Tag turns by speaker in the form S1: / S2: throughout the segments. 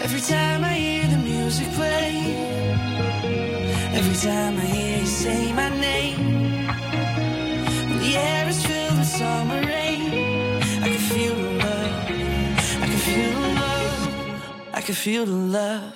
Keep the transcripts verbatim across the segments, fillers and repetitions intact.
S1: Every time I hear the music play, every time I hear you say my name, when the air is filled with summer rain, I can feel the love, I can feel the love, I can feel the love.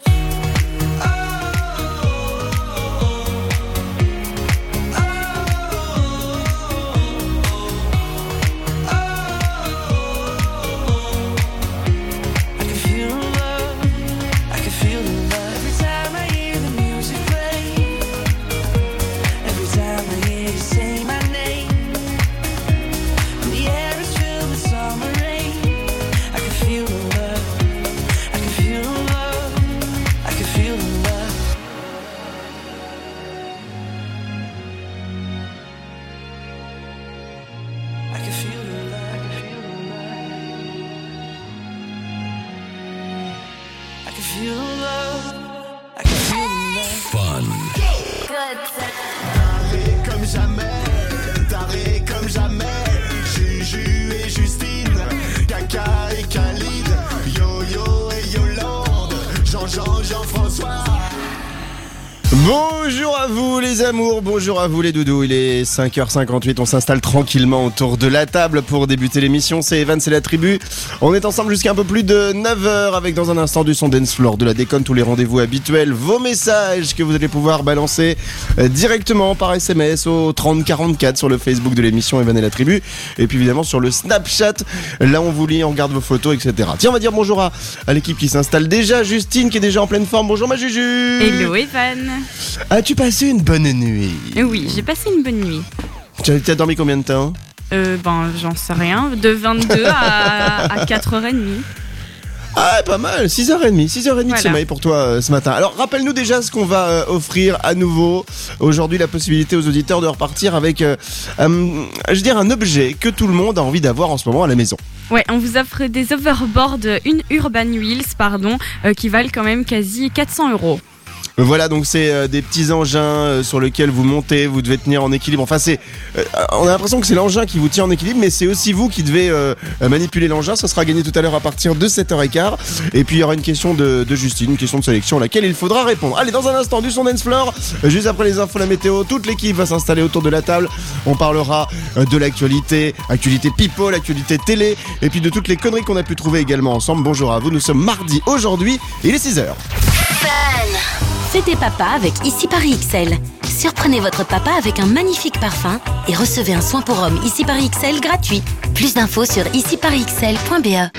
S2: Bonjour à vous les amours, bonjour à vous les doudous, il est cinq heures cinquante-huit, on s'installe tranquillement autour de la table pour débuter l'émission, c'est Evan, c'est la tribu, on est ensemble jusqu'à un peu plus de neuf heures avec dans un instant du son dance floor, de la déconne, tous les rendez-vous habituels, vos messages que vous allez pouvoir balancer directement par S M S au trente quarante-quatre sur le Facebook de l'émission Evan et la tribu, et puis évidemment sur le Snapchat, là on vous lit, on regarde vos photos, et cetera. Tiens, on va dire bonjour à, à l'équipe qui s'installe déjà, Justine qui est déjà en pleine forme, bonjour ma Juju.
S3: Hello Evan.
S2: As-tu passé une bonne nuit?
S3: Oui, j'ai passé une bonne nuit.
S2: Tu as, tu as dormi combien de temps?
S3: Euh, ben, j'en sais rien. De vingt-deux à, à quatre heures trente.
S2: Ah, pas mal, six heures trente, six heures trente
S3: voilà.
S2: De sommeil pour toi euh, ce matin. Alors, rappelle-nous déjà ce qu'on va euh, offrir à nouveau. Aujourd'hui, la possibilité aux auditeurs de repartir avec, euh, euh, je veux dire, un objet que tout le monde a envie d'avoir en ce moment à la maison.
S3: Ouais, on vous offre des overboards, une Urban Wheels, pardon, euh, qui valent quand même quasi quatre cents euros.
S2: Voilà, donc c'est euh, des petits engins euh, sur lesquels vous montez, vous devez tenir en équilibre. Enfin, c'est, euh, on a l'impression que c'est l'engin qui vous tient en équilibre, mais c'est aussi vous qui devez euh, manipuler l'engin. Ça sera gagné tout à l'heure à partir de sept heures quinze. Et puis il y aura une question de, de Justine, une question de sélection à laquelle il faudra répondre. Allez, dans un instant, du son dance floor. Juste après les infos, la météo, toute l'équipe va s'installer autour de la table. On parlera euh, de l'actualité, actualité people, actualité télé, et puis de toutes les conneries qu'on a pu trouver également ensemble. Bonjour à vous, nous sommes mardi aujourd'hui, il est six heures.
S4: Fêtez papa avec Ici Paris X L. Surprenez votre papa avec un magnifique parfum et recevez un soin pour homme Ici Paris X L gratuit. Plus d'infos sur ici paris x l point b e.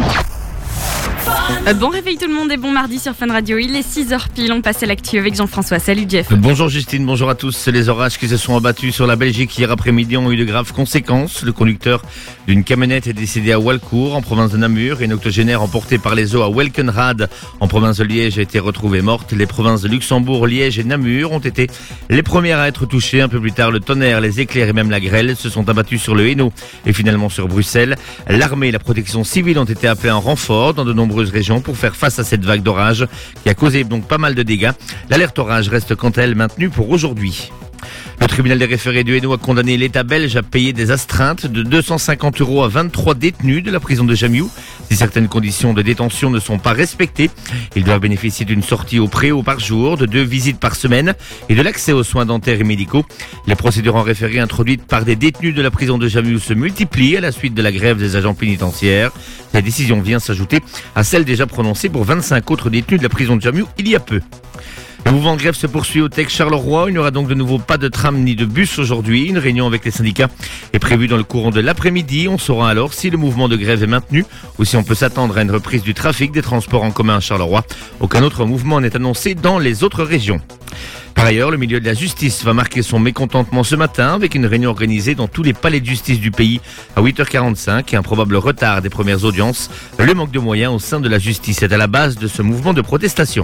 S3: Euh, bon réveil tout le monde et bon mardi sur Fun Radio. Il est six heures pile, on passe à l'actu avec Jean-François. Salut Jeff.
S5: Bonjour Justine, bonjour à tous. Les orages qui se sont abattus sur la Belgique hier après-midi ont eu de graves conséquences. Le conducteur d'une camionnette est décédé à Walcourt en province de Namur et une octogénaire emportée par les eaux à Welkenrad en province de Liège a été retrouvée morte. Les provinces de Luxembourg, Liège et Namur ont été les premières à être touchées. Un peu plus tard, le tonnerre, les éclairs et même la grêle se sont abattus sur le Hainaut et finalement sur Bruxelles. L'armée et la protection civile ont été appelés en renfort dans de nombreuses régions pour faire face à cette vague d'orage qui a causé donc pas mal de dégâts. L'alerte orage reste quant à elle maintenue pour aujourd'hui. Le tribunal des référés du Hainaut a condamné l'État belge à payer des astreintes de deux cent cinquante euros à vingt-trois détenus de la prison de Jamiou. Si certaines conditions de détention ne sont pas respectées, ils doivent bénéficier d'une sortie au préau par jour, de deux visites par semaine et de l'accès aux soins dentaires et médicaux. Les procédures en référé introduites par des détenus de la prison de Jamiou se multiplient à la suite de la grève des agents pénitentiaires. La décision vient s'ajouter à celle déjà prononcée pour vingt-cinq autres détenus de la prison de Jamiou il y a peu. Le mouvement de grève se poursuit au T E C Charleroi. Il n'y aura donc de nouveau pas de tram ni de bus aujourd'hui. Une réunion avec les syndicats est prévue dans le courant de l'après-midi. On saura alors si le mouvement de grève est maintenu ou si on peut s'attendre à une reprise du trafic des transports en commun à Charleroi. Aucun autre mouvement n'est annoncé dans les autres régions. Par ailleurs, le milieu de la justice va marquer son mécontentement ce matin avec une réunion organisée dans tous les palais de justice du pays à huit heures quarante-cinq et un probable retard des premières audiences. Le manque de moyens au sein de la justice est à la base de ce mouvement de protestation.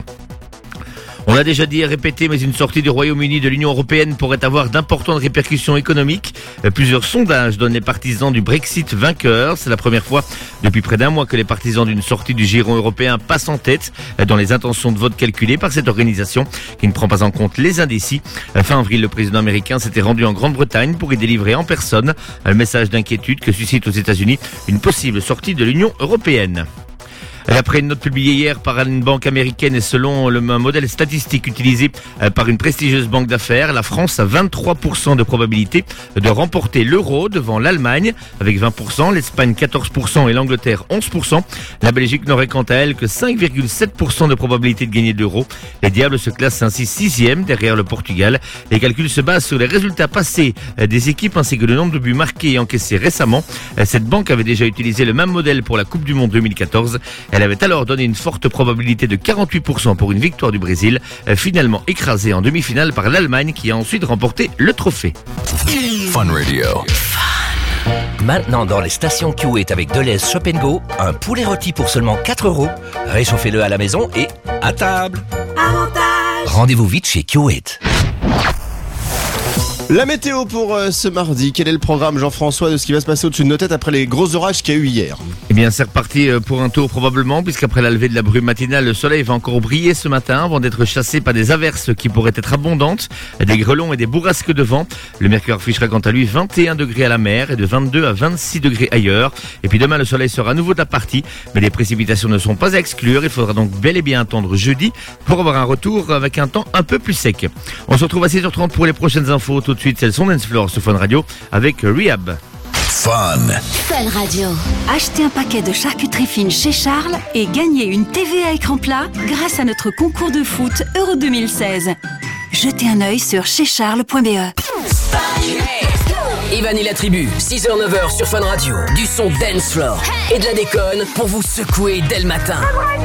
S5: On l'a déjà dit et répété, mais une sortie du Royaume-Uni de l'Union Européenne pourrait avoir d'importantes répercussions économiques. Plusieurs sondages donnent les partisans du Brexit vainqueurs. C'est la première fois depuis près d'un mois que les partisans d'une sortie du giron européen passent en tête dans les intentions de vote calculées par cette organisation qui ne prend pas en compte les indécis. Fin avril, le président américain s'était rendu en Grande-Bretagne pour y délivrer en personne un message d'inquiétude que suscite aux États-Unis une possible sortie de l'Union Européenne. D'après une note publiée hier par une banque américaine et selon le un modèle statistique utilisé par une prestigieuse banque d'affaires, la France a vingt-trois pour cent de probabilité de remporter l'euro devant l'Allemagne avec vingt pour cent, l'Espagne quatorze pour cent et l'Angleterre onze pour cent. La Belgique n'aurait quant à elle que cinq virgule sept pour cent de probabilité de gagner de l'euro. Les Diables se classent ainsi sixième derrière le Portugal. Les calculs se basent sur les résultats passés des équipes ainsi que le nombre de buts marqués et encaissés récemment. Cette banque avait déjà utilisé le même modèle pour la Coupe du Monde deux mille quatorze. Elle avait alors donné une forte probabilité de quarante-huit pour cent pour une victoire du Brésil, finalement écrasée en demi-finale par l'Allemagne qui a ensuite remporté le trophée.
S6: Fun Radio. Maintenant dans les stations Q-eight avec Deleuze Shop and Go, un poulet rôti pour seulement quatre euros. Réchauffez-le à la maison et à table. Avantage. Rendez-vous vite chez Q-eight.
S2: La météo pour euh, ce mardi, quel est le programme, Jean-François, de ce qui va se passer au-dessus de nos têtes après les gros orages qu'il y a eu hier?
S5: Eh bien, c'est reparti pour un tour probablement, puisqu'après la levée de la brume matinale, le soleil va encore briller ce matin avant d'être chassé par des averses qui pourraient être abondantes, des grêlons et des bourrasques de vent. Le mercure affichera quant à lui vingt et un degrés à la mer et de vingt-deux à vingt-six degrés ailleurs. Et puis demain, le soleil sera à nouveau de la partie, mais les précipitations ne sont pas à exclure. Il faudra donc bel et bien attendre jeudi pour avoir un retour avec un temps un peu plus sec. On se retrouve à six heures trente pour les prochaines infos. Tout de suite, c'est le son Dance Floor sur Fun Radio avec Rehab.
S6: Fun.
S4: Fun Radio.
S7: Achetez un paquet de charcuterie fine chez Charles et gagnez une T V à écran plat grâce à notre concours de foot Euro deux mille seize. Jetez un œil sur chez charles point b e.
S8: Evan et la tribu, six heures neuf heures sur Fun Radio. Du son Dance Floor et de la déconne pour vous secouer dès le matin.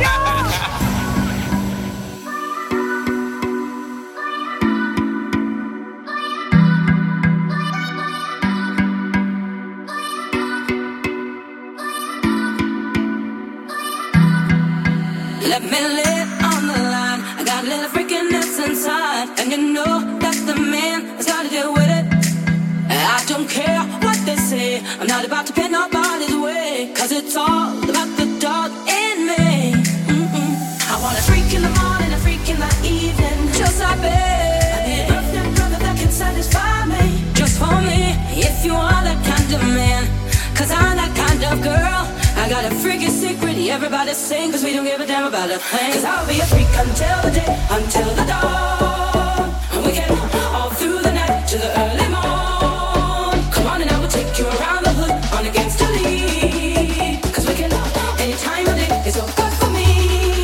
S1: Let me lay on the line. I got a little freakiness inside, and you know that the man has got to deal with it. I don't care what they say. I'm not about to pin nobody's way, 'cause it's all about the dog in me. Mm-mm. I want a freak in the morning, a freak in the evening, just like me. I need a girlfriend, brother that can satisfy me, just for me. If you are that kind of man, 'cause I'm that kind of girl. I got a freaky secret, everybody sing, 'cause we don't give a damn about a thing. 'Cause I'll be a freak until the day, until the dawn. And we can all through the night to the early morn. Come on and I will take you around the hood on a gangster lead. 'Cause we can any time of day is so good for me.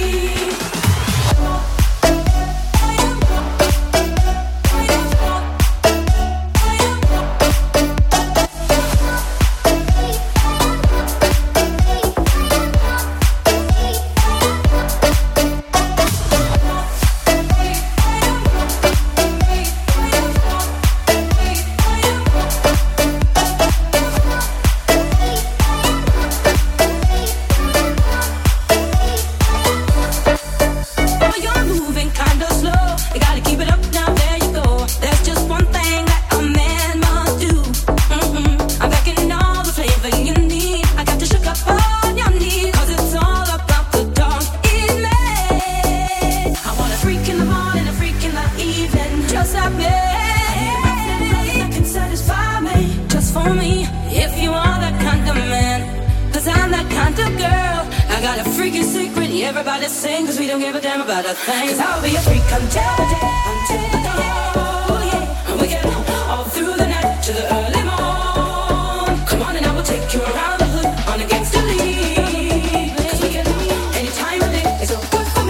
S1: Everybody sing, 'cause we don't give a damn about a thing. 'Cause I'll be a freak until the day, until the dawn, yeah. And we can all through the night to the early morn. Come on and I will take you around the hood on a gangster lead. 'Cause we can any time of day is so good for me.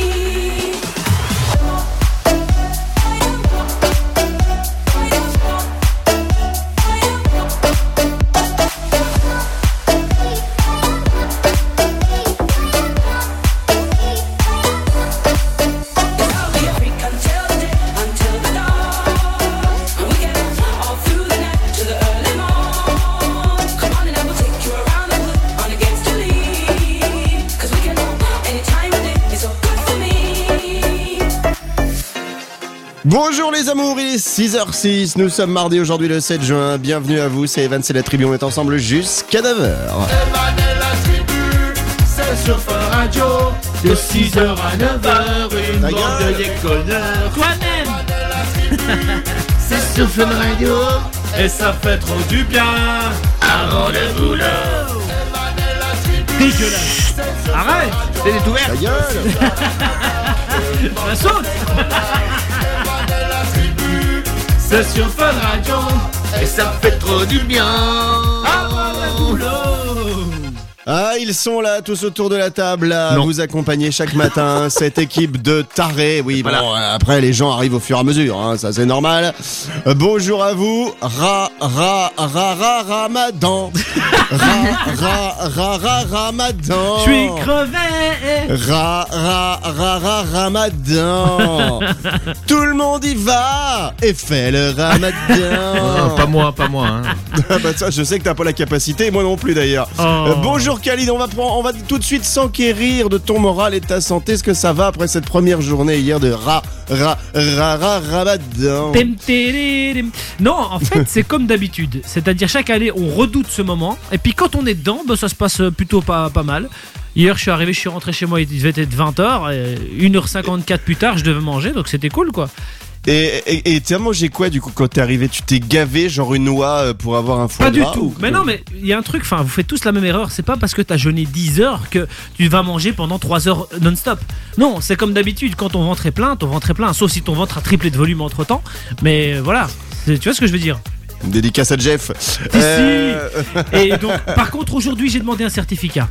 S2: Bonjour les amours, il est six heures six, nous sommes mardi aujourd'hui le sept juin, bienvenue à vous, c'est Evan, c'est la tribu, on est ensemble jusqu'à neuf heures.
S9: Evan et la tribu, c'est sur Fun Radio, de six heures à neuf heures, une
S2: Ta
S9: bande
S2: gueule.
S9: de déconneurs. Toi-même, c'est sur Fun Radio, et ça fait trop du bien, avant le boulot. Evan et la tribu, dégueulasse, c'est sur Arrête.
S5: C'est des ouvertes.
S2: Ta gueule.
S9: Ça saute. C'est sur Fun Radio.
S5: Et ça fait trop du bien.
S2: Ah, ils sont là, tous autour de la table, à
S5: Non.
S2: vous accompagner chaque matin, cette équipe de tarés. Oui, bon,
S5: Voilà.
S2: euh, après, les gens arrivent au fur et à mesure, hein, ça c'est normal. Euh, bonjour à vous, ra, ra, ra, ra, ramadan. Ra, ra, ra, ra, ramadan.
S9: Je suis crevé.
S2: Ra, ra, ra, ra, ramadan. Tout le monde y va et fait le ramadan.
S5: Non, pas moi, pas moi. Hein.
S2: Ah bah ça, je sais que t'as pas la capacité, moi non plus d'ailleurs.
S9: Oh.
S2: Euh, bonjour Khalid, on va, prendre, on va tout de suite s'enquérir de ton moral et de ta santé. Est-ce que ça va après cette première journée hier de ra, ra, ra, ra, ramadan?
S9: Tem, térérim. Non, en fait, c'est comme d'habitude. C'est-à-dire, chaque année, on redoute ce moment. Et puis, quand on est dedans, bah, ça se passe plutôt pas, pas mal. Hier, je suis arrivé, je suis rentré chez moi, il devait être vingt heures. Et une heure cinquante-quatre plus tard, je devais manger. Donc, c'était cool, quoi.
S2: Et et et t'as mangé quoi du coup quand t'es arrivé? Tu t'es gavé genre une noix euh, pour avoir un foie
S9: Pas du
S2: gras,
S9: tout.
S2: ou-
S9: Mais non, mais il y a un truc, enfin, vous faites tous la même erreur. C'est pas parce que t'as jeûné dix heures que tu vas manger pendant trois heures non-stop. Non, c'est comme d'habitude. Quand ton ventre est plein, ton ventre est plein. Sauf si ton ventre a triplé de volume entre temps. Mais euh, voilà. C'est- Tu vois ce que je veux dire?
S2: Dédicace à Jeff.
S9: Si, si. Et donc, par contre, aujourd'hui, j'ai demandé un certificat.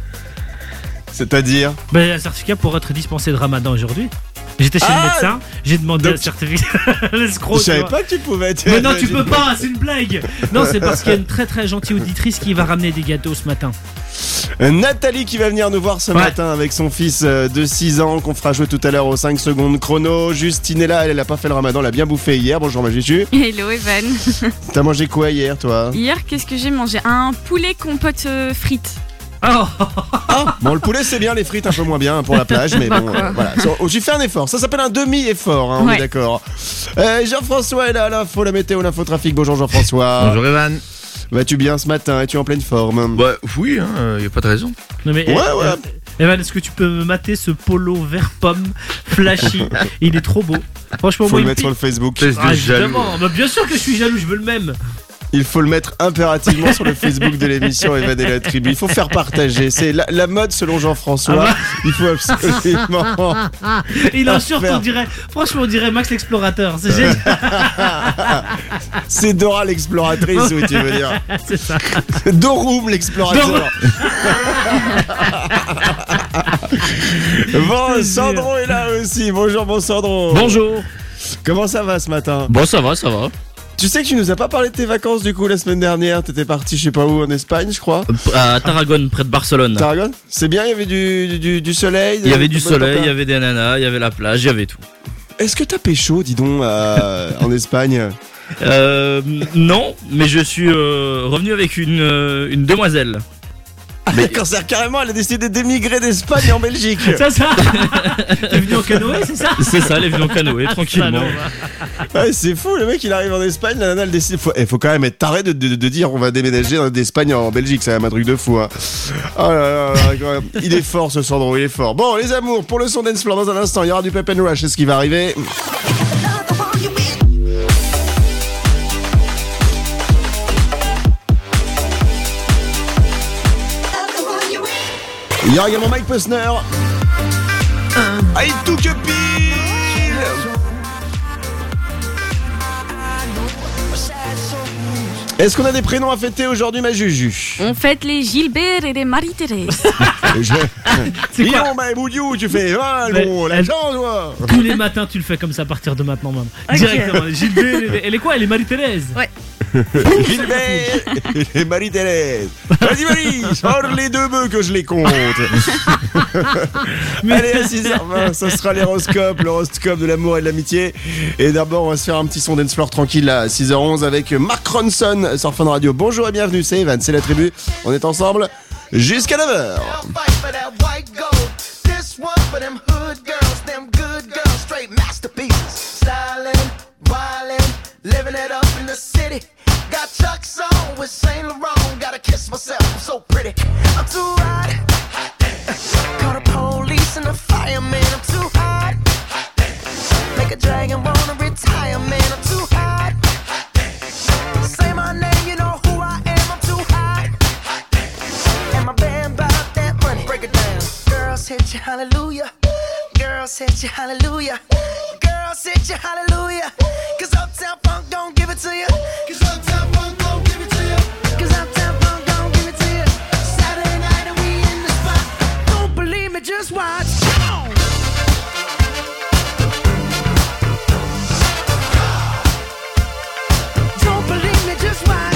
S2: C'est-à-dire
S9: Ben, un certificat pour être dispensé de ramadan aujourd'hui. J'étais chez
S2: Ah,
S9: le médecin, j'ai demandé
S2: donc-
S9: un certificat. L'escroc.
S2: Je savais
S9: tu vois.
S2: pas que tu pouvais être.
S9: Mais non, tu peux pas, c'est une blague. Non, c'est parce qu'il y a une très très gentille auditrice qui va ramener des gâteaux ce matin.
S2: Euh, Nathalie qui va venir nous voir ce
S9: Ouais.
S2: matin avec son fils euh, de six ans qu'on fera jouer tout à l'heure aux cinq secondes chrono. Justine est là, elle, elle a pas fait le ramadan, elle a bien bouffé hier. Bonjour ma Juju.
S3: Hello Evan.
S2: T'as mangé quoi hier toi?
S3: Hier, qu'est-ce que j'ai mangé? Un poulet compote euh, frites.
S9: Oh,
S2: Ah, bon, le poulet c'est bien, les frites un peu moins bien pour la plage, mais
S3: Bah,
S2: bon,
S3: quoi.
S2: euh, voilà. So- J'ai fait un effort, ça s'appelle un demi-effort, hein, on
S3: Ouais.
S2: est d'accord. Euh, Jean-François est là, l'info, la météo, l'infotrafic. Bonjour Jean-François.
S5: Bonjour Evan.
S2: Vas-tu bien ce matin? Es-tu en pleine forme?
S5: Bah oui, hein, y a pas de raison.
S9: non mais.
S2: Ouais,
S9: eh,
S2: ouais.
S9: eh, Evan, est-ce que tu peux me mater ce polo vert pomme flashy? Il est trop beau. Franchement,
S2: Faut
S9: moi,
S2: le
S9: il me
S2: mettre sur le
S9: pique.
S2: Facebook.
S5: Espèce de
S9: Ah,
S5: jaloux.
S9: évidemment. Bah, bien sûr que je suis jaloux, je veux le même.
S2: Il faut le mettre impérativement sur le Facebook de l'émission Evan et la tribu. Il faut faire partager. C'est la, la mode selon Jean-François.
S9: Ah bah.
S2: Il faut absolument.
S9: Il
S2: À
S9: en sorte,
S2: faire.
S9: on dirait. Franchement, on dirait Max l'explorateur. C'est génial.
S2: C'est Dora l'exploratrice, oui, tu veux dire.
S9: C'est ça.
S2: Dorum l'explorateur. Bon, Sandro est là aussi. Bonjour, bon Sandro.
S10: Bonjour.
S2: Comment ça va ce matin?
S10: Bon, ça va, ça va.
S2: Tu sais que tu nous as pas parlé de tes vacances du coup la semaine dernière. T'étais parti, je sais pas où, en Espagne, je crois.
S10: À Tarragone, près de Barcelone.
S2: Tarragone. C'est bien. Il y avait du du, du soleil.
S10: Il y avait du
S2: bonne
S10: soleil, il y
S2: température.
S10: avait des nanas, il y avait la plage, il y avait tout.
S2: Est-ce que t'as pécho, dis donc, euh, en Espagne?
S10: Euh, non, mais je suis euh, revenu avec une, euh, une demoiselle.
S2: Mais quand c'est carrément, elle a décidé d'émigrer d'Espagne en Belgique.
S9: Ça, ça. T'es venu en canoë, c'est ça?
S10: C'est ça, elle est venue en canoë, tranquillement.
S2: Ouais, c'est fou, le mec il arrive en Espagne, la nana elle décide. Faut, eh, faut quand même être taré de, de, de dire on va déménager d'Espagne en Belgique, c'est quand même un truc de fou. Hein. Oh là là là, quand même. Il est fort ce Sandro, il est fort. Bon, les amours, pour le son dance floor dans un instant, il y aura du pep and rush, c'est ce qui va arriver. Il y aura également Mike Posner. I took a pill. Est-ce qu'on a des prénoms à fêter aujourd'hui, ma Juju?
S3: On fête les Gilbert et les Marie-Thérèse.
S2: Je...
S9: C'est quoi?
S2: Lyon, ma boudiou, tu fais ah,
S9: Mais-
S2: bon, la chance, toi.
S9: Tous les matins, tu le fais comme ça à partir de maintenant, même.
S3: Ok.
S9: Directement. Gilbert, elle est- elle est quoi? Elle est Marie-Thérèse.
S3: Ouais.
S2: Gilbert et Marie-Thérèse. Vas-y, Marie, sors les deux bœufs que je les compte. Allez, à six heures vingt, ça sera l'horoscope, l'horoscope de l'amour et de l'amitié. Et d'abord, on va se faire un petit son dance floor tranquille là, à six heures onze avec Mark Ronson sur Fun Radio. Bonjour et bienvenue, c'est Evan, c'est la tribu. On est ensemble jusqu'à neuf heures.
S1: Living it up in the city. Got Chuck's on with Saint Laurent. Gotta kiss myself, I'm so pretty. I'm too hot. Call the police and the fireman. I'm too hot. Make a dragon wanna retire, man. I'm too hot. Say my name, you know who I am. I'm too hot. And my band bought that money. Break it down. Girls hallelujah. Girls hit you hallelujah. Girls hit you hallelujah. Cause Uptown Funk don't give it to you. Cause Uptown Funk don't give it to you. Cause Uptown Funk don't give it to you. Saturday night and we in the spot. Don't believe me, just watch. Come on. Don't believe me, just watch.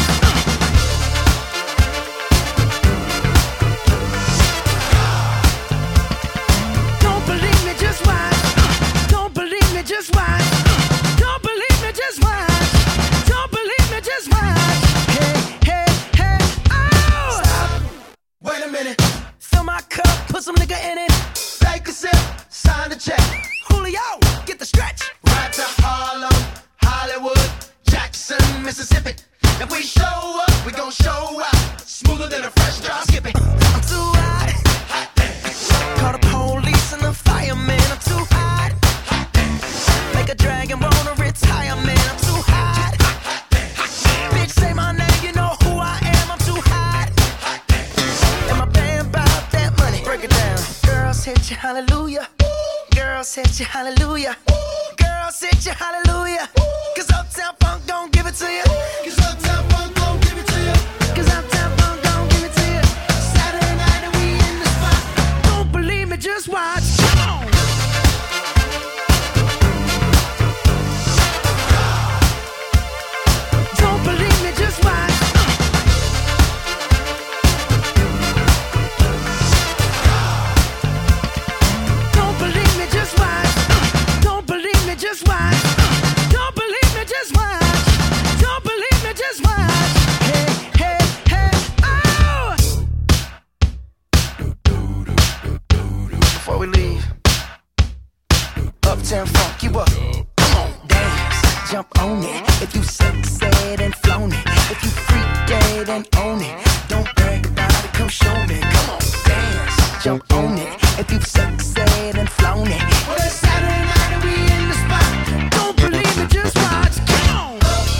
S1: Don't believe me, just watch. Don't believe me, just watch. Don't believe me, just watch. Don't believe me, just watch. Hey, hey, hey, oh! Stop. Wait a minute. Fill my cup, put some nigga in it. Take a sip, sign the check. Julio, get the stretch. Right to Harlem, Hollywood, Jackson, Mississippi. If we show up, we gon' show out. Smoother than a fresh drop. Skip it. I'm too hot. Hot damn. Call the police and the fireman. I'm too hot. Hot damn. Make a dragon wanna retire, man. I'm too hot. Hot damn. Bitch, say my name, you know who I am. I'm too hot. Hot damn. And my band bout that money. Break it down. Girls hit you, hallelujah. Girls hit you, hallelujah. Girls hit you, hallelujah. Cause Uptown Funk don't give it to you. Cause Uptown Funk don't give it to you. Cause Uptown Funk don't give it to you. Saturday night and we in the spot. Don't believe me, just watch. Come on. Don't believe me, just watch. Don't believe me, just watch. Don't believe me, just watch. Don't believe me, just watch. Don't believe me, just watch. Hey, hey, hey, oh! Before we leave, Uptown Funk you up. Come on, dance, jump on it. If you succeed and flown it, if you freak dead and own it, don't brag about it, come show me. Come on, dance, jump on it. If you succeed and flown it, well it's Saturday night and we in the spot. Don't believe it, just watch. Come on.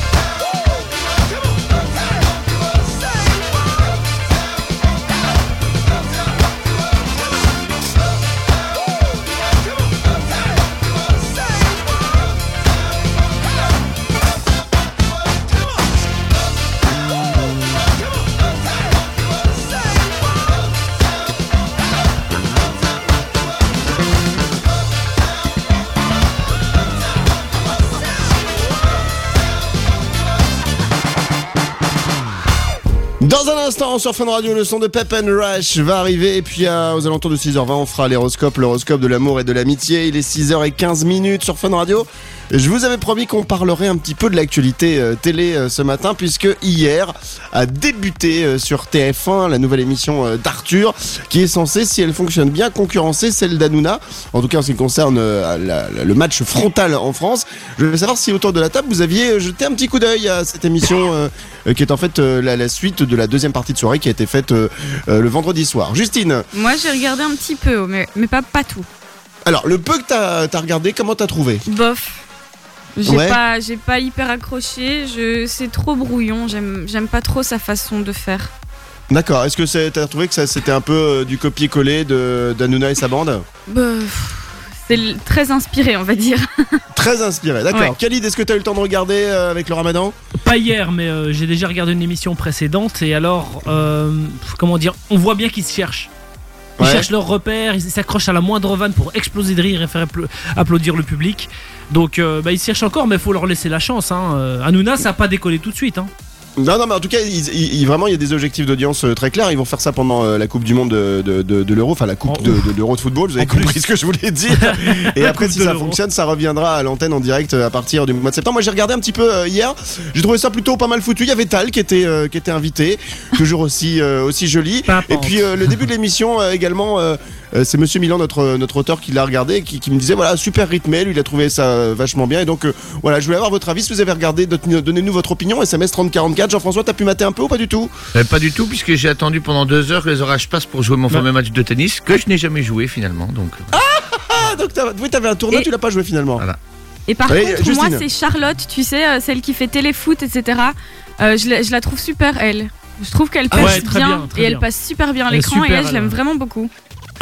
S2: Dans un instant sur Fun Radio, le son de Pep and Rush va arriver. Et puis à, aux alentours de six heures vingt, on fera l'horoscope, l'horoscope de l'amour et de l'amitié. Il est six heures quinze sur Fun Radio. Je vous avais promis qu'on parlerait un petit peu de l'actualité euh, télé euh, ce matin, puisque hier a débuté euh, sur T F un la nouvelle émission euh, d'Arthur, qui est censée, si elle fonctionne bien, concurrencer celle d'Hanouna. En tout cas en ce qui concerne euh, la, la, le match frontal en France. Je veux savoir si autour de la table vous aviez jeté un petit coup d'œil à cette émission euh, euh, qui est en fait euh, la, la suite de la deuxième partie de soirée qui a été faite euh, euh, le vendredi soir. Justine.
S3: Moi j'ai regardé un petit peu, mais, mais pas, pas tout.
S2: Alors le peu que t'as, t'as regardé, comment t'as trouvé ?
S3: Bof. J'ai,
S2: Ouais.
S3: pas, j'ai pas hyper accroché, je, c'est trop brouillon, j'aime, j'aime pas trop sa façon de faire.
S2: D'accord, est-ce que c'est, t'as trouvé que ça, c'était un peu euh, du copier-coller de, d'Hanouna et sa bande ?
S3: Bof. C'est l- très inspiré, on va dire.
S2: Très inspiré, d'accord.
S3: Ouais.
S2: Khalid, est-ce que t'as eu le temps de regarder euh, avec le ramadan ?
S9: Pas hier, mais euh, j'ai déjà regardé une émission précédente et alors, euh, comment dire, on voit bien qu'ils se cherchent. Ils
S2: Ouais.
S9: cherchent leurs repères, ils s'accrochent à la moindre vanne pour exploser de rire et faire appla- applaudir le public. Donc euh, bah, ils se cherchent encore, mais il faut leur laisser la chance. Hein. Euh, Hanouna, ça n'a pas décollé tout de suite. Hein.
S2: Non, non, mais en tout cas, ils, ils- ils- vraiment, il y a des objectifs d'audience euh, très clairs. Ils vont faire ça pendant euh, la Coupe du Monde de, de, de, de l'Euro, enfin la Coupe
S9: Oh,
S2: de, de, de l'Euro de football. Vous avez
S9: En
S2: compris
S9: plus.
S2: ce que je voulais dire. Et
S9: La
S2: après,
S9: Coupe
S2: si
S9: de
S2: ça
S9: l'Euro.
S2: fonctionne, ça reviendra à l'antenne en direct euh, à partir du mois de septembre. Moi, j'ai regardé un petit peu euh, hier. J'ai trouvé ça plutôt pas mal foutu. Il y avait Tal qui était euh, qui était invité, toujours aussi euh, aussi joli.
S9: Pimpante.
S2: Et puis euh, le début de l'émission euh, également. Euh, euh, c'est Monsieur Milan, notre notre auteur, qui l'a regardé, et qui, qui me disait voilà, super rythmé. Lui, il a trouvé ça euh, vachement bien. Et donc euh, voilà, je voulais avoir votre avis. Si vous avez regardé, donnez- donnez-nous votre opinion. S M S trente quarante-quatre. Jean-François, t'as pu mater un peu ou pas du tout ?
S5: Euh, pas du tout, puisque j'ai attendu pendant deux heures que les orages passent pour jouer mon fameux match de tennis, que je n'ai jamais joué finalement. Donc, euh,
S2: Ah, donc t'as- oui, t'avais un tournoi,
S3: Et-
S2: tu l'as pas joué finalement.
S5: Voilà.
S3: Et par
S2: Oui,
S3: contre,
S2: Justine.
S3: moi c'est Charlotte, tu sais, euh, celle qui fait téléfoot, et cetera. Euh, je, la, je la trouve super, elle. Je trouve qu'elle
S9: Ah
S3: pêche
S9: ouais, très
S3: bien,
S9: bien, très
S3: et elle
S9: bien.
S3: passe super bien à
S9: Elle est
S3: l'écran, et
S9: super,
S3: elle, je l'aime
S9: elle.
S3: vraiment beaucoup.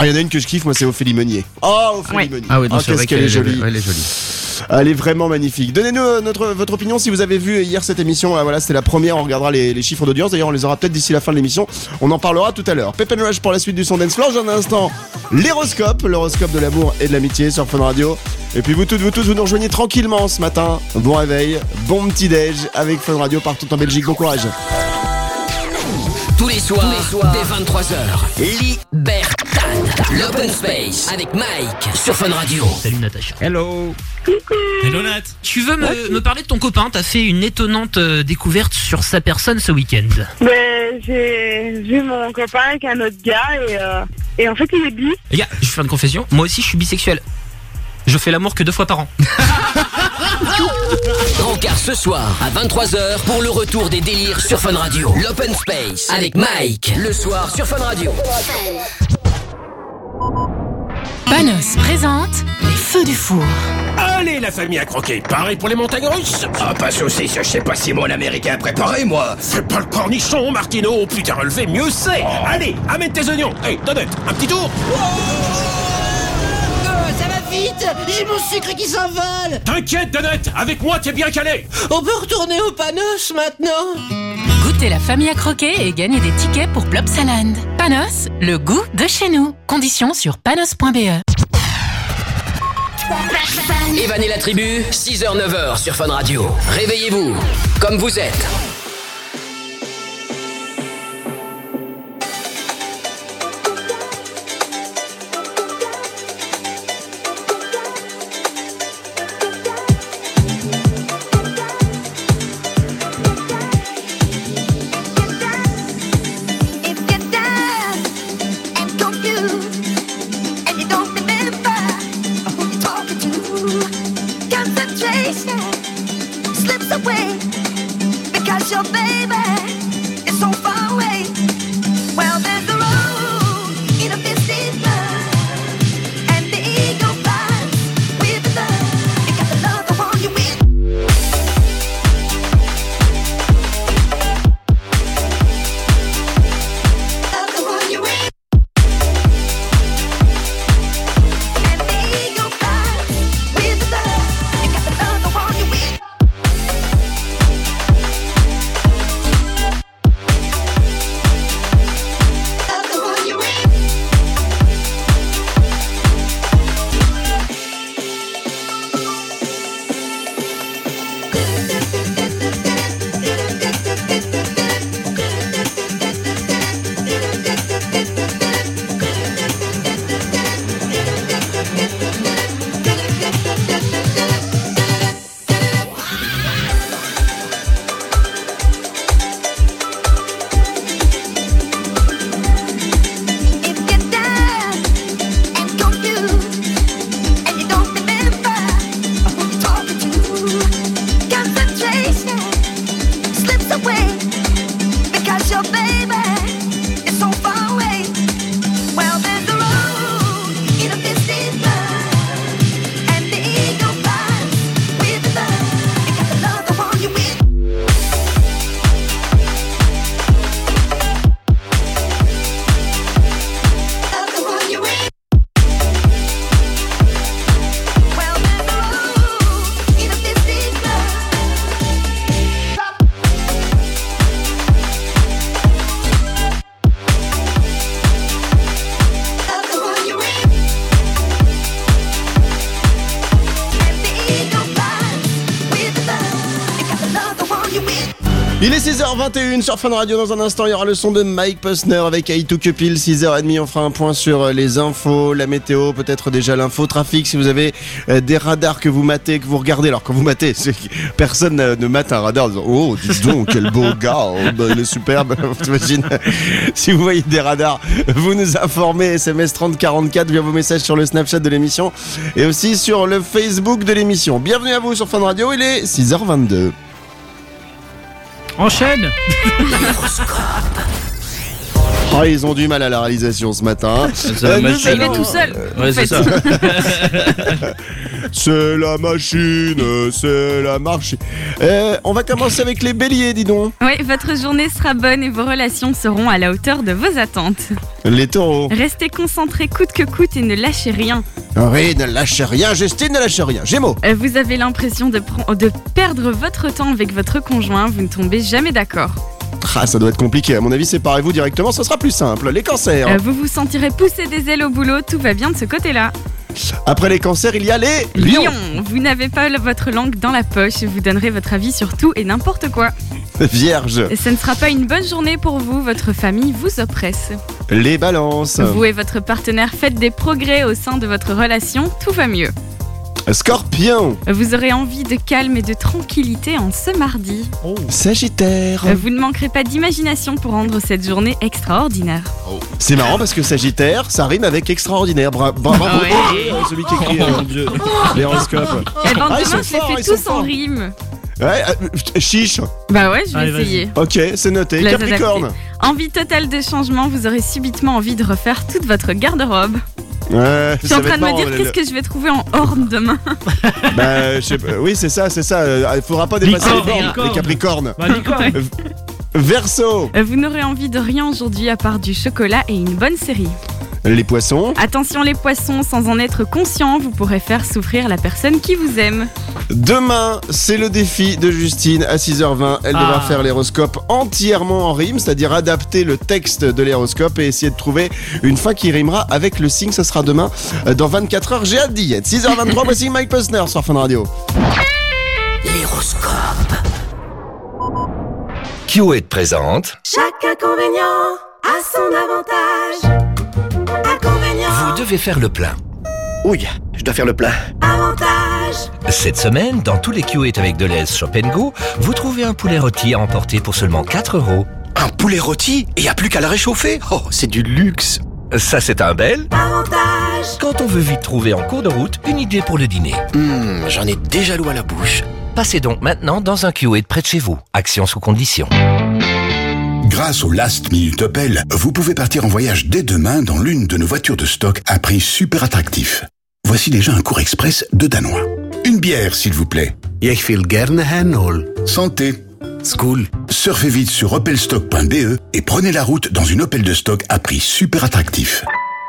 S2: Ah, il y en a une que je kiffe, moi, c'est Ophélie Meunier. Oh, Ophélie
S3: Ouais.
S2: Meunier.
S5: Ah oui, non,
S2: Oh,
S5: c'est vrai
S2: qu'est-ce qu'elle
S5: qu'elle
S2: est jolie.
S5: ouais, elle est jolie.
S2: Elle est vraiment magnifique. Donnez-nous euh, notre, votre opinion si vous avez vu hier cette émission. Ah, voilà, c'était la première. On regardera les, les chiffres d'audience. D'ailleurs, on les aura peut-être d'ici la fin de l'émission. On en parlera tout à l'heure. Pep and Rush pour la suite du son dance floor. Dans un instant, l'horoscope, l'horoscope de l'amour et de l'amitié sur Fun Radio. Et puis vous toutes, vous tous, vous nous rejoignez tranquillement ce matin. Bon réveil, bon petit déj avec Fun Radio partout en Belgique. Bon courage.
S8: Tous les soirs, Tous les soirs dès vingt-trois heures, Libertad, l'Open Space avec Mike sur Fun Radio.
S9: Salut Natacha.
S10: Hello.
S9: Hello Nat.
S11: Tu veux me, me parler de ton copain? T'as fait une étonnante euh, découverte sur sa personne ce week-end.
S12: Ben, j'ai vu mon copain avec un autre gars et, euh, et en fait il est bi.
S11: Les gars, je vais faire une confession. Moi aussi, je suis bisexuel. Je fais l'amour que deux fois par an.
S8: Rencard ce soir à vingt-trois heures pour le retour des délires sur Fun Radio. L'Open Space avec Mike le soir sur Fun Radio.
S4: Panos présente les feux du four.
S13: Allez la famille à croquer, pareil pour les montagnes russes. Ah pas saucisse, je sais pas si mon américain a préparé moi. C'est pas le cornichon Martino, plus t'as relevé mieux c'est. Oh. Allez, amène tes oignons. Hey Donut, un petit tour.
S14: Ça va vite, j'ai mon sucre qui s'envole.
S13: T'inquiète Donut, avec moi t'es bien calé.
S14: On peut retourner au Panos maintenant.
S4: Goûtez la famille à croquer et gagnez des tickets pour Plopsaland. Panos, le goût de chez nous. Conditions sur panos point b e.
S8: Evan et la tribu, six heures neuf heures sur Fun Radio. Réveillez-vous, comme vous êtes.
S2: Il est six heures vingt et une sur Fun Radio. Dans un instant, il y aura le son de Mike Posner avec I Took a Pill. six heures trente, on fera un point sur les infos, la météo, peut-être déjà l'info trafic. Si vous avez euh, des radars que vous matez, que vous regardez, alors quand vous matez, c'est, personne ne, ne mate un radar en disant oh, dis donc, quel beau gars, oh, bah, il est superbe. T'imagines? Si vous voyez des radars, vous nous informez. S M S trente quarante-quatre via vos messages sur le Snapchat de l'émission et aussi sur le Facebook de l'émission. Bienvenue à vous sur Fun Radio, il est six heures vingt-deux.
S9: Enchaîne.
S2: Oh, ils ont du mal à la réalisation ce matin.
S10: C'est la machine.
S3: Il est tout seul.
S10: Ouais,
S3: en
S10: c'est
S3: fait.
S10: ça.
S2: C'est la machine, c'est la marche. Euh, on va commencer avec les béliers, dis donc.
S3: Oui, votre journée sera bonne et vos relations seront à la hauteur de vos attentes.
S2: Les taureaux.
S3: Restez concentrés coûte que coûte et ne lâchez rien.
S2: Oui, ne lâchez rien, Justine, ne lâchez rien. Gémeaux.
S3: Euh, Vous avez l'impression de, pr- de perdre votre temps avec votre conjoint, vous ne tombez jamais d'accord.
S2: Ah, ça doit être compliqué. À mon avis, séparez-vous directement, ce sera plus simple. Les cancers.
S3: Euh, vous vous sentirez pousser des ailes au boulot, tout va bien de ce côté-là.
S2: Après les cancers, il y a les
S3: Lion,
S2: lions.
S3: vous n'avez pas le- votre langue dans la poche, vous donnerez votre avis sur tout et n'importe quoi.
S2: Vierge.
S3: Et ce ne sera pas une bonne journée pour vous, votre famille vous oppresse.
S2: Les balances.
S3: Vous et votre partenaire faites des progrès au sein de votre relation, tout va mieux.
S2: Scorpion.
S3: Vous aurez envie de calme et de tranquillité en ce mardi.
S2: Sagittaire.
S3: Vous ne manquerez pas d'imagination pour rendre cette journée extraordinaire.
S2: C'est marrant parce que Sagittaire, ça rime avec extraordinaire. Bra- bra- bravo,
S3: Ah ouais.
S2: euh, celui qui écrit euh, l'horoscope.
S3: Eh ben
S2: Ah, ils
S3: demain,
S2: sont
S3: je les
S2: forts,
S3: fais
S2: ils sont
S3: tous en
S2: forts.
S3: rime.
S2: Ouais, euh, chiche.
S3: Bah ouais, je vais
S9: Allez, vas-y.
S3: essayer.
S2: Ok, c'est noté.
S3: Les
S2: Capricorne.
S3: adapter. Envie totale de changement, vous aurez subitement envie de refaire toute votre garde-robe.
S2: Ouais,
S3: Je suis
S2: ça
S3: en
S2: va
S3: train
S2: être
S3: de me
S2: marrant,
S3: dire
S2: le-
S3: qu'est-ce que je vais trouver en orne demain.
S2: Bah, je sais pas. Oui, c'est ça, c'est ça. Euh, Il faudra pas dépasser
S9: Licorne,
S2: les bornes,
S9: licorne.
S2: les Capricornes.
S9: Bah, licorne.
S2: Euh, Verseau.
S3: Euh, Vous n'aurez envie de rien aujourd'hui à part du chocolat et une bonne série.
S2: Les poissons.
S3: Attention les poissons, sans en être conscient, vous pourrez faire souffrir la personne qui vous aime.
S2: Demain, c'est le défi de Justine à six heures vingt. Elle devra
S9: Ah.
S2: faire l'horoscope entièrement en rime, c'est-à-dire adapter le texte de l'horoscope et essayer de trouver une fin qui rimera avec le signe. Ce sera demain euh, dans vingt-quatre heures. J'ai hâte d'y être. six heures vingt-trois, voici Mike Posner sur Fun Radio.
S8: L'horoscope.
S6: Q eight présente
S14: Chaque inconvénient a son avantage. Inconvénient,
S6: Vous devez faire le plein.
S15: Oui, je dois faire le plein.
S14: avantage.
S6: Cette semaine, dans tous les Q eight avec Deleuze Shop Go, vous trouvez un poulet rôti à emporter pour seulement quatre euros.
S15: Un poulet rôti et y a plus qu'à le réchauffer. Oh, c'est du luxe.
S6: Ça, c'est un bel.
S14: Avantage.
S6: Quand on veut vite trouver en cours de route une idée pour le dîner.
S15: Hum, j'en ai déjà l'eau à la bouche.
S6: Passez donc maintenant dans un Q eight près de chez vous. Action sous condition.
S16: Grâce au Last Minute Opel, vous pouvez partir en voyage dès demain dans l'une de nos voitures de stock à prix super attractif. Voici déjà un cours express de Danois. Une bière, s'il vous plaît.
S17: Ich will gerne Hernol.
S16: Santé.
S17: School.
S16: Surfez vite sur opelstock point b e et prenez la route dans une Opel de stock à prix super attractif.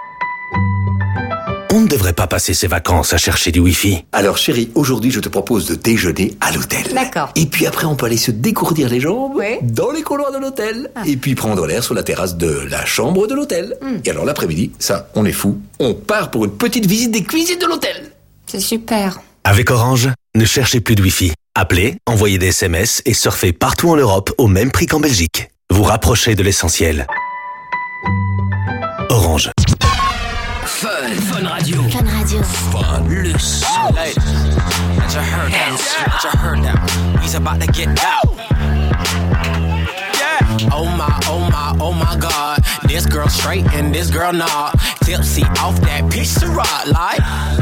S17: On ne devrait pas passer ses vacances à chercher du Wi-Fi.
S15: Alors chérie, aujourd'hui je te propose de déjeuner à l'hôtel.
S14: D'accord.
S15: Et puis après on peut aller se décourdir les jambes
S14: Ouais.
S15: dans les couloirs de l'hôtel. Et puis prendre l'air sur la terrasse de la chambre de l'hôtel. Et alors l'après-midi, ça on est fou, on part pour une petite visite des cuisines de l'hôtel.
S14: C'est super.
S17: Avec Orange, ne cherchez plus de Wi-Fi. Appelez, envoyez des S M S et surfez partout en Europe au même prix qu'en Belgique. Vous rapprochez de l'essentiel. Orange.
S8: Fun, Fun Radio.
S4: Fun Radio.
S8: Fun, le son.
S18: Hey, I just heard that. I just heard that. He's about to get out. Yeah. Oh my, oh my, oh my God. This girl straight and this girl not. Tipsy off that piece of rock like.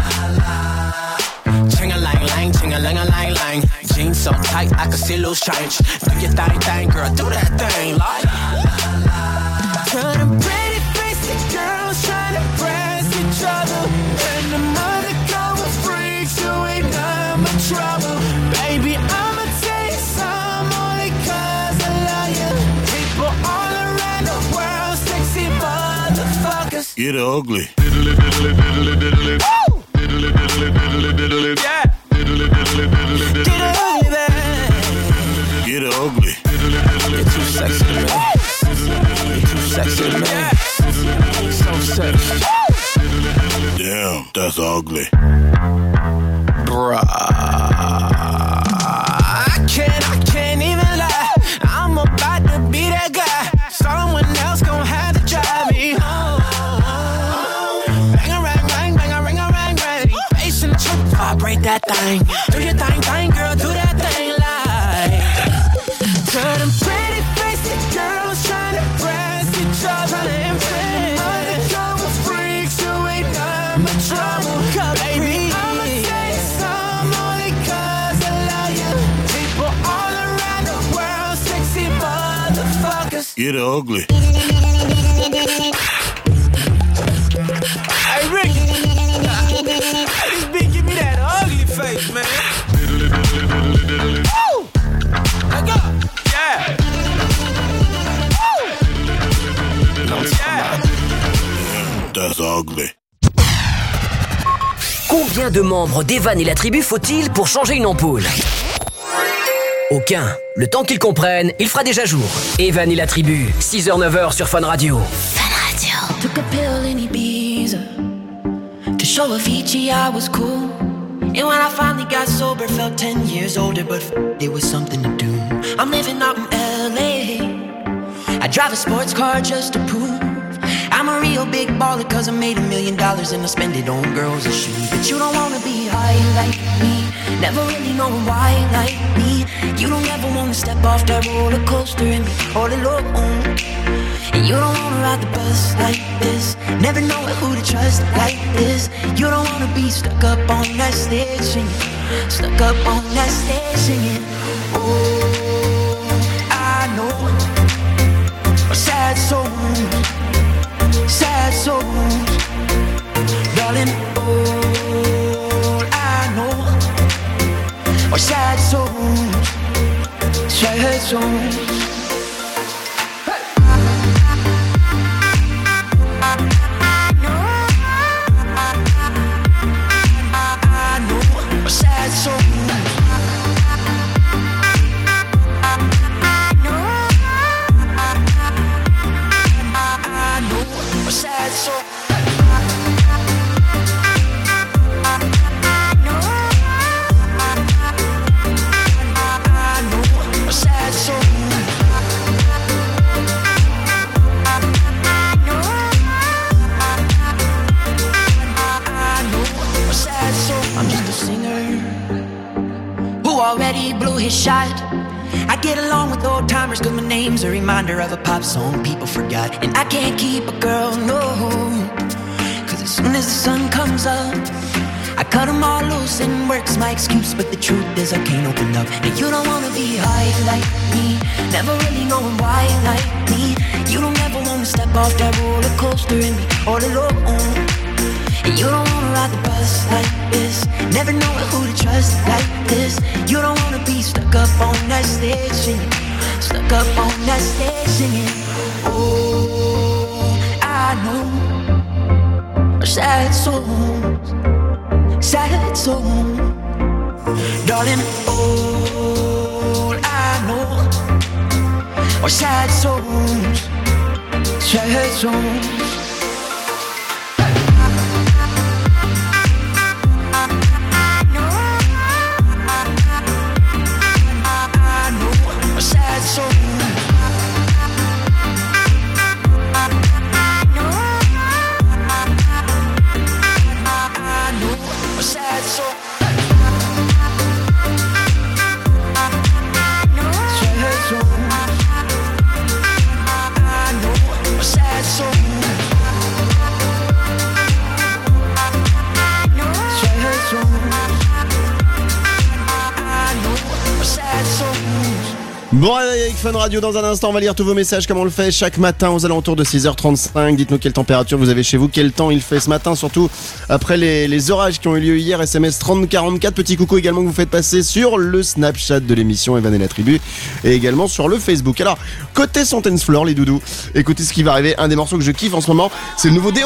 S18: Ching-a-lang-lang, ching-a-lang-a-lang-lang. Jeans so tight I can see loose change. Do your thing, thing, girl, do that thing like. Turn them pretty faced girls trying to press each other. And the mother going freaks who ain't none but trouble. Baby, I'ma tell you some only cause I love you. People all around the world, sexy motherfuckers.
S16: Get ugly.
S18: Woo! Yeah. Get ugly, baby.
S16: Get ugly.
S18: You're too sexy to me. You're too sexy to me. So sexy.
S16: Damn, that's ugly.
S18: Bruh. I can't, I can't even lie. I'm about to be that guy. Someone else gon' have to drive me home. Bang a rang, rang, bang a ring a rang, rang. Bass in the truck, vibrate that thing. Do your thing, thing, girl, do that thing like. Turn them pretty faced girls trying to press each other. Trying to impress. Undercover freaks who ain't none but trouble. Baby, I'ma say some only cause I love you. People all around the world, sexy motherfuckers.
S16: Get ugly.
S18: Hey, Rick. This beat give me that ugly face, man. Woo! Let go. Yeah. Woo! Yeah.
S19: That's ugly.
S8: Combien de membres d'Evan et la tribu faut-il pour changer une ampoule? Aucun. Le temps qu'ils comprennent, il fera déjà jour. Evan et la tribu, six heures neuf heures sur Fun Radio.
S14: Took a pill in Ibiza to show Avicii I was cool. And when I finally got sober, felt ten years older, but f- it was something to do. I'm living out in L A. I drive a sports car just to prove I'm a real big baller, cause I made a million dollars and I spend it on girls and shoes. But you don't wanna be high like me, never really knowing why like me. You don't ever wanna step off that roller coaster and be all alone. And you don't wanna ride the bus like this, never know who to trust like this. You don't wanna be stuck up on that stage singing, stuck up on that stage singing. Oh, I know a sad soul, sad souls, darling. All I know are sad souls, sad souls. Already blew his shot. I get along with old timers cause my name's a reminder of a pop song people forgot. And I can't keep a girl, no, cause as soon as the sun comes up I cut them all loose and work's my excuse. But the truth is I can't open up. And you don't wanna be high like me, never really knowing why like me. You don't ever wanna step off that roller coaster and be all alone. And you don't wanna ride the bus like this, never know who to trust like this. You don't wanna be stuck up on that stage singing, stuck up on that stage singing. Oh, I know sad souls, sad souls, darling. All I know are sad souls, sad souls.
S2: Bon, allez, avec Fun Radio, dans un instant, on va lire tous vos messages comme on le fait chaque matin aux alentours de six heures trente-cinq. Dites-nous quelle température vous avez chez vous, quel temps il fait ce matin, surtout après les, les orages qui ont eu lieu hier. S M S trente quarante-quatre. Petit coucou également que vous faites passer sur le Snapchat de l'émission Evan et la tribu et également sur le Facebook. Alors, côté Sentence Floor, les doudous, écoutez ce qui va arriver. Un des morceaux que je kiffe en ce moment, c'est le nouveau Déo.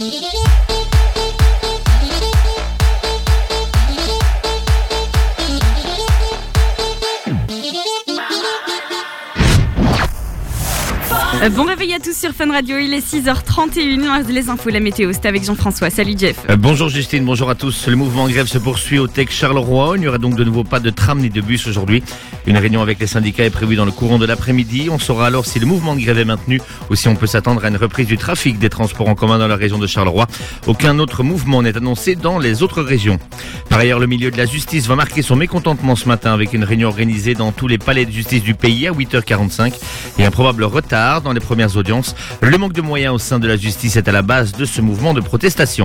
S3: Euh, bon réveil à tous sur Fun Radio, il est six heures trente et une. Les infos, la météo, c'est avec Jean-François. Salut Jeff.
S5: Euh, bonjour Justine, bonjour à tous. Le mouvement en grève se poursuit au Tech Charleroi. Il n'y aura donc de nouveau pas de tram ni de bus aujourd'hui. Une réunion avec les syndicats est prévue dans le courant de l'après-midi. On saura alors si le mouvement de grève est maintenu ou si on peut s'attendre à une reprise du trafic des transports en commun dans la région de Charleroi. Aucun autre mouvement n'est annoncé dans les autres régions. Par ailleurs, le milieu de la justice va marquer son mécontentement ce matin avec une réunion organisée dans tous les palais de justice du pays à huit heures quarante-cinq et un probable retard dans les premières audiences. Le manque de moyens au sein de la justice est à la base de ce mouvement de protestation.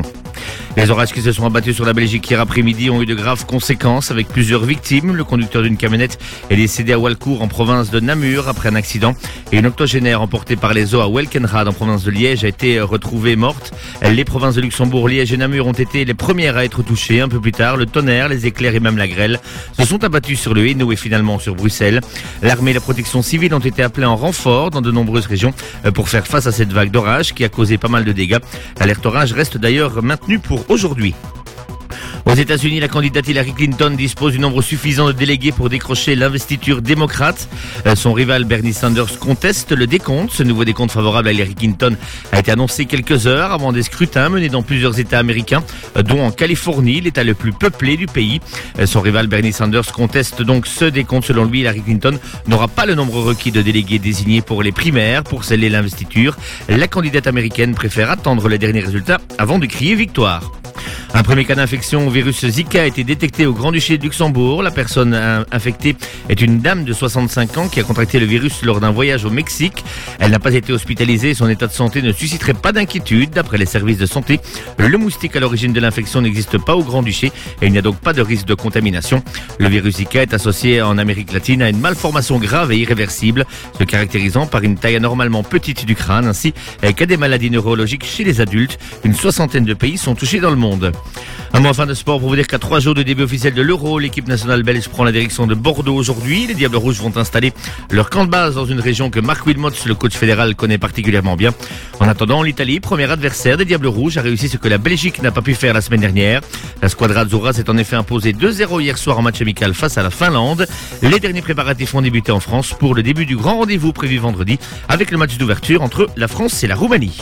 S5: Les orages qui se sont abattus sur la Belgique hier après-midi ont eu de graves conséquences avec plusieurs victimes. Le conducteur d'une camionnette est décédé à Walcourt en province de Namur après un accident et une octogénaire emportée par les eaux à Welkenrad en province de Liège a été retrouvée morte. Les provinces de Luxembourg, Liège et Namur ont été les premières à être touchées. Un peu plus tard, le tonnerre, les éclairs et même la grêle se sont abattus sur le Hainaut et finalement sur Bruxelles. L'armée et la protection civile ont été appelés en renfort dans de nombreuses régions pour faire face à cette vague d'orage qui a causé pas mal de dégâts. L'alerte orage reste d'ailleurs maintenue pour aujourd'hui. Aux États-Unis, la candidate Hillary Clinton dispose du nombre suffisant de délégués pour décrocher l'investiture démocrate. Son rival Bernie Sanders conteste le décompte. Ce nouveau décompte favorable à Hillary Clinton a été annoncé quelques heures avant des scrutins menés dans plusieurs États américains, dont en Californie, l'État le plus peuplé du pays. Son rival Bernie Sanders conteste donc ce décompte. Selon lui, Hillary Clinton n'aura pas le nombre requis de délégués désignés pour les primaires pour sceller l'investiture. La candidate américaine préfère attendre les derniers résultats avant de crier victoire. Un premier cas d'infection au virus Zika a été détecté au Grand-Duché de Luxembourg. La personne infectée est une dame de soixante-cinq ans qui a contracté le virus lors d'un voyage au Mexique. Elle n'a pas été hospitalisée. Son état de santé ne susciterait pas d'inquiétude. D'après les services de santé, le moustique à l'origine de l'infection n'existe pas au Grand-Duché et il n'y a donc pas de risque de contamination. Le virus Zika est associé en Amérique latine à une malformation grave et irréversible, se caractérisant par une taille anormalement petite du crâne ainsi qu'à des maladies neurologiques chez les adultes. Une soixantaine de pays sont touchés dans le monde. Un mot en fin de sport pour vous dire qu'à trois jours de début officiel de l'Euro, l'équipe nationale belge prend la direction de Bordeaux aujourd'hui. Les Diables Rouges vont installer leur camp de base dans une région que Marc Wilmots, le coach fédéral, connaît particulièrement bien. En attendant, l'Italie, premier adversaire des Diables Rouges, a réussi ce que la Belgique n'a pas pu faire la semaine dernière. La squadra Azzurra s'est en effet imposée deux zéro hier soir en match amical face à la Finlande. Les derniers préparatifs ont débuté en France pour le début du grand rendez-vous prévu vendredi avec le match d'ouverture entre la France et la Roumanie.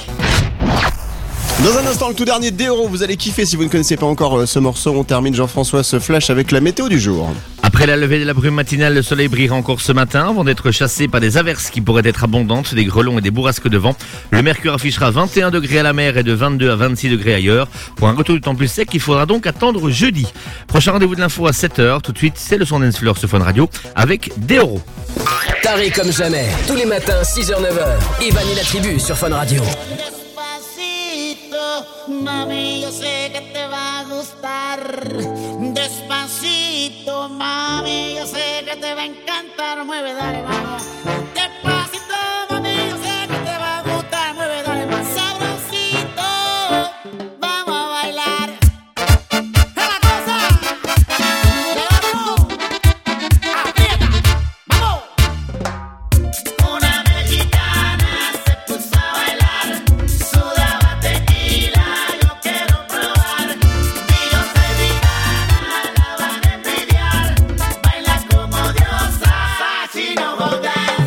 S2: Dans un instant, le tout dernier d'Euro, vous allez kiffer si vous ne connaissez pas encore ce morceau. On termine Jean-François ce flash avec la météo du jour.
S5: Après la levée de la brume matinale, le soleil brillera encore ce matin avant d'être chassé par des averses qui pourraient être abondantes, des grêlons et des bourrasques de vent. Le mercure affichera vingt et un degrés à la mer et de vingt-deux à vingt-six degrés ailleurs. Pour un retour du temps plus sec, il faudra donc attendre jeudi. Prochain rendez-vous de l'info à sept heures. Tout de suite, c'est le son Dance Floor sur Fun Radio avec d'Euro.
S8: Taré comme jamais, tous les matins six heures neuf heures. Evan et la tribu sur Fun Radio.
S18: Mami, yo sé que te va a gustar. Despacito, mami, yo sé que te va a encantar. Mueve, dale, vamos. Despacito, mami, yo sé que te va a gustar. Mueve, dale, más sabrosito. Vamos a bailar. ¡Es la cosa! ¡Levantó! ¡Aprieta! ¡Vamos! Una mexicana se puso a bailar. Sudaba tequila. Baila como diosa, si no jodas.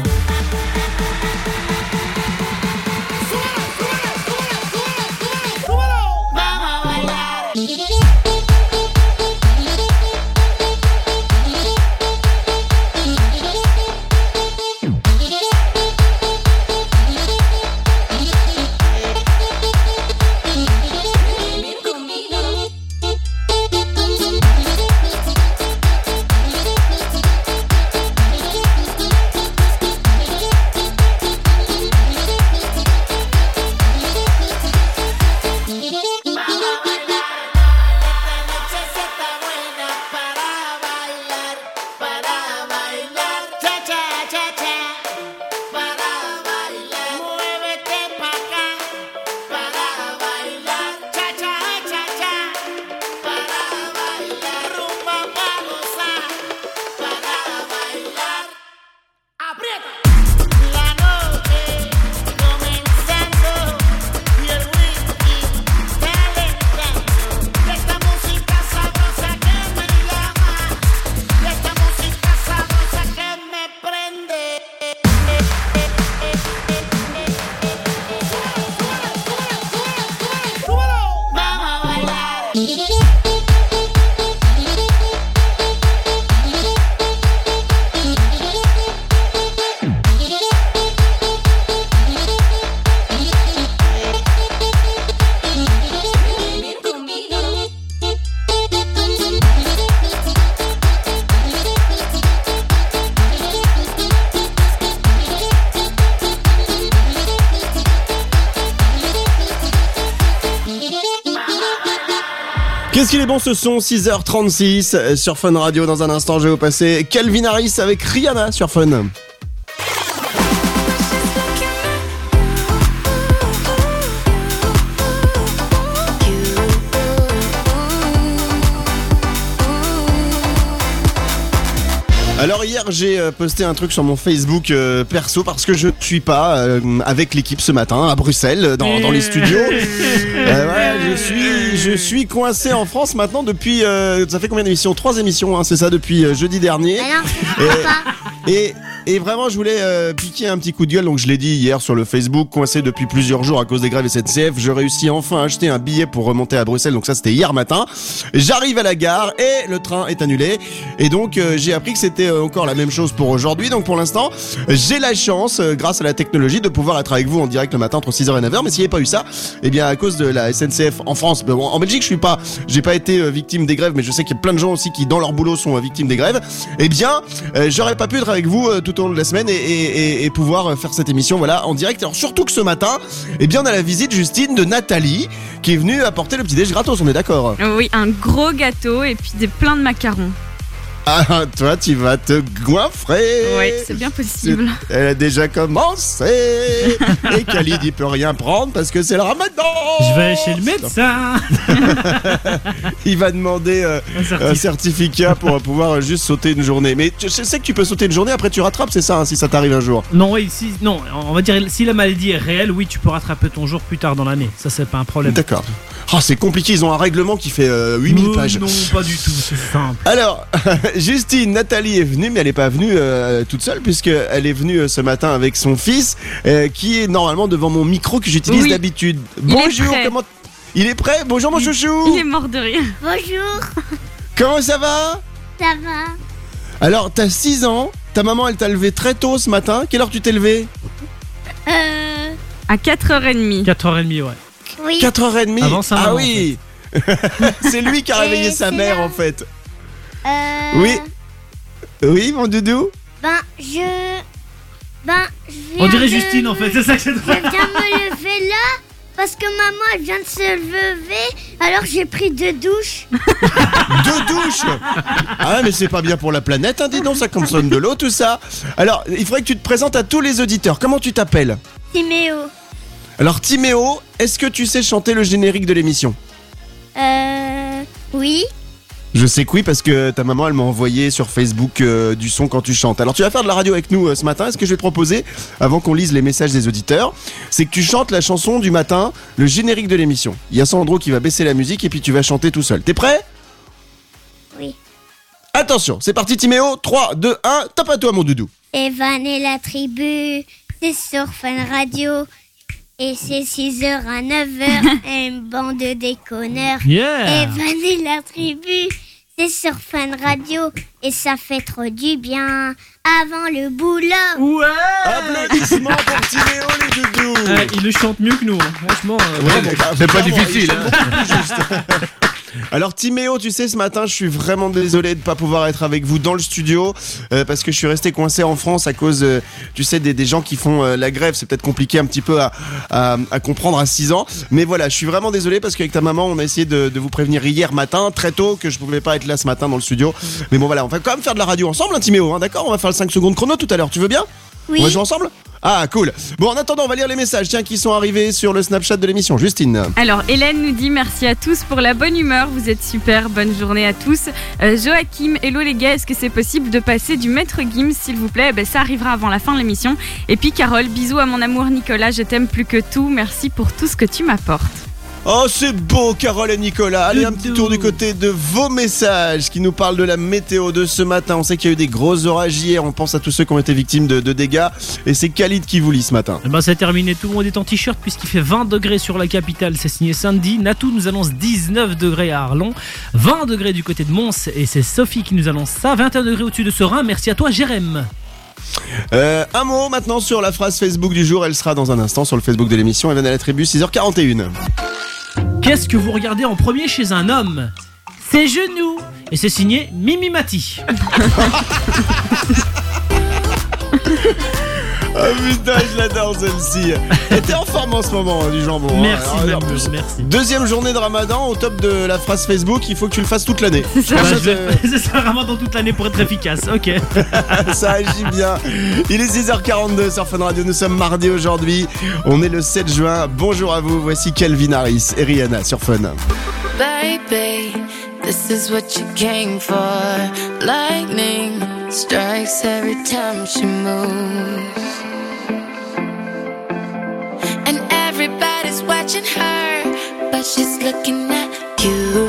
S2: Qu'est-ce qu'il est bon ce son, six heures trente-six sur Fun Radio. Dans un instant, je vais vous passer Calvin Harris avec Rihanna sur Fun. Alors hier j'ai euh, posté un truc sur mon Facebook euh, perso parce que je ne suis pas euh, avec l'équipe ce matin à Bruxelles dans, dans les studios. Euh, ouais, je suis je suis coincé en France maintenant depuis euh, ça fait combien d'émissions? Trois émissions, hein, c'est ça, depuis euh, jeudi dernier. Et, et, et vraiment je voulais euh, piquer un petit coup de gueule, donc je l'ai dit hier sur le Facebook, coincé depuis plusieurs jours à cause des grèves S N C F. Je réussis enfin à acheter un billet pour remonter à Bruxelles, donc ça c'était hier matin. J'arrive à la gare et le train est annulé et donc euh, j'ai appris que c'était encore la même chose pour aujourd'hui. Donc pour l'instant j'ai la chance euh, grâce à la technologie de pouvoir être avec vous en direct le matin entre six heures et neuf heures. Mais s'il n'y avait pas eu ça, eh bien à cause de la S N C F en France, bon, en Belgique je suis pas j'ai pas été euh, victime des grèves, mais je sais qu'il y a plein de gens aussi qui dans leur boulot sont euh, victimes des grèves. Eh bien euh, j'aurais pas pu être avec vous euh, tout au long de la semaine et, et, et, et pouvoir euh, faire cette émission voilà en direct. Alors surtout que ce matin eh bien on a la visite, Justine, de Nathalie qui est venue apporter le petit déj gratos, on est d'accord?
S3: Oui, un gros gâteau et puis des plein de macarons.
S2: Ah, toi, tu vas te goinfrer.
S3: Oui, c'est bien possible.
S2: C'est- Elle a déjà commencé. Et Khalid, il peut rien prendre parce que c'est le ramadan.
S9: Je vais chez le médecin.
S2: Il va demander euh,
S9: Un certificat.
S2: un certificat pour pouvoir euh, juste sauter une journée. Mais tu- je sais que tu peux sauter une journée, après tu rattrapes, c'est ça, hein, si ça t'arrive un jour.
S9: Non, oui, si, non, on va dire si la maladie est réelle, oui, tu peux rattraper ton jour plus tard dans l'année. Ça, c'est pas un problème.
S2: D'accord. Oh, c'est compliqué, ils ont un règlement qui fait euh, huit mille
S9: Non,
S2: pages.
S9: non, pas du tout, c'est simple.
S2: Alors, Justine, Nathalie est venue, mais elle n'est pas venue euh, toute seule, puisqu'elle est venue euh, ce matin avec son fils, euh, qui est normalement devant mon micro que j'utilise
S3: Oui.
S2: d'habitude.
S3: Il est
S2: Bonjour,
S3: prêt.
S2: comment... Il est prêt? Bonjour mon chouchou.
S3: Il est mort de rire.
S20: Bonjour,
S2: Comment ça va?
S20: ça va?
S2: Alors, t'as six ans, ta maman elle t'a levé très tôt ce matin. Quelle heure tu t'es levé?
S20: Euh.
S3: À quatre heures trente.
S9: quatre heures trente, ouais.
S20: Oui.
S2: quatre heures trente.
S9: Avant sa
S2: Ah
S9: maman,
S2: oui. C'est lui qui a réveillé
S20: Et
S2: sa
S20: c'est
S2: mère
S20: là.
S2: en fait.
S20: Euh.
S2: Oui. Oui, mon doudou.
S20: Ben, je. Ben, je
S9: On dirait
S20: viens de-
S9: Justine en fait, c'est ça que c'est
S20: Je
S9: drôle.
S20: viens de me lever là parce que maman elle vient de se lever, alors j'ai pris deux douches.
S2: Deux douches. Ah mais c'est pas bien pour la planète, hein, dis donc, ça consomme de l'eau tout ça. Alors, il faudrait que tu te présentes à tous les auditeurs. Comment tu t'appelles?
S20: Timéo.
S2: Alors Timéo, est-ce que tu sais chanter le générique de l'émission?
S20: Euh. Oui.
S2: Je sais que oui, parce que ta maman elle m'a envoyé sur Facebook euh, du son quand tu chantes. Alors tu vas faire de la radio avec nous euh, ce matin. Ce que je vais te proposer, avant qu'on lise les messages des auditeurs, c'est que tu chantes la chanson du matin, le générique de l'émission. Il y a Sandro qui va baisser la musique et puis tu vas chanter tout seul. T'es prêt?
S20: Oui.
S2: Attention, c'est parti Timéo, trois, deux, un, tape à toi mon doudou.
S20: Evan et la tribu, c'est sur Fun Radio. Et c'est six heures à neuf heures, une bande de déconneurs.
S9: Yeah.
S20: Evan et la tribu, c'est sur Fun Radio. Et ça fait trop du bien avant le boulot.
S9: Ouais.
S2: Applaudissements pour Timéo les doudous.
S9: Euh, il le chante mieux que nous, hein. Franchement. euh,
S2: Ouais,
S9: bravo.
S2: mais-
S5: C'est pas
S2: bravo,
S5: difficile,
S2: ils sont
S5: hein.
S2: beaucoup plus justes. Alors Timéo, tu sais, ce matin, je suis vraiment désolé de pas pouvoir être avec vous dans le studio euh, parce que je suis resté coincé en France à cause, euh, tu sais, des, des gens qui font euh, la grève. C'est peut-être compliqué un petit peu à, à, à comprendre à six ans, mais voilà, je suis vraiment désolé parce qu'avec ta maman, on a essayé de, de vous prévenir hier matin, très tôt, que je pouvais pas être là ce matin dans le studio. Mais bon, voilà, on va quand même faire de la radio ensemble, hein, Timéo, hein, d'accord? On va faire le cinq secondes chrono tout à l'heure. Tu veux bien?
S20: Oui.
S2: On va jouer ensemble? Ah, cool. Bon, en attendant, on va lire les messages, tiens, qui sont arrivés sur le Snapchat de l'émission. Justine.
S3: Alors, Hélène nous dit merci à tous pour la bonne humeur. Vous êtes super. Bonne journée à tous. Euh, Joachim, hello les gars. Est-ce que c'est possible de passer du Maître Gims, s'il vous plaît? Ben, ça arrivera avant la fin de l'émission. Et puis, Carole, bisous à mon amour Nicolas. Je t'aime plus que tout. Merci pour tout ce que tu m'apportes.
S2: Oh, c'est beau, Carole et Nicolas. Allez, un petit tour du côté de vos messages qui nous parlent de la météo de ce matin. On sait qu'il y a eu des gros orages hier. On pense à tous ceux qui ont été victimes de, de dégâts. Et c'est Khalid qui vous lit ce matin.
S9: Eh ben, c'est terminé, tout le monde est en t-shirt puisqu'il fait vingt degrés sur la capitale, c'est signé Sandy. Natou nous annonce dix-neuf degrés à Arlon, vingt degrés du côté de Mons et c'est Sophie qui nous annonce ça, vingt et un degrés au-dessus de Serein. Merci à toi Jérém.
S2: Euh, un mot maintenant sur la phrase Facebook du jour. Elle sera dans un instant sur le Facebook de l'émission. Elle vient à la tribu, six heures quarante et un.
S9: Qu'est-ce que vous regardez en premier chez un homme? Ses genoux. Et c'est signé Mimi Mati.
S2: Ah putain, je l'adore celle-ci. Et t'es en forme en ce moment, hein, du jambon. hein.
S9: Merci,
S2: Alors,
S9: Mamou,
S2: en plus,
S9: merci.
S2: Deuxième journée de Ramadan, au top de la phrase Facebook, il faut que tu le fasses toute l'année.
S9: C'est ça,
S2: Comme
S9: je
S2: ça,
S9: vais- c'est ça, Ramadan toute l'année pour être efficace. Ok.
S2: ça agit bien. Il est six heures quarante-deux sur Fun Radio. Nous sommes mardi aujourd'hui. On est le sept juin. Bonjour à vous. Voici Calvin Harris et Rihanna sur Fun.
S1: Baby, this is what you came for. Lightning strikes every time she moves. And everybody's watching her, but she's looking at you.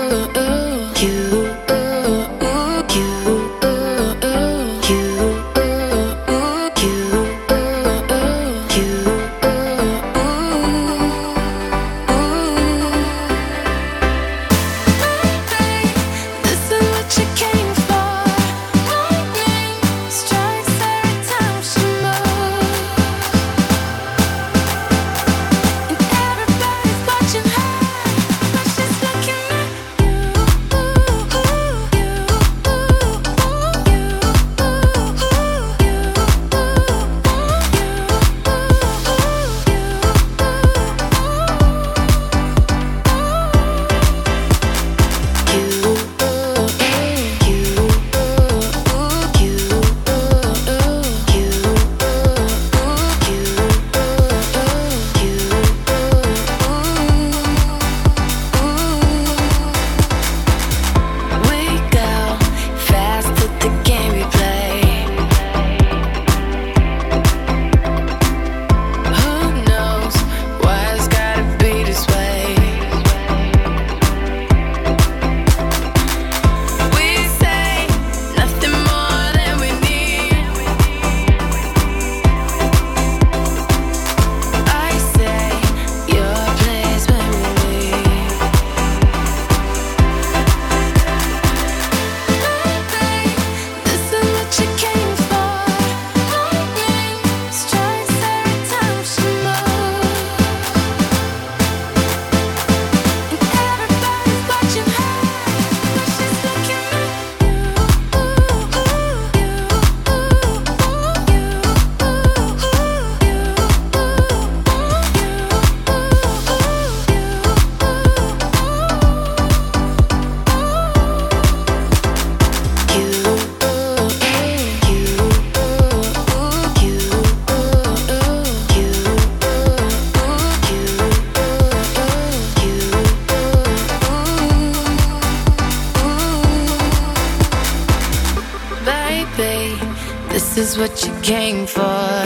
S1: This is what you came for.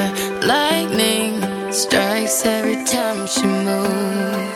S1: Lightning strikes every time she moves.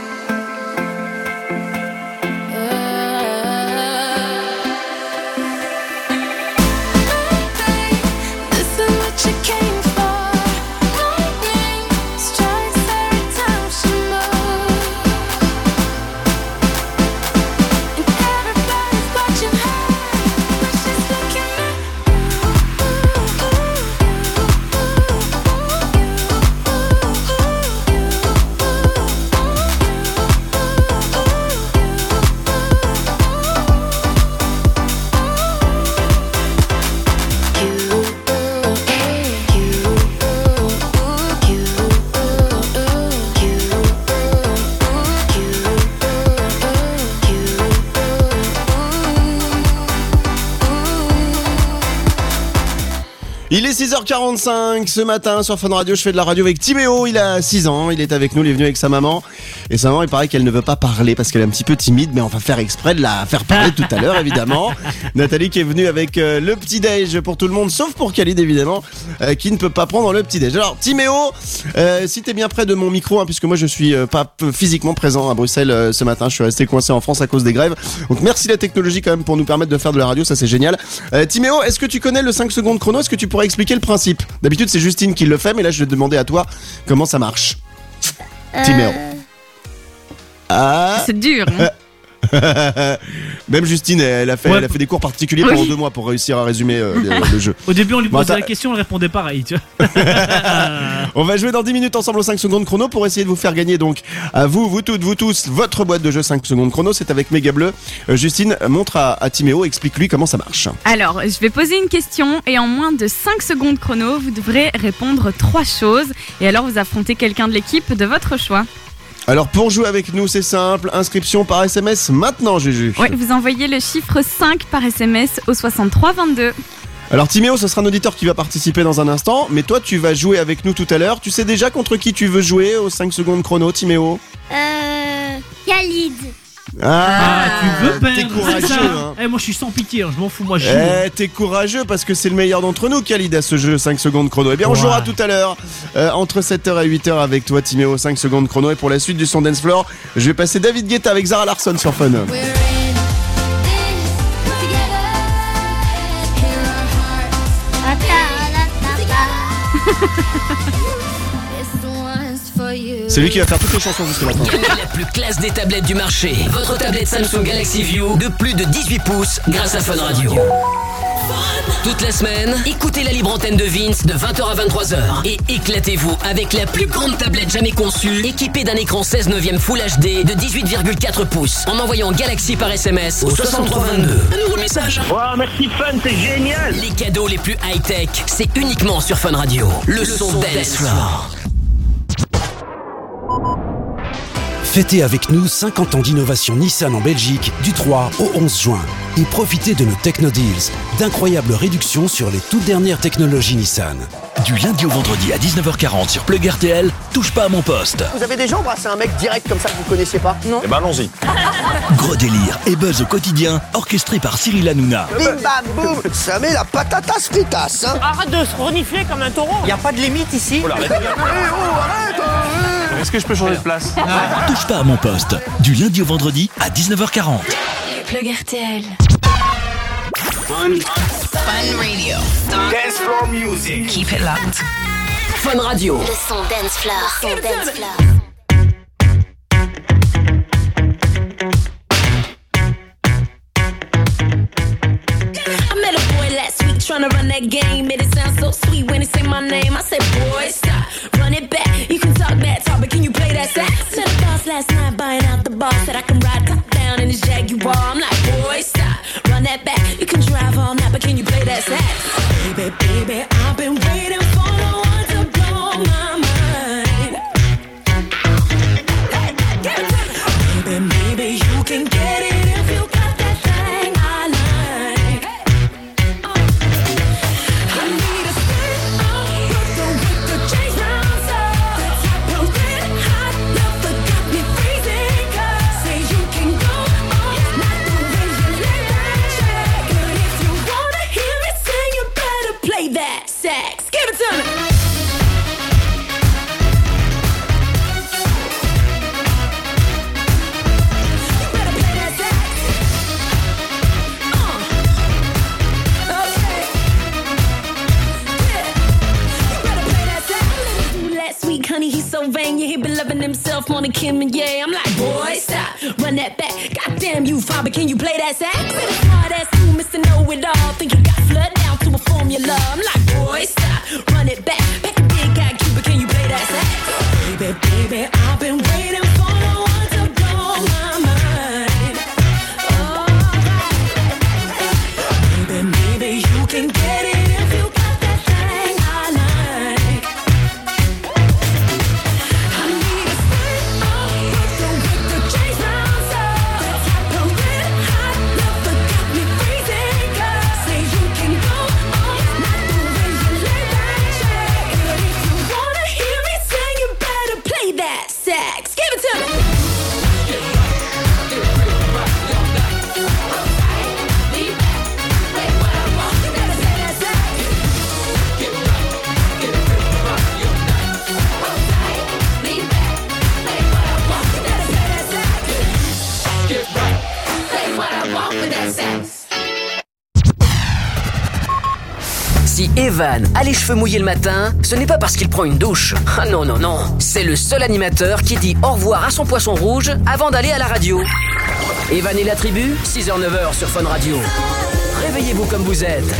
S2: Il est six heures quarante-cinq ce matin sur Fun Radio, je fais de la radio avec Timéo, il a six ans, il est avec nous, il est venu avec sa maman. Et sa maman, il paraît qu'elle ne veut pas parler parce qu'elle est un petit peu timide, mais on va faire exprès de la faire parler tout à l'heure évidemment. Nathalie qui est venue avec euh, le petit-déj pour tout le monde, sauf pour Khalid évidemment, euh, qui ne peut pas prendre le petit-déj. Alors Timéo, euh, si t'es bien près de mon micro, hein, puisque moi je suis euh, pas p- physiquement présent à Bruxelles euh, ce matin, je suis resté coincé en France à cause des grèves. Donc merci la technologie quand même pour nous permettre de faire de la radio, ça c'est génial. Euh, Timéo, est-ce que tu connais le cinq secondes chrono? Est-ce que tu pourrais expliquer le principe? D'habitude c'est Justine qui le fait, mais là je vais te demander à toi comment ça marche.
S20: Euh,
S2: Timéo. Ah.
S3: C'est dur. Hein.
S2: Même Justine, elle a fait,
S9: Ouais.
S2: elle a fait des cours particuliers
S9: Oui.
S2: pendant deux mois pour réussir à résumer euh, le, le jeu.
S9: Au début, on lui
S2: Bon,
S9: posait
S2: ça-
S9: la question, elle répondait pareil, tu vois.
S2: On va jouer dans dix minutes ensemble aux cinq secondes chrono pour essayer de vous faire gagner donc à vous, vous toutes, vous tous, votre boîte de jeu cinq secondes chrono. C'est avec Méga Bleu. Euh, Justine, montre à, à Timéo, explique-lui comment ça marche.
S3: Alors, je vais poser une question et en moins de cinq secondes chrono, vous devrez répondre trois choses. Et alors, vous affrontez quelqu'un de l'équipe de votre choix.
S2: Alors pour jouer avec nous, c'est simple, inscription par S M S maintenant, Juju.
S3: Oui, vous envoyez le chiffre cinq par S M S au soixante-trois vingt-deux.
S2: Alors Timéo, ce sera un auditeur qui va participer dans un instant, mais toi tu vas jouer avec nous tout à l'heure. Tu sais déjà contre qui tu veux jouer aux cinq secondes chrono, Timéo?
S20: Euh. Khalid.
S2: Ah,
S9: tu veux
S2: t'es
S9: perdre,
S2: courageux,
S9: c'est ça.
S2: hein.
S9: Eh, moi, je suis sans pitié, hein, je m'en fous, moi, je joue.
S2: Eh, t'es courageux parce que c'est le meilleur d'entre nous, Khalid, à ce jeu cinq secondes chrono. Eh bien, on
S9: Ouais.
S2: jouera tout à l'heure euh, entre sept heures et huit heures avec toi, Timéo, cinq secondes chrono. Et pour la suite du son Dance Floor, je vais passer David Guetta avec Zara Larsson sur Fun. C'est lui qui va faire toutes les chansons jusqu'à maintenant.
S8: La plus classe des tablettes du marché. Votre tablette Samsung Galaxy View de plus de dix-huit pouces grâce à Fun Radio. Toute la semaine, écoutez la libre antenne de Vince de vingt heures à vingt-trois heures et éclatez-vous avec la plus grande tablette jamais conçue, équipée d'un écran seize neuvième Full H D de dix-huit virgule quatre pouces en envoyant Galaxy par S M S au soixante-trois vingt-deux. Un nouveau message.
S21: Wow, merci Fun, c'est génial.
S8: Les cadeaux les plus high-tech, c'est uniquement sur Fun Radio. Le, Le son, son Dance Floor.
S22: Fêtez avec nous cinquante ans d'innovation Nissan en Belgique du trois au onze juin et profitez de nos Techno Deals, d'incroyables réductions sur les toutes dernières technologies Nissan.
S17: Du lundi au vendredi à dix-neuf heures quarante sur Plug R T L, touche pas à mon poste.
S23: Vous avez déjà embrassé un mec direct comme ça que vous connaissiez pas? Non.
S17: Eh ben allons-y. Gros délire et buzz au quotidien, orchestré par Cyril Hanouna.
S23: Bim bam boum, ça met la patatas fritas. Hein.
S21: Arrête de se renifler comme un taureau.
S23: Y a pas de limite ici.
S17: Oh là, arrête.
S23: Eh oh, arrête hein.
S17: Est-ce que je peux changer de place? Touche pas à mon poste, du lundi au vendredi à dix-neuf heures quarante.
S4: Plug R T L.
S18: Fun. Fun Radio. Dance floor music. Keep it locked.
S8: Fun Radio.
S4: Le son Dance Floor. Le son Dance Floor.
S24: I met a boy last week trying to run that game. Made it sound so sweet when he say my name. I said, boy, stop, run it back. You can talk that talk, but can you play that sax? Met a boss last night buying out the bar. Said I can ride top down in his Jaguar. I'm like, boy, stop, run that back. You can drive all night, but can you play that sax? Baby, baby, I've been waiting for the one to blow my mind. Baby, maybe you can get it if you got that thing I like. I need a spin on rhythm with the chains round up. The type of red hot love that got me freezing cold. Say you can go on, not the way you lay that track. But if you wanna hear me sing, you better play that sax. Give it to me. Last week, honey, he's so vain. Yeah, he been loving himself more than Kim and yeah. I'm like, boy, stop, run that back. Goddamn you, father, can you play that sax? Hard ass you, Mister Know-It-All. Think you got flood down to a formula. I'm like, boy, stop, run it back. Pack a big guy, Cuba, can you play that sax? Baby, baby, I've been waiting for the one to blow my mind. Oh, baby, maybe you can get it if you got that thing I like. I need a spin on rhythm with the chains round up. The type of red hot love that got me freezing cold. Say you can go on, not the way you lay that track. But if you wanna hear me sing, you better play that sax. Give it to me.
S8: Si Evan a les cheveux mouillés le matin, ce n'est pas parce qu'il prend une douche. Ah non, non, non. C'est le seul animateur qui dit au revoir à son poisson rouge avant d'aller à la radio. Evan et la tribu, six heures neuf heures sur Fun Radio. Réveillez-vous comme vous êtes.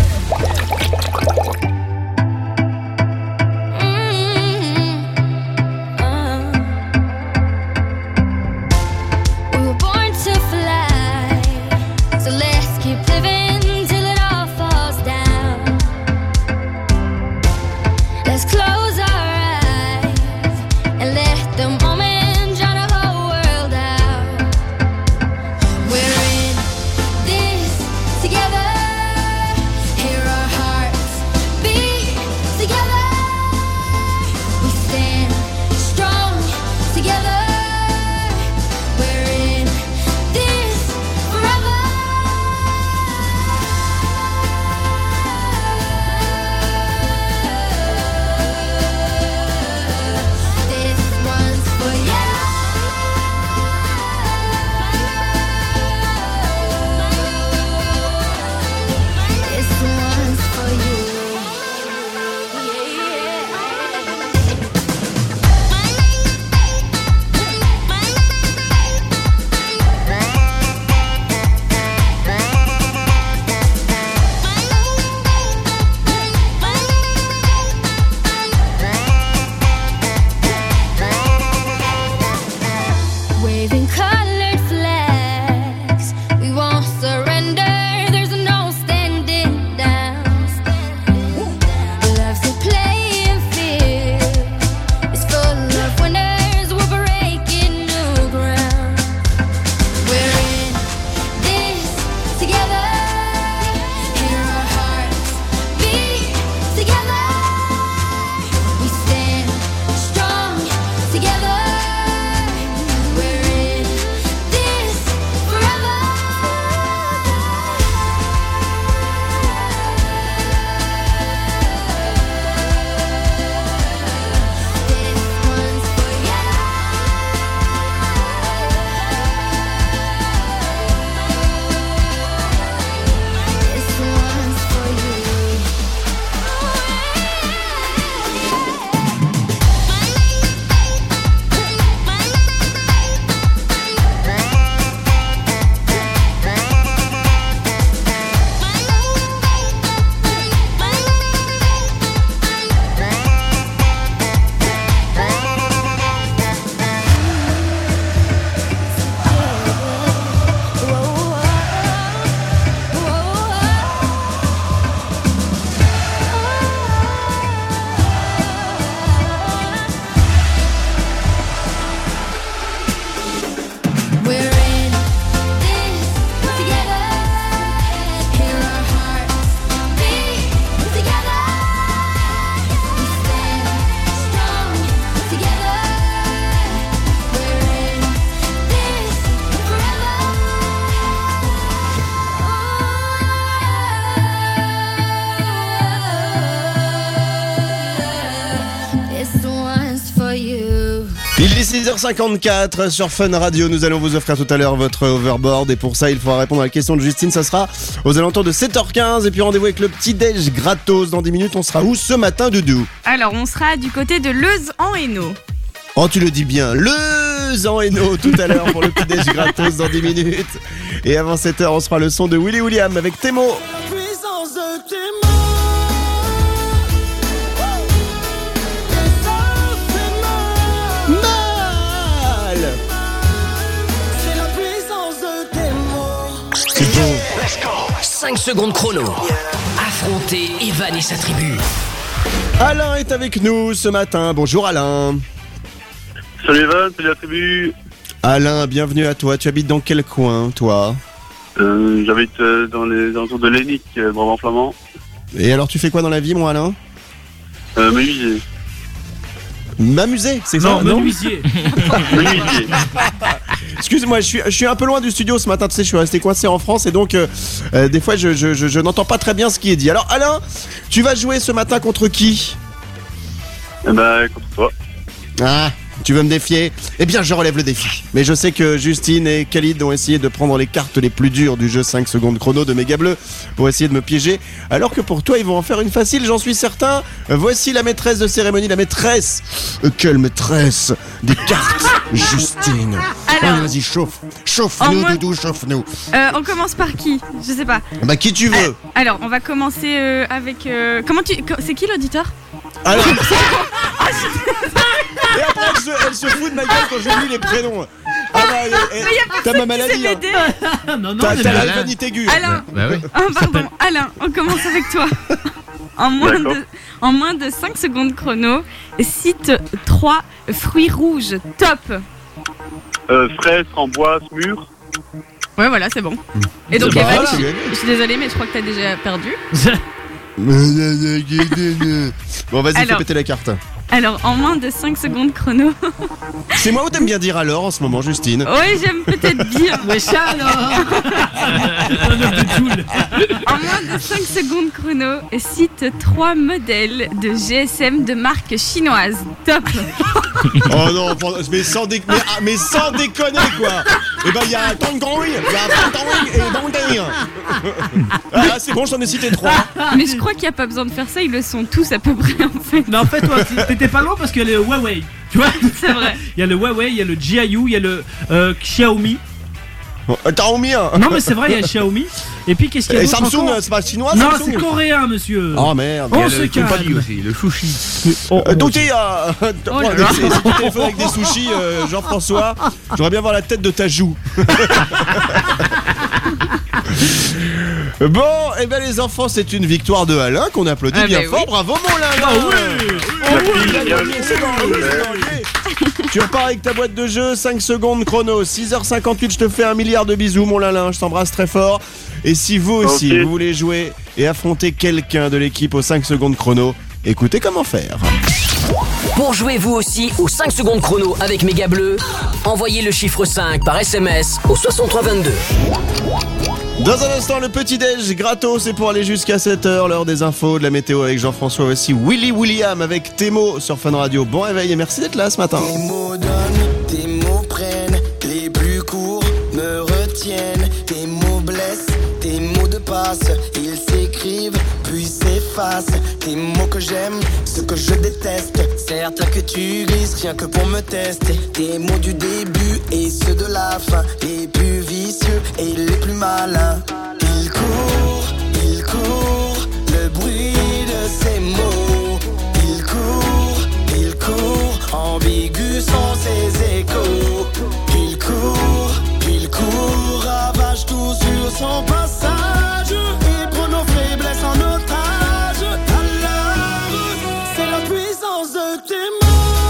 S2: Il est six heures cinquante-quatre sur Fun Radio. Nous allons vous offrir tout à l'heure votre overboard. Et pour ça, il faudra répondre à la question de Justine. Ça sera aux alentours de sept heures quinze. Et puis rendez-vous avec le petit déj gratos. Dans dix minutes, on sera où ce matin, Doudou?
S3: Alors, on sera du côté de Leuze-en-Hainaut.
S2: Oh, tu le dis bien. Leuze-en-Hainaut tout à l'heure pour le petit déj gratos dans dix minutes. Et avant sept heures, on sera le son de Willy William avec Temo.
S8: cinq secondes chrono. Affronter Evan et sa tribu.
S2: Alain est avec nous ce matin. Bonjour Alain.
S7: Salut Evan, salut la tribu.
S2: Alain, bienvenue à toi. Tu habites dans quel coin, toi?
S7: euh, J'habite euh, dans les alentours de Lénic, euh, Brabant-Flamand.
S2: Et alors, tu fais quoi dans la vie, mon Alain?
S7: euh, Menuisier.
S2: M'amuser, c'est ça?
S9: Non, menuisier.
S7: Menuisier.
S2: Excuse-moi, je suis, je suis un peu loin du studio ce matin, tu sais, je suis resté coincé en France et donc euh, euh, des fois je, je, je, je n'entends pas très bien ce qui est dit. Alors Alain, tu vas jouer ce matin contre qui?
S7: Eh ben, contre toi.
S2: Ah, Tu veux me défier? Eh bien, je relève le défi. Mais je sais que Justine et Khalid ont essayé de prendre les cartes les plus dures du jeu cinq secondes chrono de Méga Bleu pour essayer de me piéger. Alors que pour toi, ils vont en faire une facile, j'en suis certain. Voici la maîtresse de cérémonie, la maîtresse. Euh, quelle maîtresse des cartes, Justine.
S3: Alors,
S2: Allez, vas-y, chauffe. Chauffe-nous,
S3: en moins-
S2: Doudou, chauffe-nous.
S3: Euh, on commence par qui? Je sais pas.
S2: Bah, qui tu veux.
S3: Alors, on va commencer euh, avec. euh, comment tu. co- C'est qui l'auditeur?
S2: Alors. Et après, elle se, elle se fout de ma gueule quand j'oublie les prénoms. Ah bah, eh, eh,
S3: Mais y a
S2: t'as ma
S3: personne qui
S2: maladie.
S3: sait
S2: hein.
S3: m'aider.
S9: non, non,
S2: T'as
S9: c'est
S2: t'as
S9: bien.
S2: la vanité aiguë.
S3: Alain.
S5: Bah oui.
S3: Ah, pardon, Alain, on commence avec toi. En moins,
S7: D'accord.
S3: de, en moins de cinq secondes chrono, cite trois fruits rouges top.
S7: Euh, fraises, framboises, mûres.
S3: Ouais, voilà, c'est bon. Et donc,
S2: C'est
S3: Evan,
S2: pas
S3: je,
S2: grave.
S3: je suis désolée, mais je crois que t'as déjà perdu.
S2: Bon, vas-y, fais
S3: Alors.
S2: péter la carte.
S3: Alors, en moins de cinq secondes chrono.
S2: C'est moi ou t'aimes bien dire alors en ce moment, Justine?
S3: Ouais, j'aime peut-être dire.
S9: Mais ça alors.
S3: En moins de cinq secondes chrono, cite trois modèles de G S M de marque chinoise top.
S2: Oh non, mais sans, dé- mais, ah, mais sans déconner quoi. Et bah il y a Tongdong, il y a Tongdong et Dongdeng. Ah c'est bon, j'en ai cité trois.
S3: Mais je crois qu'il n'y a pas besoin de faire ça, ils le sont tous à peu près en fait.
S9: Mais en fait, toi, t'étais pas loin parce qu'il y a le Huawei. Tu vois?
S3: C'est vrai.
S9: Il y a le Huawei, il y a le G I U, il y a le euh, Xiaomi.
S2: Xiaomi hein.
S9: Non, mais c'est vrai, il y a Xiaomi. Et puis, qu'est-ce qu'il y a
S2: Et
S9: d'autre
S2: Samsung,
S9: encore
S2: c'est pas chinois?
S9: Non,
S2: Samsung
S9: c'est coréen, monsieur.
S2: Oh merde.
S5: Il y
S9: On
S5: a
S9: se
S5: le Toupali
S9: calme.
S5: aussi, le sushi.
S9: Oh,
S2: Euh, Douté, euh,
S3: Oh là
S2: ouais,
S3: là.
S2: c'est- c'est ton téléphone avec des sushis, euh, Jean-François. J'aurais bien voir la tête de ta joue. Bon, et ben les enfants, c'est une victoire de Alain qu'on applaudit
S3: Ah,
S2: bien
S3: bah
S2: fort.
S3: oui.
S2: Bravo mon Alain.
S9: Ah oui.
S2: Oh oui, il a gagné, c'est dans le- c'est dans le- Tu repars avec ta boîte de jeu, cinq secondes chrono, six heures cinquante-huit, je te fais un milliard de bisous mon Lalin, je t'embrasse très fort. Et si vous aussi,
S7: Ok.
S2: vous voulez jouer et affronter quelqu'un de l'équipe aux cinq secondes chrono, écoutez comment faire.
S8: Pour jouer vous aussi aux cinq secondes chrono avec Méga Bleu, envoyez le chiffre cinq par S M S au soixante-trois vingt-deux.
S2: Dans un instant, le petit-déj gratos, c'est pour aller jusqu'à sept heures, l'heure des infos, de la météo avec Jean-François aussi. Willy William avec Thémo sur Fun Radio. Bon réveil et merci d'être là ce matin.
S18: Tes mots donnent, tes mots prennent, les plus courts me retiennent. Tes mots blessent, tes mots de passe, ils s'écrivent puis s'effacent. Tes mots que j'aime, ceux que je déteste, certes que tu glisses rien que pour me tester. Tes mots du début et ceux de la fin, les plus vicieux et les plus malins. Ils courent, ils courent, le bruit de ces mots. Ils courent, ils courent, ambigus sont ces échos. Il court, il court, ravage tout sur son passage. Il prend nos faiblesses en otage. Alors, c'est la puissance de tes mots.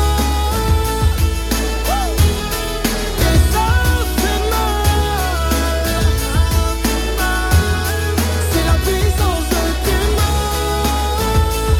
S18: Et ça fait mal. C'est la puissance de tes mots.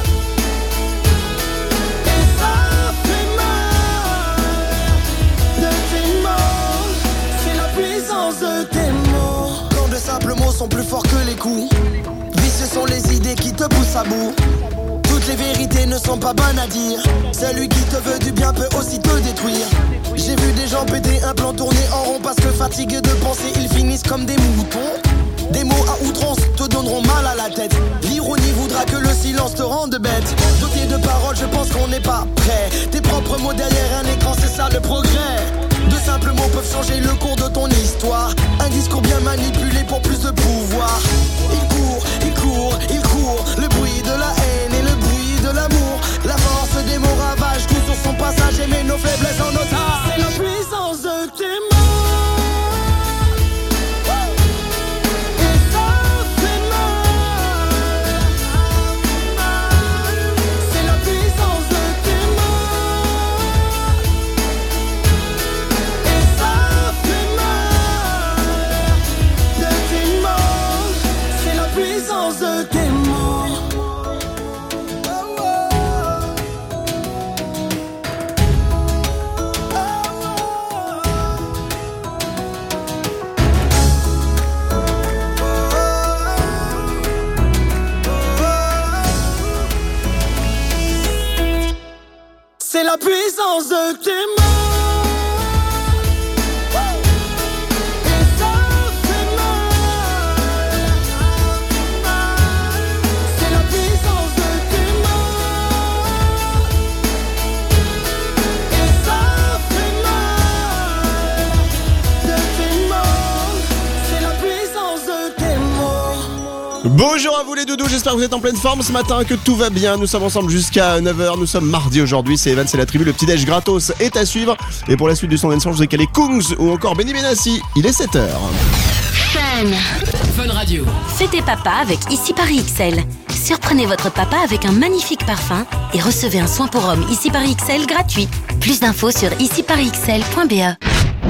S18: Et ça fait mal. De tes mots, c'est la puissance de tes mots. Quand de simples mots sont plus forts que les coups, vicieux sont les idées qui te poussent à bout. Toutes les vérités ne sont pas bonnes à dire. Celui qui te veut du bien peut aussi te détruire. J'ai vu des gens péter un plan tourner en rond parce que fatigués de penser, ils finissent comme des moutons. Des mots à outrance te donneront mal à la tête. L'ironie voudra que le silence te rende bête. Doté de paroles, je pense qu'on n'est pas prêt. Tes propres mots derrière un écran, c'est ça le progrès. De simples mots peuvent changer le cours de ton histoire. Un discours bien manipulé pour plus de pouvoir. Il court, il court, il court. Le bruit de la haine et le bruit de l'amour. La force des mots ravage tout sur son passage et met nos faiblesses en otage. C'est la puissance de tes mots. Et ça fait mal. C'est la puissance de tes mots. Et ça fait de tes mots. Et ça fait mal. C'est la puissance de tes mots. Et ça fait mal. De tes mots. C'est la puissance de tes mots.
S2: Bonjour à vous les doudous, j'espère que vous êtes en pleine forme ce matin, que tout va bien. Nous sommes ensemble jusqu'à neuf heures, nous sommes mardi aujourd'hui, c'est Evan, c'est la tribu, le petit déj gratos est à suivre. Et pour la suite du son d'Ensemble, je vous ai calé Kungs ou encore Benny Benassi, il est sept heures.
S4: Fun.
S8: Fun Radio.
S4: Fêtez papa avec Ici Paris X L. Surprenez votre papa avec un magnifique parfum et recevez un soin pour homme Ici Paris X L gratuit. Plus d'infos sur ici paris x l point b e.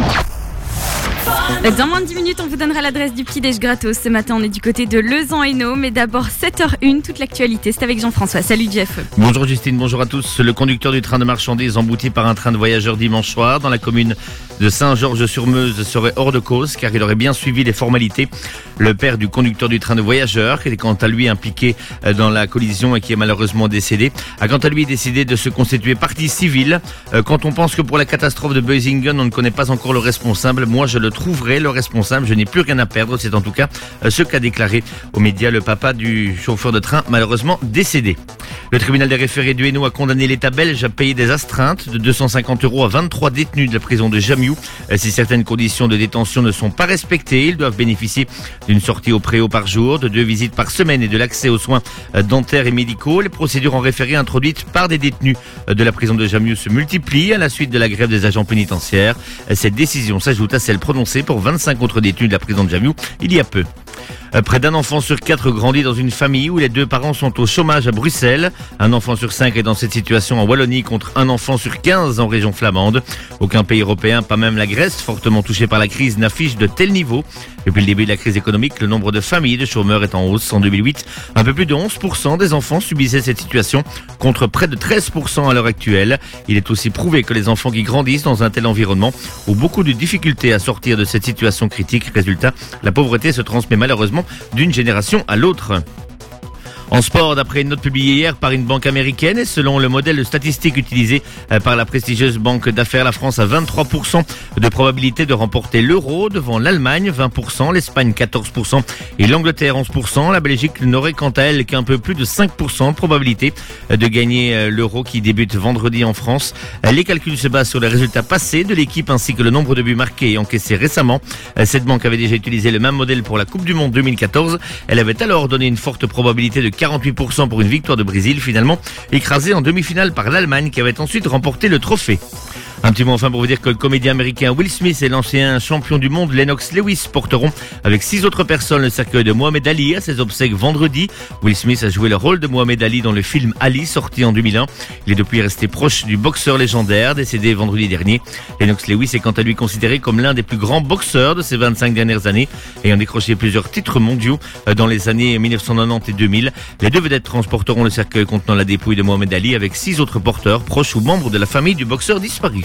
S3: Dans moins de dix minutes, on vous donnera l'adresse du petit déj gratos. Ce matin, on est du côté de Lezan-Hainaut, mais d'abord sept heures une, toute l'actualité. C'est avec Jean-François. Salut Jeff.
S5: Bonjour Justine, bonjour à tous. Le conducteur du train de marchandises embouti par un train de voyageurs dimanche soir dans la commune de Saint-Georges-sur-Meuse serait hors de cause car il aurait bien suivi les formalités. Le père du conducteur du train de voyageurs, qui est quant à lui impliqué dans la collision et qui est malheureusement décédé, a quant à lui décidé de se constituer partie civile. Quand on pense que pour la catastrophe de Boesingen, on ne connaît pas encore le responsable, moi je le trouverai le responsable, je n'ai plus rien à perdre. C'est en tout cas ce qu'a déclaré aux médias le papa du chauffeur de train malheureusement décédé. Le tribunal des référés du Hainaut a condamné l'État belge à payer des astreintes de deux cent cinquante euros à vingt-trois détenus de la prison de Jamiou. Si certaines conditions de détention ne sont pas respectées, ils doivent bénéficier d'une sortie au préau par jour, de deux visites par semaine et de l'accès aux soins dentaires et médicaux. Les procédures en référé introduites par des détenus de la prison de Jamiou se multiplient à la suite de la grève des agents pénitentiaires. Cette décision s'ajoute à celle prononcée pour vingt-cinq autres détenus de la prison de Jamiou il y a peu. Près d'un enfant sur quatre grandit dans une famille où les deux parents sont au chômage à Bruxelles. Un enfant sur cinq est dans cette situation en Wallonie contre un enfant sur quinze en région flamande. Aucun pays européen, pas même la Grèce, fortement touchée par la crise, n'affiche de tels niveaux. Depuis le début de la crise économique, le nombre de familles de chômeurs est en hausse. En deux mille huit, un peu plus de onze pour cent des enfants subissaient cette situation contre près de treize pour cent à l'heure actuelle. Il est aussi prouvé que les enfants qui grandissent dans un tel environnement ont beaucoup de difficultés à sortir de cette situation critique. Résultat, la pauvreté se transmet malheureusement d'une génération à l'autre. En sport, d'après une note publiée hier par une banque américaine et selon le modèle statistique utilisé par la prestigieuse banque d'affaires, la France a vingt-trois pour cent de probabilité de remporter l'euro devant l'Allemagne, vingt pour cent, l'Espagne quatorze pour cent et l'Angleterre onze pour cent. La Belgique n'aurait quant à elle qu'un peu plus de cinq pour cent de probabilité de gagner l'euro qui débute vendredi en France. Les calculs se basent sur les résultats passés de l'équipe ainsi que le nombre de buts marqués et encaissés récemment. Cette banque avait déjà utilisé le même modèle pour la Coupe du Monde deux mille quatorze. Elle avait alors donné une forte probabilité de quarante-huit pour cent pour une victoire de Brésil, finalement écrasée en demi-finale par l'Allemagne qui avait ensuite remporté le trophée. Un petit mot enfin pour vous dire que le comédien américain Will Smith et l'ancien champion du monde Lennox Lewis porteront avec six autres personnes le cercueil de Mohamed Ali à ses obsèques vendredi. Will Smith a joué le rôle de Mohamed Ali dans le film Ali sorti en deux mille un. Il est depuis resté proche du boxeur légendaire décédé vendredi dernier. Lennox Lewis est quant à lui considéré comme l'un des plus grands boxeurs de ces vingt-cinq dernières années, ayant décroché plusieurs titres mondiaux dans les années mille neuf cent quatre-vingt-dix et deux mille. Les deux vedettes transporteront le cercueil contenant la dépouille de Mohamed Ali avec six autres porteurs proches ou membres de la famille du boxeur disparu.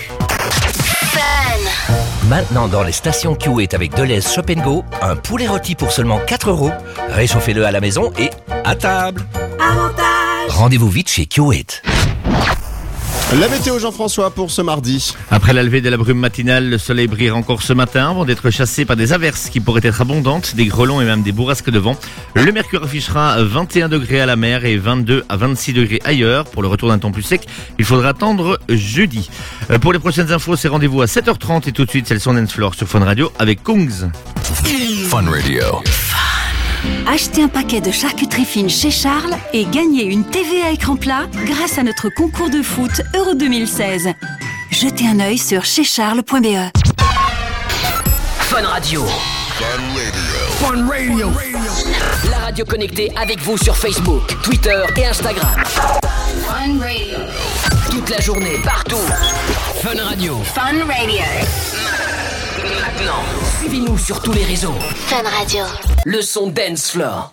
S6: Maintenant dans les stations Q eight avec Deleuze Shop and Go, un poulet rôti pour seulement quatre euros. Réchauffez-le à la maison et à table.
S4: Avantage.
S6: Rendez-vous vite chez Q eight.
S2: La météo Jean-François pour ce mardi.
S5: Après la levée de la brume matinale, le soleil brillera encore ce matin avant d'être chassé par des averses qui pourraient être abondantes, des grêlons et même des bourrasques de vent. Le mercure affichera vingt et un degrés à la mer et vingt-deux à vingt-six degrés ailleurs. Pour le retour d'un temps plus sec, il faudra attendre jeudi. Pour les prochaines infos, c'est rendez-vous à sept heures trente et tout de suite, c'est le son Dance Floor sur Fun Radio avec Kungs.
S16: Fun Radio.
S10: Achetez un paquet de charcuterie fine chez Charles et gagnez une T V à écran plat grâce à notre concours de foot Euro deux mille seize. Jetez un œil sur chez charles point b e.
S8: Fun Radio.
S18: Fun Radio.
S8: La radio connectée avec vous sur Facebook, Twitter et Instagram.
S24: Fun Radio.
S8: Toute la journée, partout. Fun Radio.
S24: Fun Radio.
S8: Maintenant, suivez-nous sur tous les réseaux.
S24: Fun Radio.
S8: Le son Dance Floor.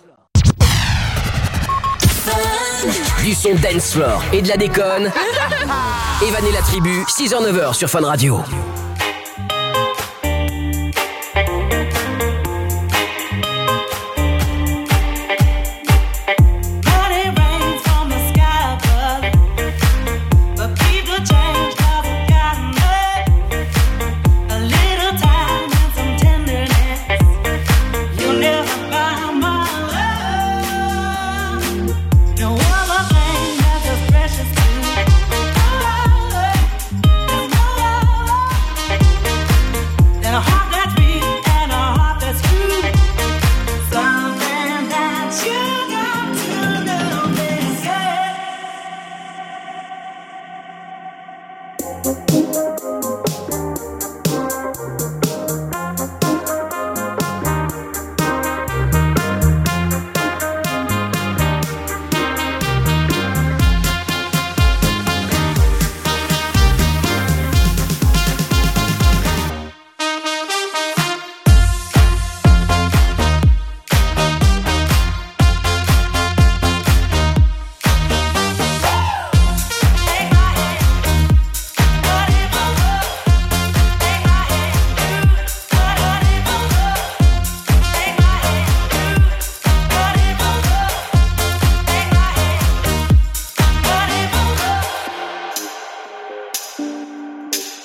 S8: Du son Dance Floor et de la déconne. Evan et la tribu, six heures neuf heures sur Fun Radio.
S18: Change, 'cause I got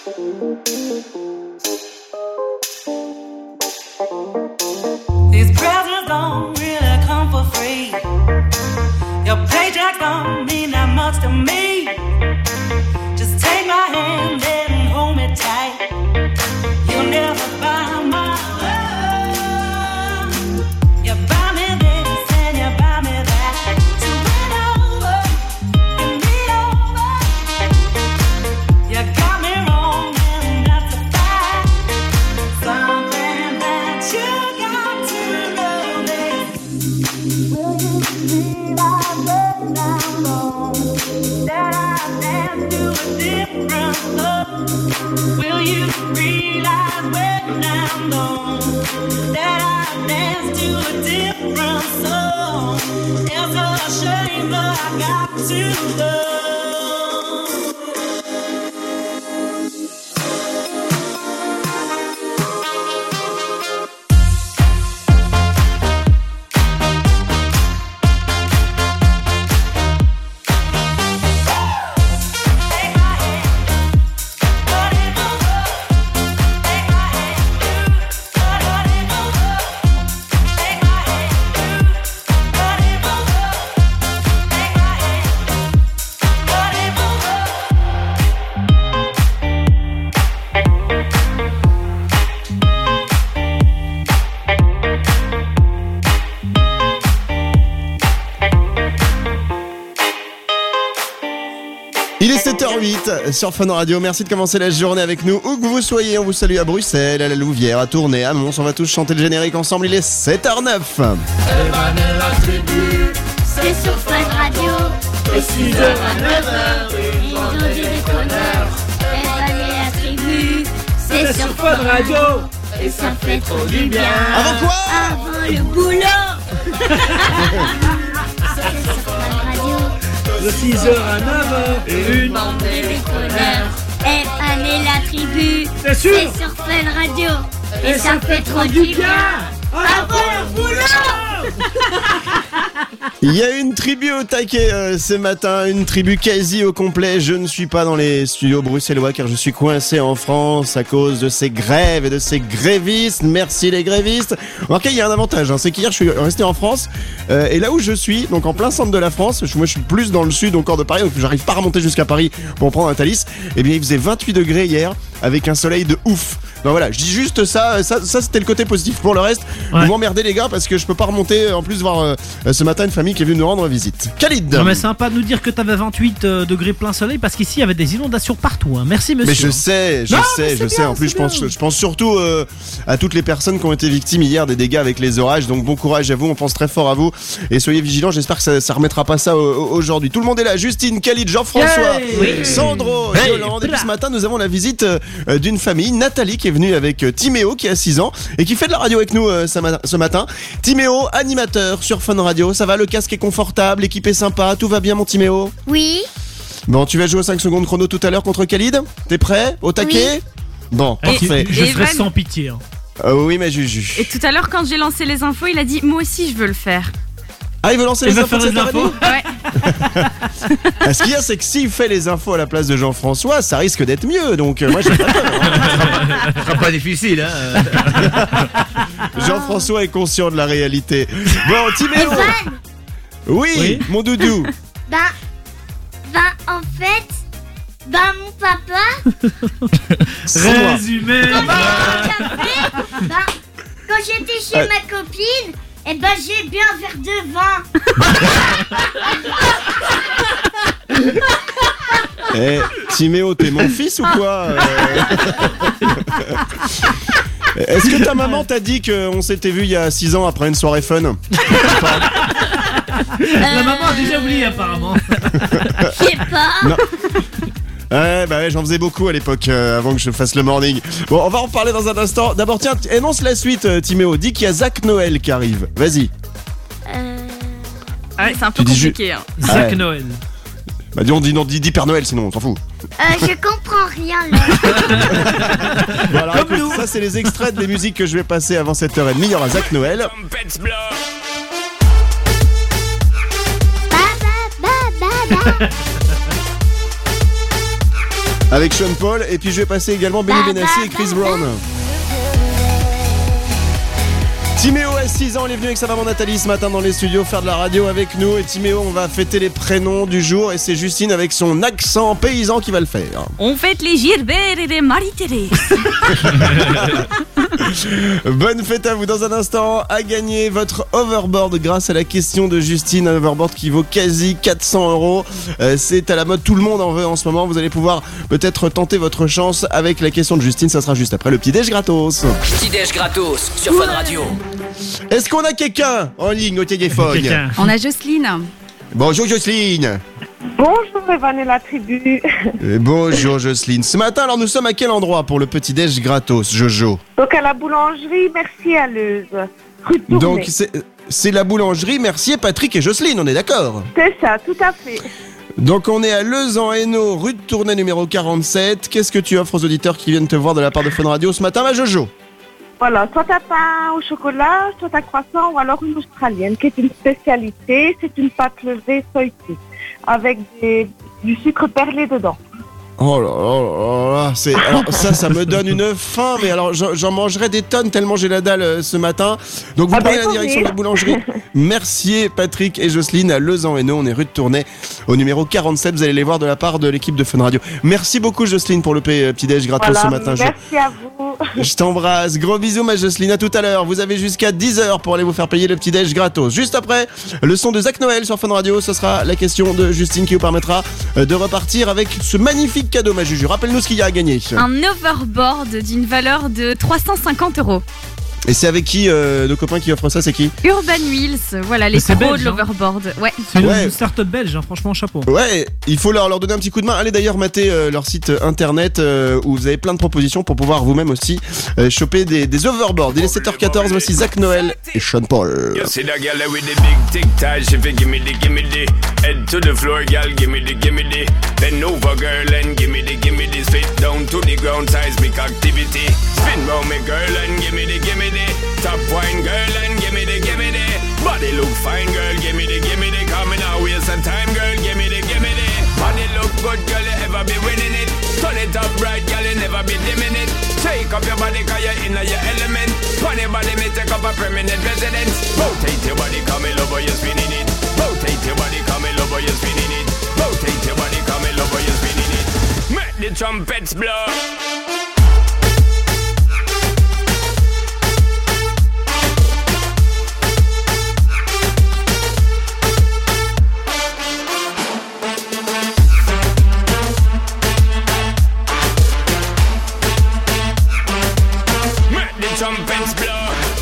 S1: These presents don't really come for free. Your paycheck don't mean that much to me. Just take my hand and hold me tight. You'll never buy my love. You buy me this and you buy me that. So win over and lean over. You got me wrong and that's a fact. Something that you got to know is, will you realize when I'm gone that I dance to a different love? Will you realize when I'm gone that I dance to a different song? It's a shame that I got to love.
S2: Il est sept heures huit sur Fun Radio, merci de commencer la journée avec nous, où que vous soyez, on vous salue à Bruxelles, à la Louvière, à Tournai, à Mons, on va tous chanter le générique ensemble, il est sept heures neuf.
S1: Evan et la tribu, c'est sur Fun Radio, de six heures à neuf heures, une bande de déconneurs. Evan et la tribu, c'est sur Fun Radio, et ça fait trop du bien.
S2: Avant quoi?
S1: Avant le boulot. C'est sur Fun Radio, de six heures à neuf heures, une bande de déconneurs. Evan et la tribu, c'est sur Fun Radio, et ça fait trop du bien. Avant le boulot.
S2: Il y a une tribu au taquet euh, ce matin, une tribu quasi au complet. Je ne suis pas dans les studios bruxellois car je suis coincé en France à cause de ces grèves et de ces grévistes. Merci les grévistes. Remarquez, il y a un avantage, hein, c'est qu'hier je suis resté en France euh, et là où je suis, donc en plein centre de la France, je, moi je suis plus dans le sud encore de Paris, donc j'arrive pas à remonter jusqu'à Paris pour prendre un Thalys. Et bien il faisait vingt-huit degrés hier avec un soleil de ouf. Donc voilà, je dis juste ça, ça, ça c'était le côté positif. Pour le reste, ouais. Vous m'emmerdez les gars parce que je peux pas remonter. En plus voir euh, ce matin une famille qui est venue nous rendre visite. Khalid.
S9: Non mais c'est sympa de nous dire que t'avais vingt-huit euh, degrés plein soleil parce qu'ici il y avait des inondations partout. Hein. Merci monsieur.
S2: Mais je sais, je
S9: non,
S2: sais, je
S9: bien,
S2: sais. En plus je pense, je pense surtout euh, à toutes les personnes qui ont été victimes hier des dégâts avec les orages. Donc bon courage à vous, on pense très fort à vous et soyez vigilants. J'espère que ça, ça remettra pas ça aujourd'hui. Tout le monde est là. Justine, Khalid, Jean-François,
S9: hey oui.
S2: Sandro, hey Yolande. Et puis ce matin nous avons la visite euh, d'une famille, Nathalie qui est venue avec euh, Timéo qui a six ans et qui fait de la radio avec nous euh, ce matin. Timéo, animateur sur Fun Radio. Ça va, le casque est confortable, l'équipe est sympa, tout va bien mon Timéo?
S20: Oui.
S2: Bon, tu vas jouer aux cinq secondes chrono tout à l'heure contre Khalid? T'es prêt? Au taquet? Oui. Bon, parfait.
S9: Je serai
S3: Evan...
S9: sans pitié. Hein.
S2: Euh, oui, ma Juju.
S3: Et tout à l'heure, quand j'ai lancé les infos, il a dit moi aussi je veux le faire.
S2: Ah, il veut lancer
S9: il
S2: les
S9: infos
S2: infos,
S9: de cette info.
S3: Ouais.
S2: Ce qu'il y a, c'est que s'il fait les infos à la place de Jean-François, ça risque d'être mieux. Donc, euh, moi, j'ai pas peur.
S5: Hein. Ce sera pas difficile, hein.
S2: Jean-François est conscient de la réalité. Bon, Timéo. Oui, oui, mon doudou.
S20: Bah, bah, en fait, bah, mon papa.
S9: Résumé.
S20: Quand j'étais au café, bah, quand j'étais chez euh... ma copine. Eh ben j'ai bu un verre de vin.
S2: Eh, Timéo, t'es mon fils ou quoi? euh... Est-ce que ta maman t'a dit qu'on s'était vu il y a six ans après une soirée fun?
S9: euh... La maman a déjà oublié apparemment.
S20: Je sais pas.
S2: Non. Ouais, bah ouais, j'en faisais beaucoup à l'époque, euh, avant que je fasse le morning. Bon, on va en reparler dans un instant. D'abord, tiens, énonce la suite, euh, Timéo. Dis qu'il y a Zach Noël qui arrive. Vas-y.
S20: Euh...
S3: Ouais, c'est un peu compliqué. Ju- hein.
S9: Zach ouais. Noël.
S2: Bah dis, on dit, non, dis, dis Père Noël, sinon on s'en fout.
S20: Euh, je comprends rien, là.
S2: Bon, alors, écoute, ça, c'est les extraits des musiques que je vais passer avant sept heures trente. Il y aura Zach Noël.
S20: Ba, ba, ba, ba, ba.
S2: avec Sean Paul. Et puis je vais passer également Benny Benassi et Chris Brown. Timéo a six ans, il est venu avec sa maman Nathalie ce matin dans les studios faire de la radio avec nous. Et Timéo, on va fêter les prénoms du jour et c'est Justine avec son accent paysan qui va le faire.
S3: On fête les Gilbert et les Marie-Thérèse.
S2: Bonne fête à vous. Dans un instant, à gagner votre overboard grâce à la question de Justine. Un overboard qui vaut quasi quatre cents euros. Euh, c'est à la mode, tout le monde en veut en ce moment. Vous allez pouvoir peut-être tenter votre chance avec la question de Justine. Ça sera juste après le petit déj gratos.
S8: Petit déj gratos sur Fun Radio.
S2: Est-ce qu'on a quelqu'un en ligne au téléphone?
S3: On a Jocelyne.
S2: Bonjour Jocelyne.
S11: Bonjour Evan et la tribu.
S2: Et bonjour Jocelyne. Ce matin, alors nous sommes à quel endroit pour le petit déj gratos, Jojo?
S11: Donc à la boulangerie Mercier à Leuze, rue de Tournai.
S2: Donc c'est, c'est la boulangerie Mercier, Patrick et Jocelyne, on est d'accord?
S11: C'est ça, tout à fait.
S2: Donc on est à Leuze-en-Hainaut, rue de Tournai numéro quarante-sept. Qu'est-ce que tu offres aux auditeurs qui viennent te voir de la part de Fun Radio ce matin, ma Jojo?
S11: Voilà, soit un pain au chocolat, soit un croissant ou alors une australienne qui est une spécialité. C'est une pâte levée feuilletée avec des, du sucre perlé dedans.
S2: Oh là là là là, c'est, alors ça, ça me donne une faim, mais alors j'en, j'en mangerai des tonnes tellement j'ai la dalle euh, ce matin. Donc vous
S11: Ah
S2: prenez
S11: bah,
S2: la direction de la
S11: oui.
S2: boulangerie Mercier, Patrick et Jocelyne à Leuze-en-Hainaut. On est rue de Tournai au numéro quarante-sept. Vous allez les voir de la part de l'équipe de Fun Radio. Merci beaucoup Jocelyne pour le p- petit déj gratos
S11: Voilà,
S2: ce matin. Je-
S11: merci à vous.
S2: Je t'embrasse. Gros bisous, ma Jocelyne. À tout à l'heure. Vous avez jusqu'à dix heures pour aller vous faire payer le petit déj gratos. Juste après, le son de Zach Noël sur Fun Radio. Ce sera la question de Justine qui vous permettra euh, de repartir avec ce magnifique cadeau, ma Juju. Rappelle-nous ce qu'il y a à gagner.
S3: Un overboard d'une valeur de trois cent cinquante euros.
S2: Et c'est avec qui, euh, nos copains qui offrent ça, c'est qui?
S3: Urban Wheels, voilà les
S9: C'est
S3: pros
S9: belge,
S3: de
S9: hein.
S3: l'overboard. Ouais.
S9: C'est
S2: Ouais.
S9: une start-up belge, hein, franchement, chapeau.
S2: Ouais, il faut leur, leur donner un petit coup de main. Allez d'ailleurs mater euh, leur site internet euh, où vous avez plein de propositions pour pouvoir vous-même aussi euh, choper des, des overboards. Il est sept heures quatorze, voici Zach Noël et Sean Paul.
S12: You see that girl with the big tic tac, she fi gimme the gimme the head to the floor, girl, gimme the gimme the bend over, girl, and gimme the gimme the spit down to the ground, seismic activity. Spin round me, girl, and gimme the gimme the top wine, girl, and gimme the gimme the body look fine, girl, gimme the gimme the coming out waste of time, girl, gimme the gimme the body look good, girl, you ever be winning it. Turn it up right, girl, you never be dimming it. Take up your body, cause you're in your element. Funny body, me take up a permanent residence. Rotate your body, come in love, you're spinning it. Rotate your body, come in love, you're spinning it. Rotate your body, come in love, you're spinning it. Make the trumpets blow. Make the trumpets blow.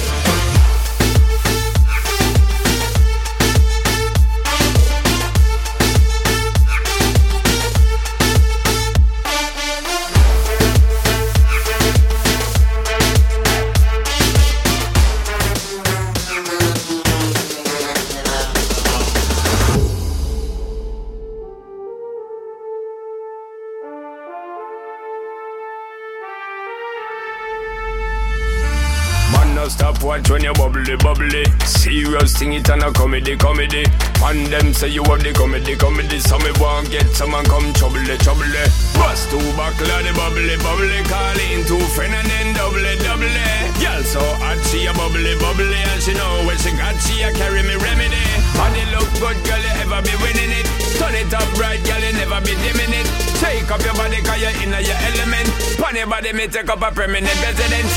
S12: Man, no stop watch when you bubbly, bubbly. Serious thing, it and a comedy, comedy. Man, them say you have the comedy, comedy. So me want get someone come trouble, trouble. Bust two buckle of the bubbly, bubbly. Call in two friend and then double, double. Girl so hot, she a bubbly, bubbly. And she know when she got, she a carry me remedy. Body look good, girl, you ever be winning it. Turn it up right, girl, you never be dimming it. Take up your body, cause you're in your element. Funny body, me take up a permanent residence.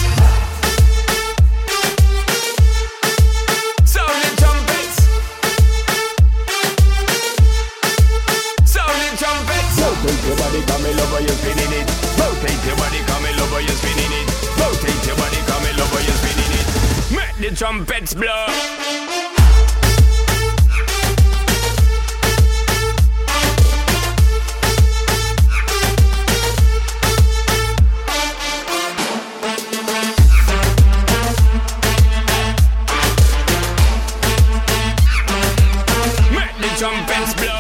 S12: Sound the trumpets. Sound the trumpets. Rotate your body, come in love, you're spinning it. Rotate your body, come in love, you're spinning it. Rotate your body, come in love, you're spinning it. Make the trumpets blow. Make the trumpets blow.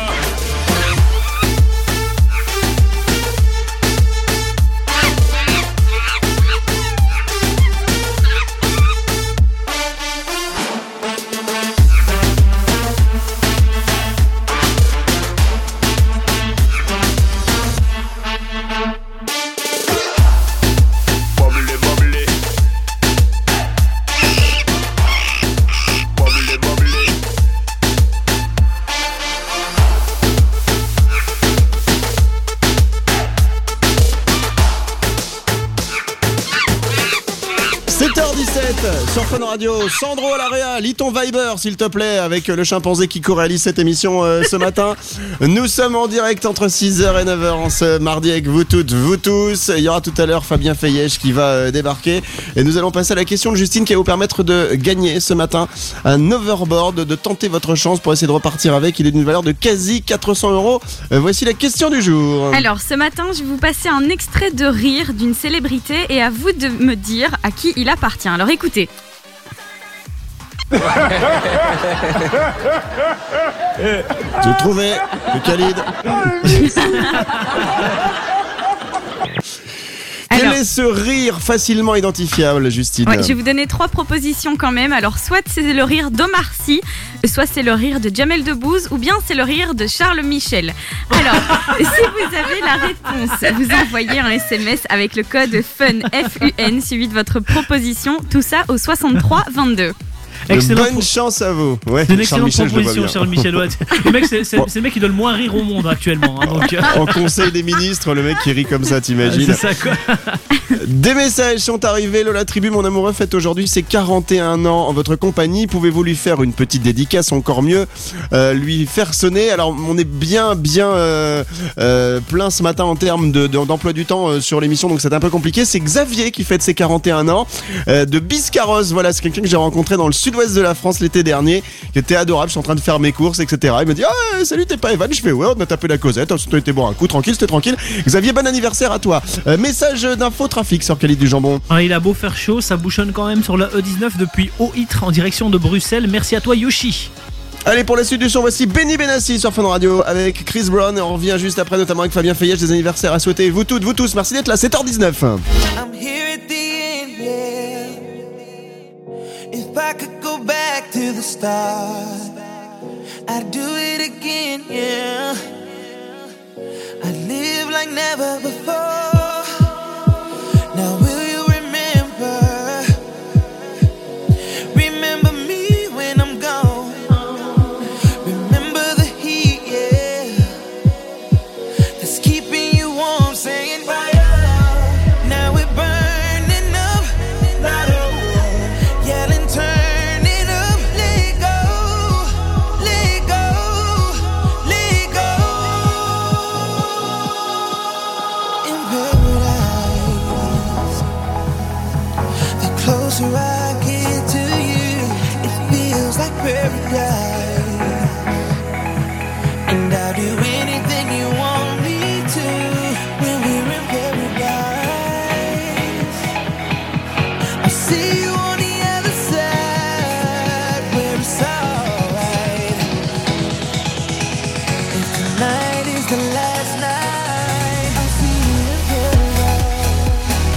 S2: sept heures dix-sept sur Fun Radio. Sandro à la réa, lis ton Viber s'il te plaît avec le chimpanzé qui co-réalise cette émission euh, ce matin. Nous sommes en direct entre six heures et neuf heures en ce mardi avec vous toutes, vous tous. Il y aura tout à l'heure Fabien Feillèche qui va euh, débarquer et nous allons passer à la question de Justine qui va vous permettre de gagner ce matin un overboard, de tenter votre chance pour essayer de repartir avec. Il est d'une valeur de quasi quatre cents euros. Euh, voici la question du jour.
S3: Alors ce matin je vais vous passer un extrait de rire d'une célébrité et à vous de me dire à qui il appartient. Alors écoutez.
S2: J'ai trouvé le Khalid. Quel
S3: Alors,
S2: est ce rire facilement identifiable, Justine?
S3: ouais, je vais vous donner trois propositions quand même. Alors soit c'est le rire d'Omar Sy, soit c'est le rire de Jamel Debbouze, ou bien c'est le rire de Charles Michel. Alors, si vous avez la réponse, vous envoyez un S M S avec le code FUN, F U N, suivi de votre proposition, tout ça au soixante-trois vingt-deux.
S9: Excellent.
S2: Bonne chance à vous. Ouais,
S9: C'est une
S2: Charles
S9: excellente
S2: Michel, je le vois
S9: proposition,
S2: bien.
S9: Charles Michel. Ouais. Le mec, c'est, c'est, c'est le mec qui doit le moins rire au monde actuellement. Hein, donc, euh,
S2: En conseil des ministres, le mec qui rit comme ça, t'imagines?
S9: c'est ça quoi.
S2: Des messages sont arrivés. Lola Tribu, mon amoureux, fête aujourd'hui ses quarante et un ans en votre compagnie. Pouvez-vous lui faire une petite dédicace, encore mieux, euh, lui faire sonner? Alors, on est bien, bien euh, euh, plein ce matin en termes de, de- d'emploi du temps euh, sur l'émission, donc c'est un peu compliqué. C'est Xavier qui fête ses quarante et un ans euh, de Biscarrosse. Voilà, c'est quelqu'un que j'ai rencontré dans le sud-ouest de la France l'été dernier, qui était adorable. Je suis en train de faire mes courses, et cetera. Il me dit ah salut, t'es pas Evan? Je fais ouais, on a tapé la causette. On était bon un coup, tranquille, c'était tranquille. Xavier, bon anniversaire à toi. Euh, message d'info trafic sur Khalid du Jambon.
S9: Ah, il a beau faire chaud, ça bouchonne quand même sur la E dix-neuf depuis Haut-Ytre en direction de Bruxelles. Merci à toi Yoshi.
S2: Allez, pour la suite du son, voici Benny Benassi sur Fun Radio avec Chris Brown. Et on revient juste après, notamment avec Fabien Feillèche, des anniversaires à souhaiter. Vous toutes, vous tous, merci d'être là, sept heures dix-neuf.
S18: I'm here at the end, yeah. If I could go back to the start, I'd do it again, yeah. I'd live like never before. Now will you remember? Remember me when I'm gone. Remember the heat, yeah. That's keeping you warm, saying fire. Now we're burning up, yelling, turn it up, let go, let go, let go. In paradise, the closer I get to you, it feels like paradise. And I'll do anything you want me to when we're in paradise. I'll see you on the other side where it's alright. If tonight is the last night, I'll see you in paradise.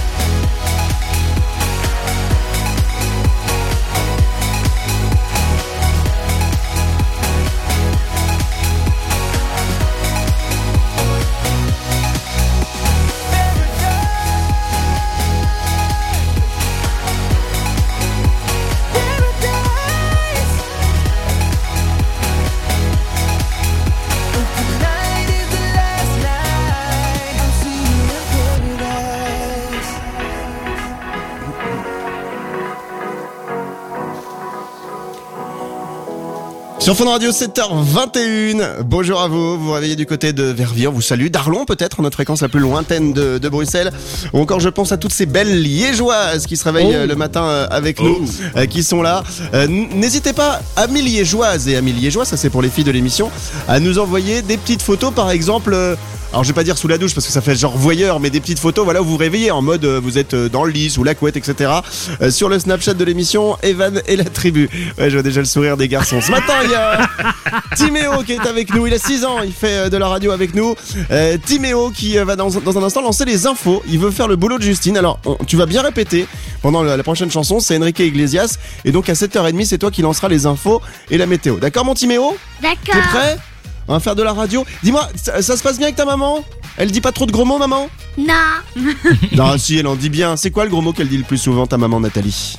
S2: Sur Fun Radio, sept heures vingt et une. Bonjour à vous. Vous vous réveillez du côté de Verviers. On vous salue. D'Arlon, peut-être, notre fréquence la plus lointaine de, de Bruxelles. Ou encore, je pense à toutes ces belles liégeoises qui se réveillent
S9: Oh.
S2: euh, le matin euh, avec nous, euh, qui sont là. Euh, n- N'hésitez pas, amis liégeoises et amis liégeois, ça c'est pour les filles de l'émission, à nous envoyer des petites photos, par exemple. euh, alors je vais pas dire sous la douche parce que ça fait genre voyeur, mais des petites photos, voilà, où vous vous réveillez en mode euh, vous êtes euh, dans le lit, sous la couette, et cetera. Euh, sur le Snapchat de l'émission, Evan et la tribu. Ouais, je vois déjà le sourire des garçons. Ce matin, il y a Timéo qui est avec nous. Il a six ans, il fait euh, de la radio avec nous. Euh, Timéo qui euh, va dans, dans un instant lancer les infos. Il veut faire le boulot de Justine. Alors, on- tu vas bien répéter pendant la, la prochaine chanson. C'est Enrique Iglesias. Et donc, à sept heures trente, c'est toi qui lanceras les infos et la météo. D'accord, mon Timéo?
S20: D'accord.
S2: T'es prêt? On va faire de la radio. Dis-moi, ça, ça se passe bien avec ta maman? Elle dit pas trop de gros mots, maman?
S20: Non.
S2: Non, si, elle en dit bien. C'est quoi le gros mot qu'elle dit le plus souvent, ta maman, Nathalie?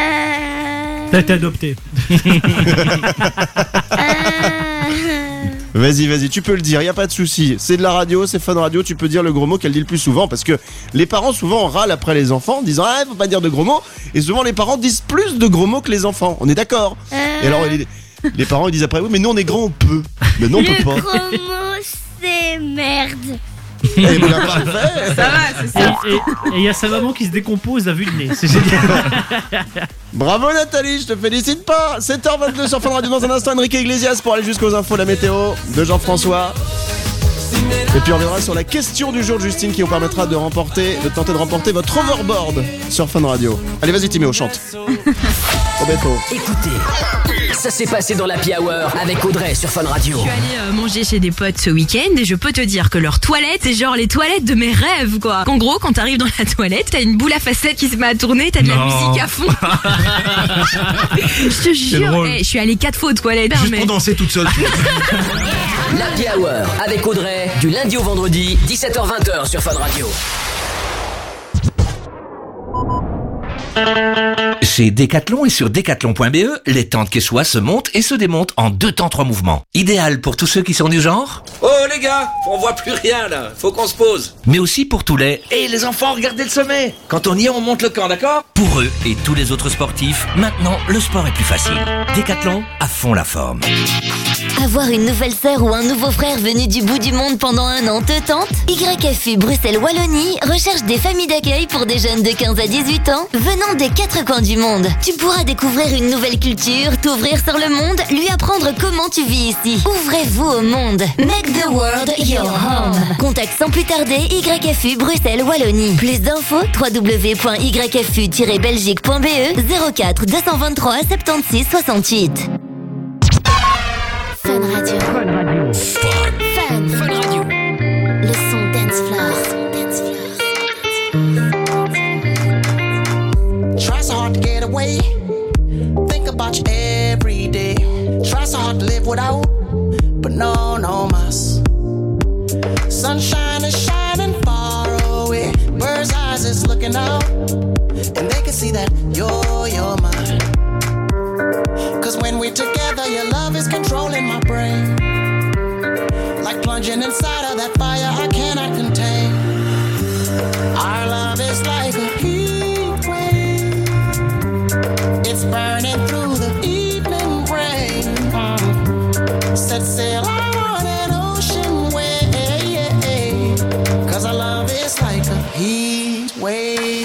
S20: Euh...
S9: T'as été adopté.
S20: euh...
S2: Vas-y, vas-y, tu peux le dire, y a pas de souci. C'est de la radio, c'est Fun Radio, tu peux dire le gros mot qu'elle dit le plus souvent parce que les parents souvent râlent après les enfants en disant ah faut pas dire de gros mots et souvent les parents disent plus de gros mots que les enfants. On est d'accord
S20: Euh.
S2: Et alors les, les parents ils disent après oui mais nous on est grands on peut. Mais non on
S20: Le
S2: peut pas.
S20: gros mot, c'est merde.
S2: Eh ben, parfait.
S3: Ça va, c'est ça.
S9: Et il y a sa maman qui se décompose à vue de nez. C'est génial.
S2: Bravo Nathalie, je te félicite pas. sept heures vingt-deux sur Fun Radio dans un instant Enrique Iglesias pour aller jusqu'aux infos, la météo de Jean-François. Et puis on reviendra sur la question du jour de Justine qui vous permettra de remporter, de tenter de remporter votre overboard sur Fun Radio. Allez vas-y Timéo, chante. Roberto.
S8: Écoutez, ça s'est passé dans l'Happy Hour avec Audrey sur Fun Radio.
S13: Je suis allée euh, manger chez des potes ce week-end et je peux te dire que leurs toilettes, c'est genre les toilettes de mes rêves, quoi. En gros, quand t'arrives dans la toilette, t'as une boule à facettes qui se met à tourner, t'as de la
S5: Non.
S13: musique à fond. Je te jure,
S5: drôle.
S13: hey, je suis allée quatre fois aux toilettes.
S5: Juste
S13: mais...
S5: pour danser toute seule.
S8: L'Happy Hour avec Audrey du lundi au vendredi, dix-sept heures vingt sur Fun Radio.
S6: Chez Decathlon et sur decathlon point b e, les tentes Quechua se montent et se démontent en deux temps trois mouvements. Idéal pour tous ceux qui sont du genre.
S17: Oh les gars, on voit plus rien là, faut qu'on se pose.
S6: Mais aussi pour tous les.
S17: Hé les enfants, regardez le sommet. Quand on y est, on monte le camp, d'accord?
S6: Pour eux et tous les autres sportifs, maintenant le sport est plus facile. Decathlon, à fond la forme.
S4: Avoir une nouvelle sœur ou un nouveau frère venu du bout du monde pendant un an te tente? Y F U Bruxelles-Wallonie recherche des familles d'accueil pour des jeunes de quinze à dix-huit ans venant des quatre coins du monde. Tu pourras découvrir une nouvelle culture, t'ouvrir sur le monde, lui apprendre comment tu vis ici. Ouvrez-vous au monde. Make the world your home. Contacte sans plus tarder Y F U Bruxelles-Wallonie. Plus d'infos w w w point y f u tiret belgique point b e zéro quatre deux cent vingt-trois soixante-seize soixante-huit. Fun Radio. Fun Radio. Fun. Fun Radio. Le son dance floor. Dance floor.
S18: Try so hard to get away. Think about you every day. Try so hard to live without, but no, no mas. Sunshine is shining far away. Bird's eyes is looking out, and they can see that you're, you're mine. Cause when we're together, your love is controlling my brain. Like plunging inside of that fire I cannot contain. Our love is like a heat wave. It's burning through the evening rain. Set sail on an ocean wave. Cause our love is like a heat wave.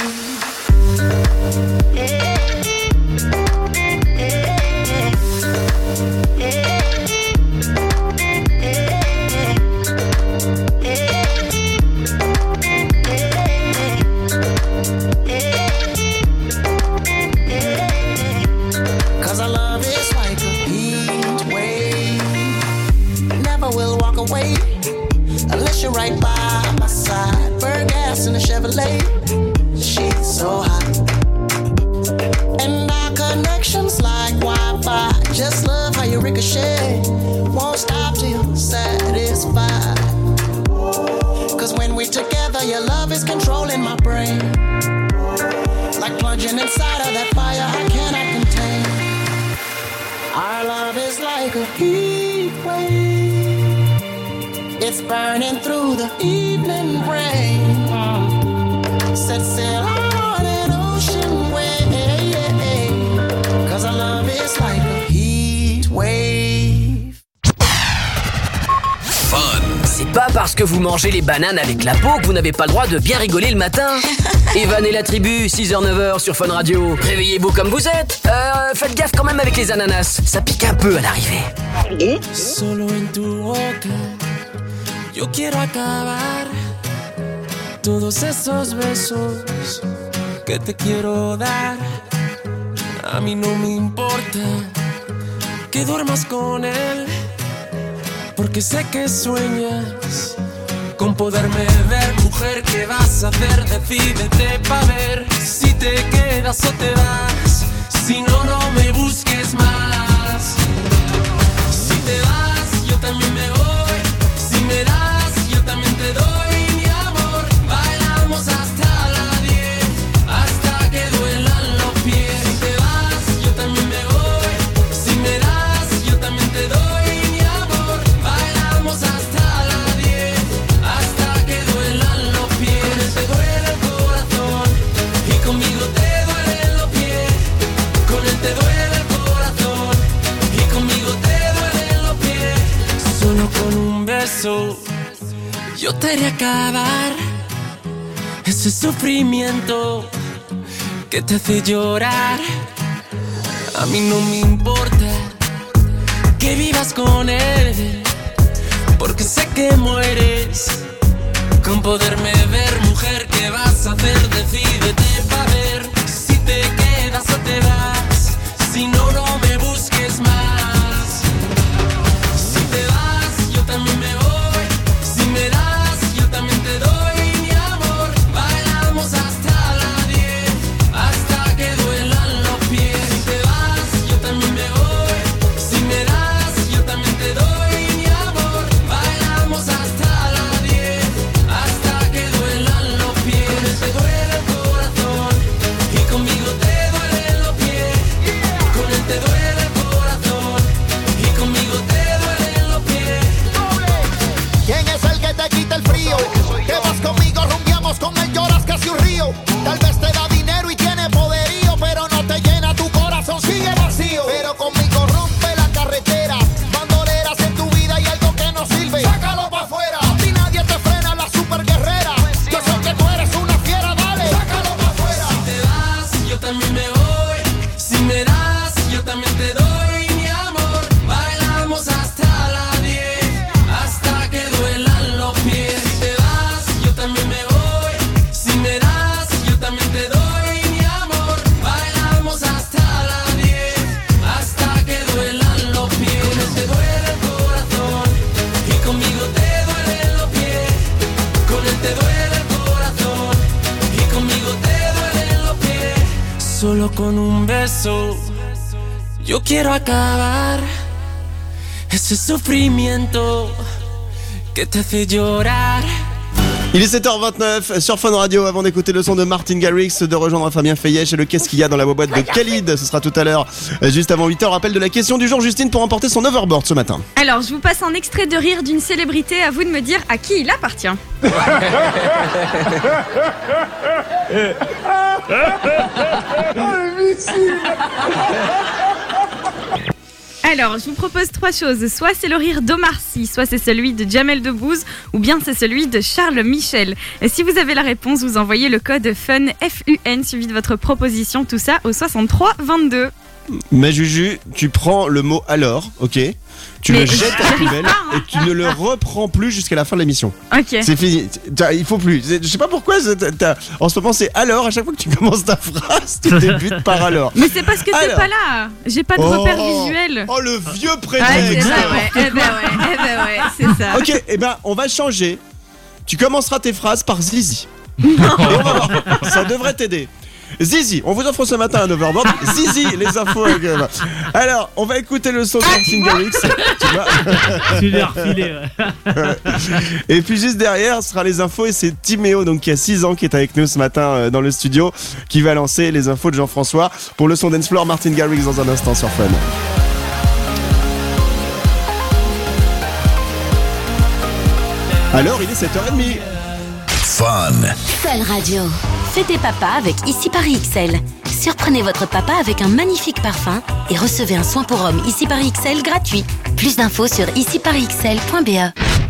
S18: Away, unless you're right by my side. Burn gas in a Chevrolet, she's so hot. And our connection's like Wi-Fi. Just love how you ricochet. Won't stop till you're satisfied. Cause when we're together, your love is controlling my brain. Like plunging inside of that fire I cannot contain. Our love is like a heat wave. It's burning through the evening rain. Set sail on an ocean wave. Cause our love is like a heat wave.
S8: Fun. C'est pas parce que vous mangez les bananes avec la peau que vous n'avez pas le droit de bien rigoler le matin. Evan et la tribu, six heures neuf heures sur Fun Radio. Réveillez-vous comme vous êtes. Euh, faites gaffe quand même avec les ananas. Ça pique un peu à l'arrivée.
S18: Solo en tu boca. Yo quiero acabar todos esos besos que te quiero dar. A mí no me importa que duermas con él, porque sé que sueñas con poderme ver. Mujer, ¿qué vas a hacer? Decídete pa' ver si te quedas o te vas. Si no, no me busques más. Si te vas, yo también me voy. Si me das, yo también te doy mi amor. Bailamos hasta las diez, hasta que duelan los pies. Si te vas, yo también me voy. Si me das, yo también te doy mi amor. Bailamos Yo te haré acabar ese sufrimiento que te hace llorar. A mí no me importa que vivas con él, porque sé que mueres con poderme ver. Mujer, ¿qué vas a hacer? Decídete pa' ver si te quedas o te vas. Si no, no me busques más. Si te vas, yo también me voy. Si me das, yo también te doy mi amor. Bailamos hasta las diez, hasta que duelan los pies. Si te vas, yo también me voy. Si me das, yo también te doy mi amor. Bailamos hasta las diez, hasta que duelan los pies. Te duele el corazón y conmigo te duelen los pies. Con él te duele el corazón y conmigo te duelen los pies.
S14: ¿Quién es el que te quita el frío? Que vas conmigo, rumbiamos con él, lloras casi un río. Tal vez te da dinero y tiene poderío, pero no te llena, tu corazón sigue vacío. Pero conmigo rompe la carretera, bandoleras en tu vida y algo que no sirve, sácalo pa' afuera. A ti nadie te frena, la super guerrera. Yo sé que tú eres una fiera, dale, sácalo pa' afuera.
S18: Si te vas, yo también me voy. Si me das, yo también te doy mi amor. Bailamos hasta las diez, hasta que duelan los pies. Si te vas, yo también me voy. Si me das, yo también te doy mi amor. Bailamos hasta las diez, hasta que duelan los pies. Con él te duele el corazón y conmigo te duelen los pies. Con él te duele el corazón y conmigo te duelen los pies. Solo con un beso yo quiero acabar ese sufrimiento que te hace llorar.
S2: Il est sept heures vingt-neuf sur Fun Radio. Avant d'écouter le son de Martin Garrix, de rejoindre Fabien Feyesh et le Qu'est-ce qu'il y a dans la boîte de Khalid. Ce sera tout à l'heure, juste avant huit heures. Rappel de la question du jour, Justine, pour remporter son overboard ce matin.
S3: Alors, je vous passe un extrait de rire d'une célébrité. À vous de me dire à qui il appartient. Alors, je vous propose trois choses. Soit c'est le rire d'Omar Sy, soit c'est celui de Jamel Debbouze, ou bien c'est celui de Charles Michel. Et si vous avez la réponse, vous envoyez le code FUN, F U N, suivi de votre proposition, tout ça au soixante-trois vingt-deux.
S2: Mais Juju, tu prends le mot alors, ok? Tu
S3: Mais
S2: le jettes à la
S3: j'arrive
S2: poubelle
S3: pas, hein.
S2: et tu ne le reprends plus jusqu'à la fin de l'émission.
S3: Ok.
S2: C'est fini. T'as- Il faut plus. C'est- Je sais pas pourquoi. c'est- t'as- t'as- En ce moment, c'est alors. À chaque fois que tu commences ta phrase, tu débutes par alors.
S3: Mais c'est parce que t'es
S2: Alors.
S3: pas là. J'ai pas de
S2: Oh.
S3: repère visuel.
S2: Oh, le vieux
S3: Ah, c'est
S2: prétexte.
S3: ça, ouais. Eh ben ouais, eh ben ouais, c'est ça.
S2: Ok, et ben on va changer. Tu commenceras tes phrases par Zizi. Et on va voir. Ça devrait t'aider. Zizi, on vous offre ce matin un overboard. Zizi, les infos. avec, euh, Alors, on va écouter le son de Martin Garrix. Tu vois.
S9: Tu l'as refilé, ouais.
S2: Et puis juste derrière, ce sera les infos et c'est Timéo, donc qui a six ans, qui est avec nous ce matin euh, dans le studio, qui va lancer les infos de Jean-François pour le son Dance Floor. Martin Garrix dans un instant sur Fun. Alors, il est sept heures trente.
S16: Fun.
S4: Fun Radio. Fêtez papa avec Ici Paris X L. Surprenez votre papa avec un magnifique parfum et recevez un soin pour homme Ici Paris X L gratuit. Plus d'infos sur ici paris x l point b e.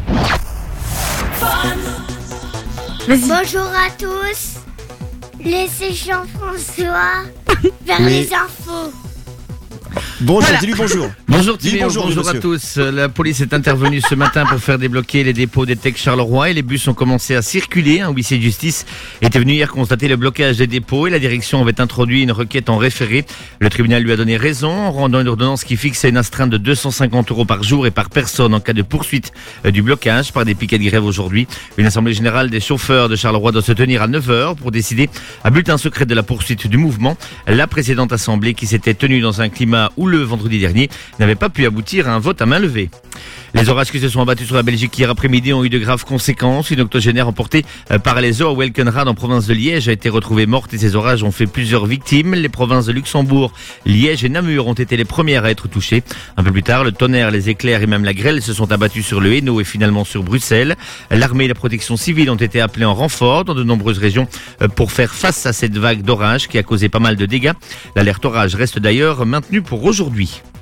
S20: Bonjour à tous. Laissez Jean-François vers
S2: Oui.
S20: les infos.
S2: Bonjour,
S5: Voilà.
S2: dis-lui bonjour.
S5: Bonjour
S2: Dis
S5: Timéo,
S2: bonjour,
S5: bonjour, à
S2: monsieur.
S5: tous. La police est intervenue ce matin pour faire débloquer les dépôts des Tech Charleroi et les bus ont commencé à circuler. Un huissier de justice était venu hier constater le blocage des dépôts et la direction avait introduit une requête en référé. Le tribunal lui a donné raison en rendant une ordonnance qui fixait une astreinte de deux cent cinquante euros par jour et par personne en cas de poursuite euh, du blocage par des piquets de grève aujourd'hui. Une assemblée générale des chauffeurs de Charleroi doit se tenir à neuf heures pour décider à bulletin secret de la poursuite du mouvement. La précédente assemblée qui s'était tenue dans un climat houleux vendredi dernier n'avait pas pu aboutir à un vote à main levée. Les orages qui se sont abattus sur la Belgique hier après-midi ont eu de graves conséquences. Une octogénaire emportée euh, par les eaux à Welkenrad en province de Liège a été retrouvée morte et ces orages ont fait plusieurs victimes. Les provinces de Luxembourg, Liège et Namur ont été les premières à être touchées. Un peu plus tard, le tonnerre, les éclairs et même la grêle se sont abattus sur le Hainaut et finalement sur Bruxelles. L'armée et la protection civile ont été appelés en renfort dans de nombreuses régions euh, pour faire face à cette vague d'orage qui a causé pas mal de dégâts. L'alerte orage reste d'ailleurs maintenue pour aujourd'hui.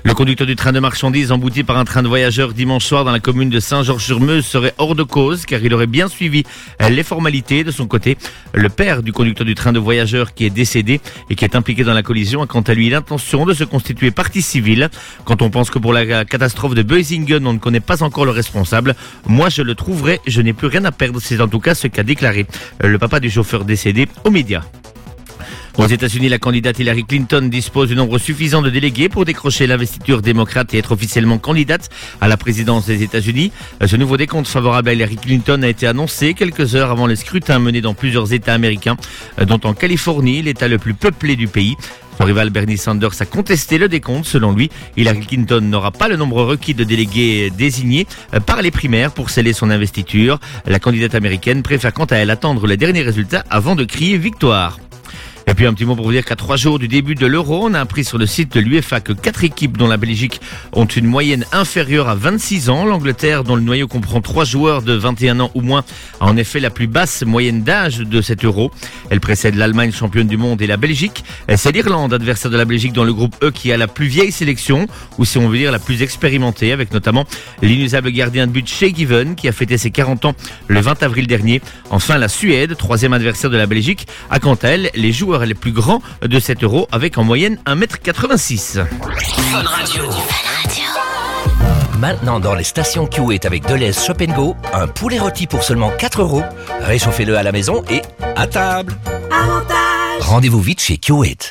S5: Le conducteur du train de marchandises embouti par un train de voyageurs dimanche soir dans la commune de Saint-Georges-sur-Meuse serait hors de cause car il aurait bien suivi les formalités. De son côté, le père du conducteur du train de voyageurs qui est décédé et qui est impliqué dans la collision a quant à lui l'intention de se constituer partie civile. Quand on pense que pour la catastrophe de Boesingen, on ne connaît pas encore le responsable, moi je le trouverai, je n'ai plus rien à perdre. C'est en tout cas ce qu'a déclaré le papa du chauffeur décédé aux médias. Aux États-Unis, la candidate Hillary Clinton dispose du nombre suffisant de délégués pour décrocher l'investiture démocrate et être officiellement candidate à la présidence des États-Unis. Ce nouveau décompte favorable à Hillary Clinton a été annoncé quelques heures avant les scrutins menés dans plusieurs États américains, dont en Californie, l'État le plus peuplé du pays. Son rival Bernie Sanders a contesté le décompte. Selon lui, Hillary Clinton n'aura pas le nombre requis de délégués désignés par les primaires pour sceller son investiture. La candidate américaine préfère quant à elle attendre les derniers résultats avant de crier victoire. Et puis un petit mot pour vous dire qu'à trois jours du début de l'Euro, on a appris sur le site de l'UEFA que quatre équipes, dont la Belgique, ont une moyenne inférieure à vingt-six ans. L'Angleterre, dont le noyau comprend trois joueurs de vingt et un ans ou moins, a en effet la plus basse moyenne d'âge de cet Euro. Elle précède l'Allemagne, championne du monde, et la Belgique. C'est l'Irlande, adversaire de la Belgique dans le groupe E, qui a la plus vieille sélection, ou si on veut dire la plus expérimentée, avec notamment l'inusable gardien de but Shay Given, qui a fêté ses quarante ans le vingt avril dernier. Enfin, la Suède, troisième adversaire de la Belgique, a quant à elle les joueurs les plus grands de cet Euro avec en moyenne un mètre quatre-vingt-six.
S8: Fun Radio.
S6: Maintenant dans les stations Q eight avec Deleuze Shop and Go, un poulet rôti pour seulement quatre euros. Réchauffez-le à la maison et à table.
S10: Avantage.
S6: Rendez-vous vite chez Q eight.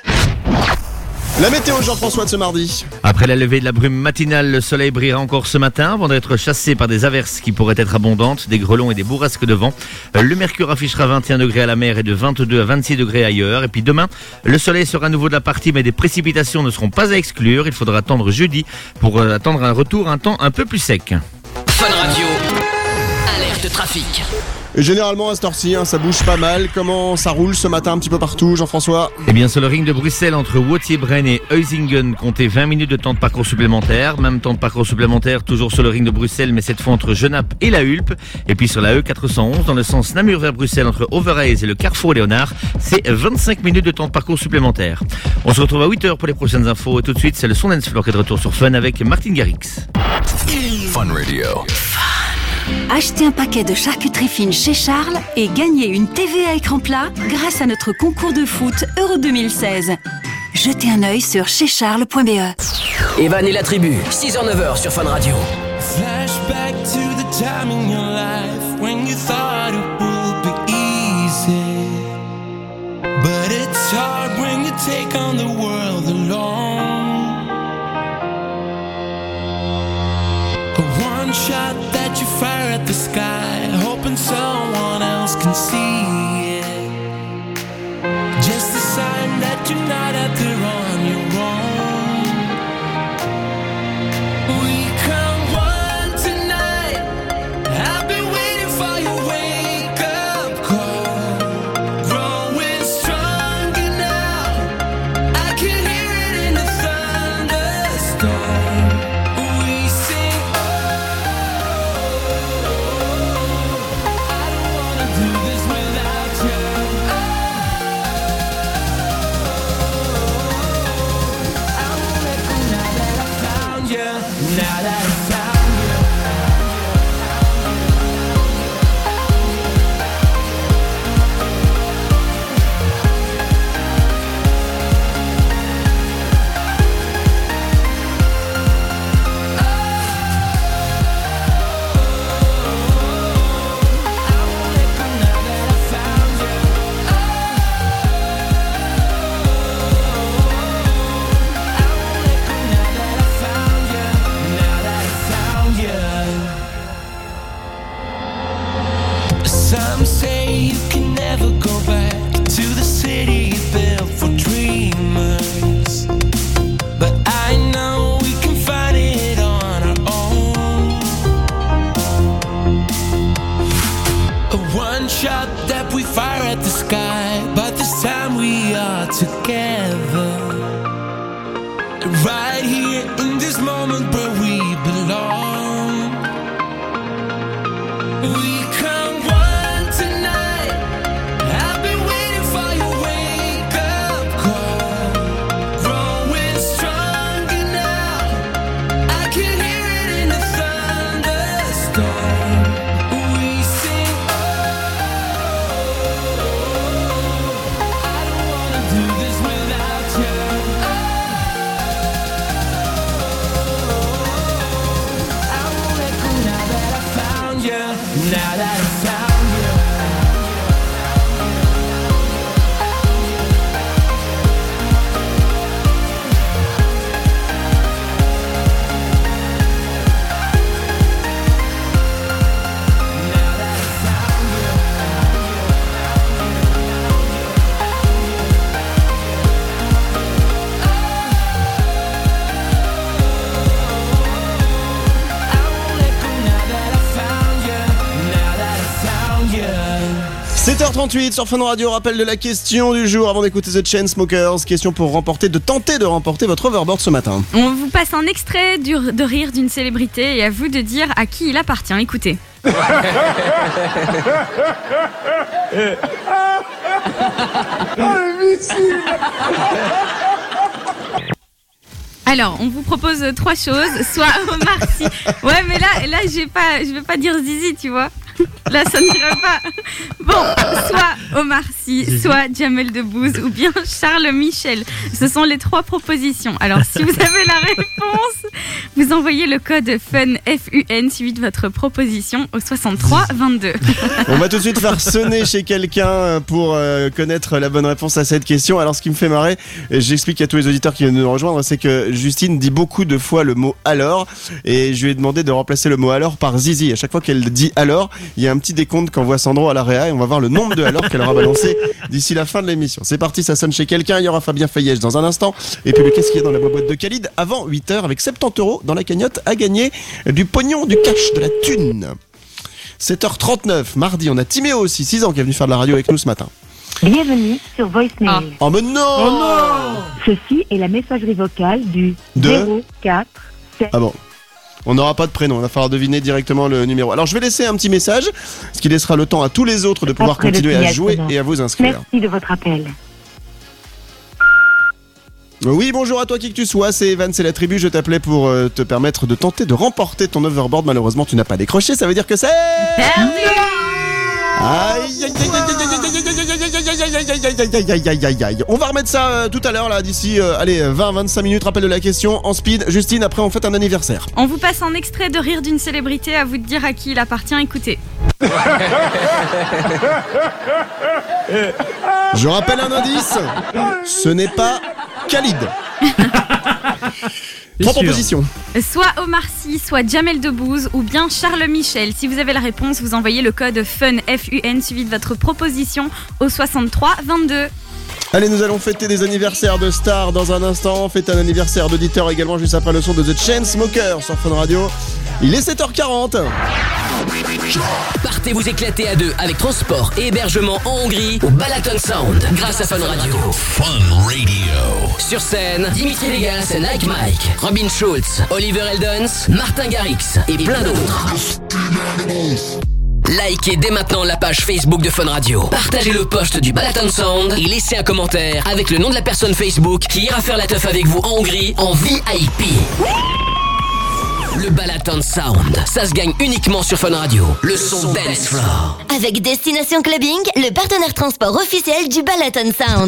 S2: La météo, Jean-François, de ce mardi.
S5: Après la levée de la brume matinale, le soleil brillera encore ce matin avant d'être chassé par des averses qui pourraient être abondantes, des grêlons et des bourrasques de vent. Le mercure affichera vingt et un degrés à la mer et de vingt-deux à vingt-six degrés ailleurs. Et puis demain, le soleil sera à nouveau de la partie, mais des précipitations ne seront pas à exclure. Il faudra attendre jeudi pour attendre un retour, un temps un peu plus sec.
S8: Fun Radio. Alerte trafic.
S2: Et généralement à cette heure-ci, hein, ça bouge pas mal. Comment ça roule ce matin un petit peu partout, Jean-François?
S5: Eh bien, sur le ring de Bruxelles, entre Wautier-Braine et Huizingen, comptez vingt minutes de temps de parcours supplémentaire. Même temps de parcours supplémentaire, toujours sur le ring de Bruxelles, mais cette fois entre Genappe et la Hulpe. Et puis sur la E quatre cent onze, dans le sens Namur vers Bruxelles, entre Overijse et le Carrefour Léonard, c'est vingt-cinq minutes de temps de parcours supplémentaire. On se retrouve à huit heures pour les prochaines infos. Et tout de suite, c'est le son dance floor qui est de retour sur Fun avec Martin Garrix.
S16: Fun Radio.
S10: Achetez un paquet de charcuterie fine chez Charles et gagnez une T V à écran plat grâce à notre concours de foot Euro deux mille seize. Jetez un œil sur chez charles point b e.
S8: Evan et la tribu, six heures neuf heures sur Fun Radio.
S1: Flashback to the time in your life when you thought it would be easy. But it's hard when you take on the world alone. A one shot that you fire at the sky, hoping someone else can see it. Just a sign that you're not out there on your own. We come one tonight. I've been waiting for your wake up call. Growing stronger now. I can hear it in the thunderstorm. We sing, do this without you. I won't let go now that I found you. Now that I found you. Some say you can never go back to the city built for dreamers, but I know we can find it on our own. A one shot that we fire at the sky, but this time we are together. Right here in this moment where we belong. We come one tonight. I've been waiting for your wake up call. Growing stronger now.
S2: cinquante-huit sur Fun Radio, rappel de la question du jour avant d'écouter The Chainsmokers. Question pour remporter, de tenter de remporter votre overboard ce matin.
S3: On vous passe un extrait du, de rire d'une célébrité et à vous de dire à qui il appartient. Écoutez. Alors, on vous propose trois choses. Soit Omar Sy. Ouais, mais là, là, j'ai pas, je vais pas dire Zizi, tu vois. Là, ça n'irait pas. Bon, soit Omar Sy, soit Jamel Debbouze ou bien Charles Michel. Ce sont les trois propositions. Alors, si vous avez la réponse, vous envoyez le code FUN, F U N, suivi de votre proposition au soixante-trois vingt-deux.
S2: On va tout de suite faire sonner chez quelqu'un pour euh, connaître la bonne réponse à cette question. Alors, ce qui me fait marrer, j'explique à tous les auditeurs qui viennent nous rejoindre, c'est que Justine dit beaucoup de fois le mot alors, et je lui ai demandé de remplacer le mot alors par Zizi. À chaque fois qu'elle dit alors, il y a un petit décompte qu'envoie Sandro à la réa et on va voir le nombre de alors qu'elle aura balancé d'ici la fin de l'émission. C'est parti, ça sonne chez quelqu'un. Il y aura Fabien Fayège dans un instant. Et puis le qu'est-ce qu'il y a dans la boîte de Khalid avant huit heures avec soixante-dix euros dans la cagnotte à gagner, du pognon, du cash, de la thune. sept heures trente-neuf, mardi, on a Timéo aussi, six ans, qui est venu faire de la radio avec nous ce matin.
S15: Bienvenue sur Voicemail.
S2: Ah. Oh mais non,
S15: oh non Ceci est la messagerie vocale du
S2: de...
S15: zéro quatre sept.
S2: Ah bon. On n'aura pas de prénom, il va falloir deviner directement le numéro. Alors je vais laisser un petit message, ce qui laissera le temps à tous les autres de pouvoir
S15: Après
S2: continuer à jouer et à vous inscrire.
S15: Merci de votre appel.
S2: Oui, bonjour à toi qui que tu sois, c'est Evan, c'est la tribu, je t'appelais pour euh, te permettre de tenter de remporter ton overboard. Malheureusement tu n'as pas décroché, ça veut dire que c'est... Aïe, aïe, aïe, aïe, aïe, aïe, aïe. On va remettre ça euh, tout à l'heure là d'ici euh, allez vingt à vingt-cinq minutes. Rappel de la question en speed. Justine, après on fête un anniversaire.
S3: On vous passe un extrait de rire d'une célébrité, à vous de dire à qui il appartient. Écoutez.
S2: Je rappelle un indice. Ce n'est pas Khalid. Trois propositions.
S3: Soit Omar Sy, soit Jamel Debbouze ou bien Charles Michel. Si vous avez la réponse, vous envoyez le code FUN, F U N, suivi de votre proposition au soixante-trois vingt-deux.
S2: Allez, nous allons fêter des anniversaires de stars dans un instant. Fêter un anniversaire d'auditeurs également juste après le son de The Chainsmokers sur Fun Radio. Il est sept heures quarante.
S8: Partez vous éclater à deux avec transport et hébergement en Hongrie au Balaton Sound grâce à Fun Radio.
S6: Fun Radio.
S8: Sur scène, Dimitri Vegas, Like Mike, Robin Schulz, Oliver Eldens, Martin Garrix et plein d'autres. Likez dès maintenant la page Facebook de Fun Radio. Partagez le post du Balaton Sound et laissez un commentaire avec le nom de la personne Facebook qui ira faire la teuf avec vous en Hongrie en V I P. Le Balaton Sound, ça se gagne uniquement sur Fun Radio. Le son dance floor.
S4: Avec Destination Clubbing, le partenaire transport officiel du Balaton Sound.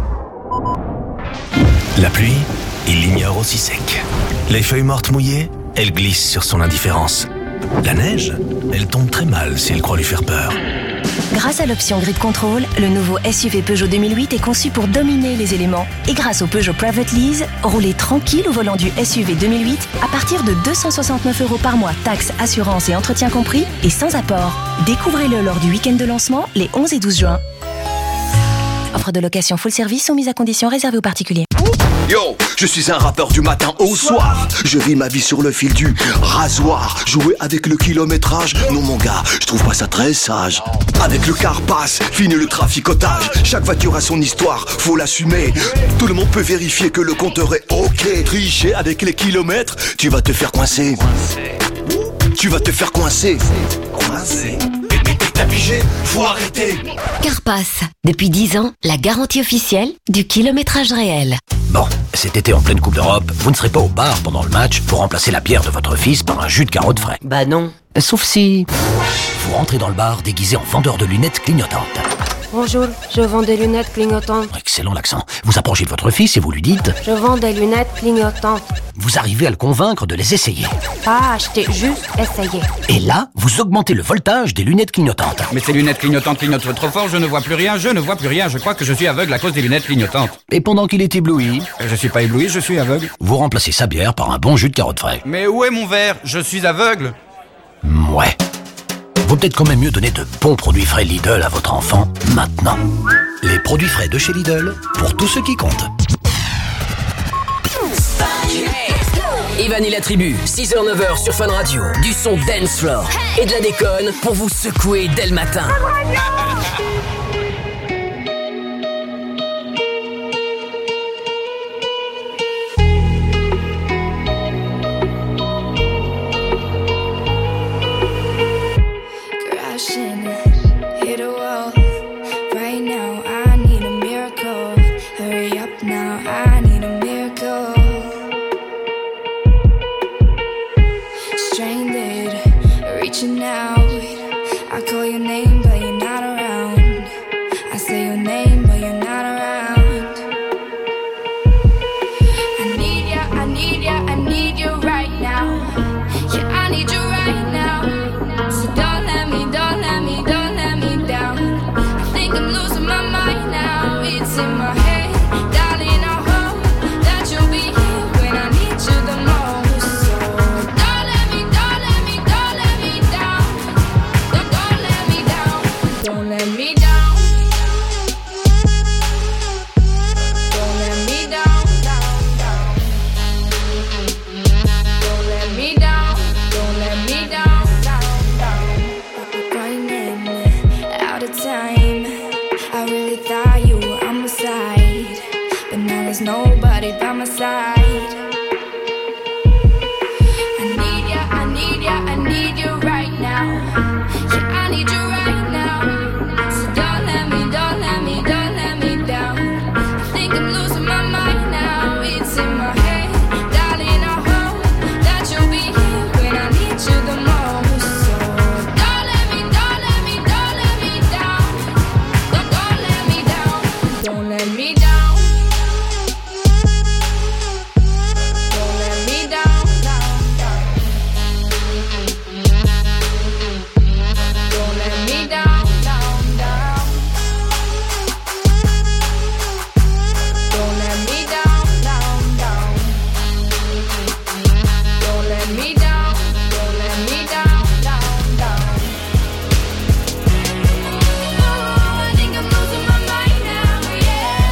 S17: La pluie, il l'ignore aussi sec. Les feuilles mortes mouillées, elle glisse sur son indifférence. La neige, elle tombe très mal si elle croit lui faire peur.
S19: Grâce à l'option Grid Control, le nouveau S U V Peugeot deux mille huit est conçu pour dominer les éléments. Et grâce au Peugeot Private Lease, roulez tranquille au volant du S U V deux mille huit à partir de deux cent soixante-neuf euros par mois, taxes, assurance et entretien compris, et sans apport. Découvrez-le lors du week-end de lancement, les onze et douze juin. Offre de location full service soumise à conditions réservées aux particuliers.
S21: Yo, je suis un rappeur du matin au soir. Je vis ma vie sur le fil du rasoir. Jouer avec le kilométrage, non mon gars, je trouve pas ça très sage. Avec le car passe, fini le traficotage. Chaque voiture a son histoire, faut l'assumer. Tout le monde peut vérifier que le compteur est ok. Tricher avec les kilomètres, tu vas te faire coincer. Tu vas te faire coincer. Coincer. T'as pigé, faut arrêter.
S4: Carpass, depuis dix ans, la garantie officielle du kilométrage réel.
S6: Bon, cet été en pleine Coupe d'Europe, vous ne serez pas au bar pendant le match pour remplacer la bière de votre fils par un jus de carotte frais.
S4: Bah non.
S6: Sauf si vous rentrez dans le bar déguisé en vendeur de lunettes clignotantes.
S22: Bonjour, je vends des lunettes clignotantes.
S6: Excellent l'accent. Vous approchez de votre fils et vous lui dites...
S22: Je vends des lunettes clignotantes.
S6: Vous arrivez à le convaincre de les essayer.
S22: Pas acheter, juste essayer.
S6: Et là, vous augmentez le voltage des lunettes clignotantes.
S25: Mais ces lunettes clignotantes clignotent trop fort, je ne vois plus rien, je ne vois plus rien. Je crois que je suis aveugle à cause des lunettes clignotantes.
S6: Et pendant qu'il est ébloui...
S25: Je suis pas ébloui, je suis aveugle.
S6: Vous remplacez sa bière par un bon jus de carotte frais.
S25: Mais où est mon verre? Je suis aveugle.
S6: Ouais. Vaut peut-être quand même mieux donner de bons produits frais Lidl à votre enfant maintenant. Les produits frais de chez Lidl, pour tous ceux qui comptent.
S8: Evan et la tribu, six heures neuf heures sur Fun Radio. Du son dance floor et de la déconne pour vous secouer dès le matin.
S7: there's nobody by my side. I need ya, I need ya, I need you right now. Yeah, I need you right now. So don't let me, don't let me, don't let me down. I think I'm losing my mind now. It's in my head, darling. I hope that you'll be here when I need you the most. So don't let me, don't let me, don't let me down. Don't, don't let me down. Don't let me down. Don't let me down. Don't let me down, down, down. Don't let me down, down, down. Don't let me down, don't let me down, down, down. Oh, I think I'm losing my mind now, yeah.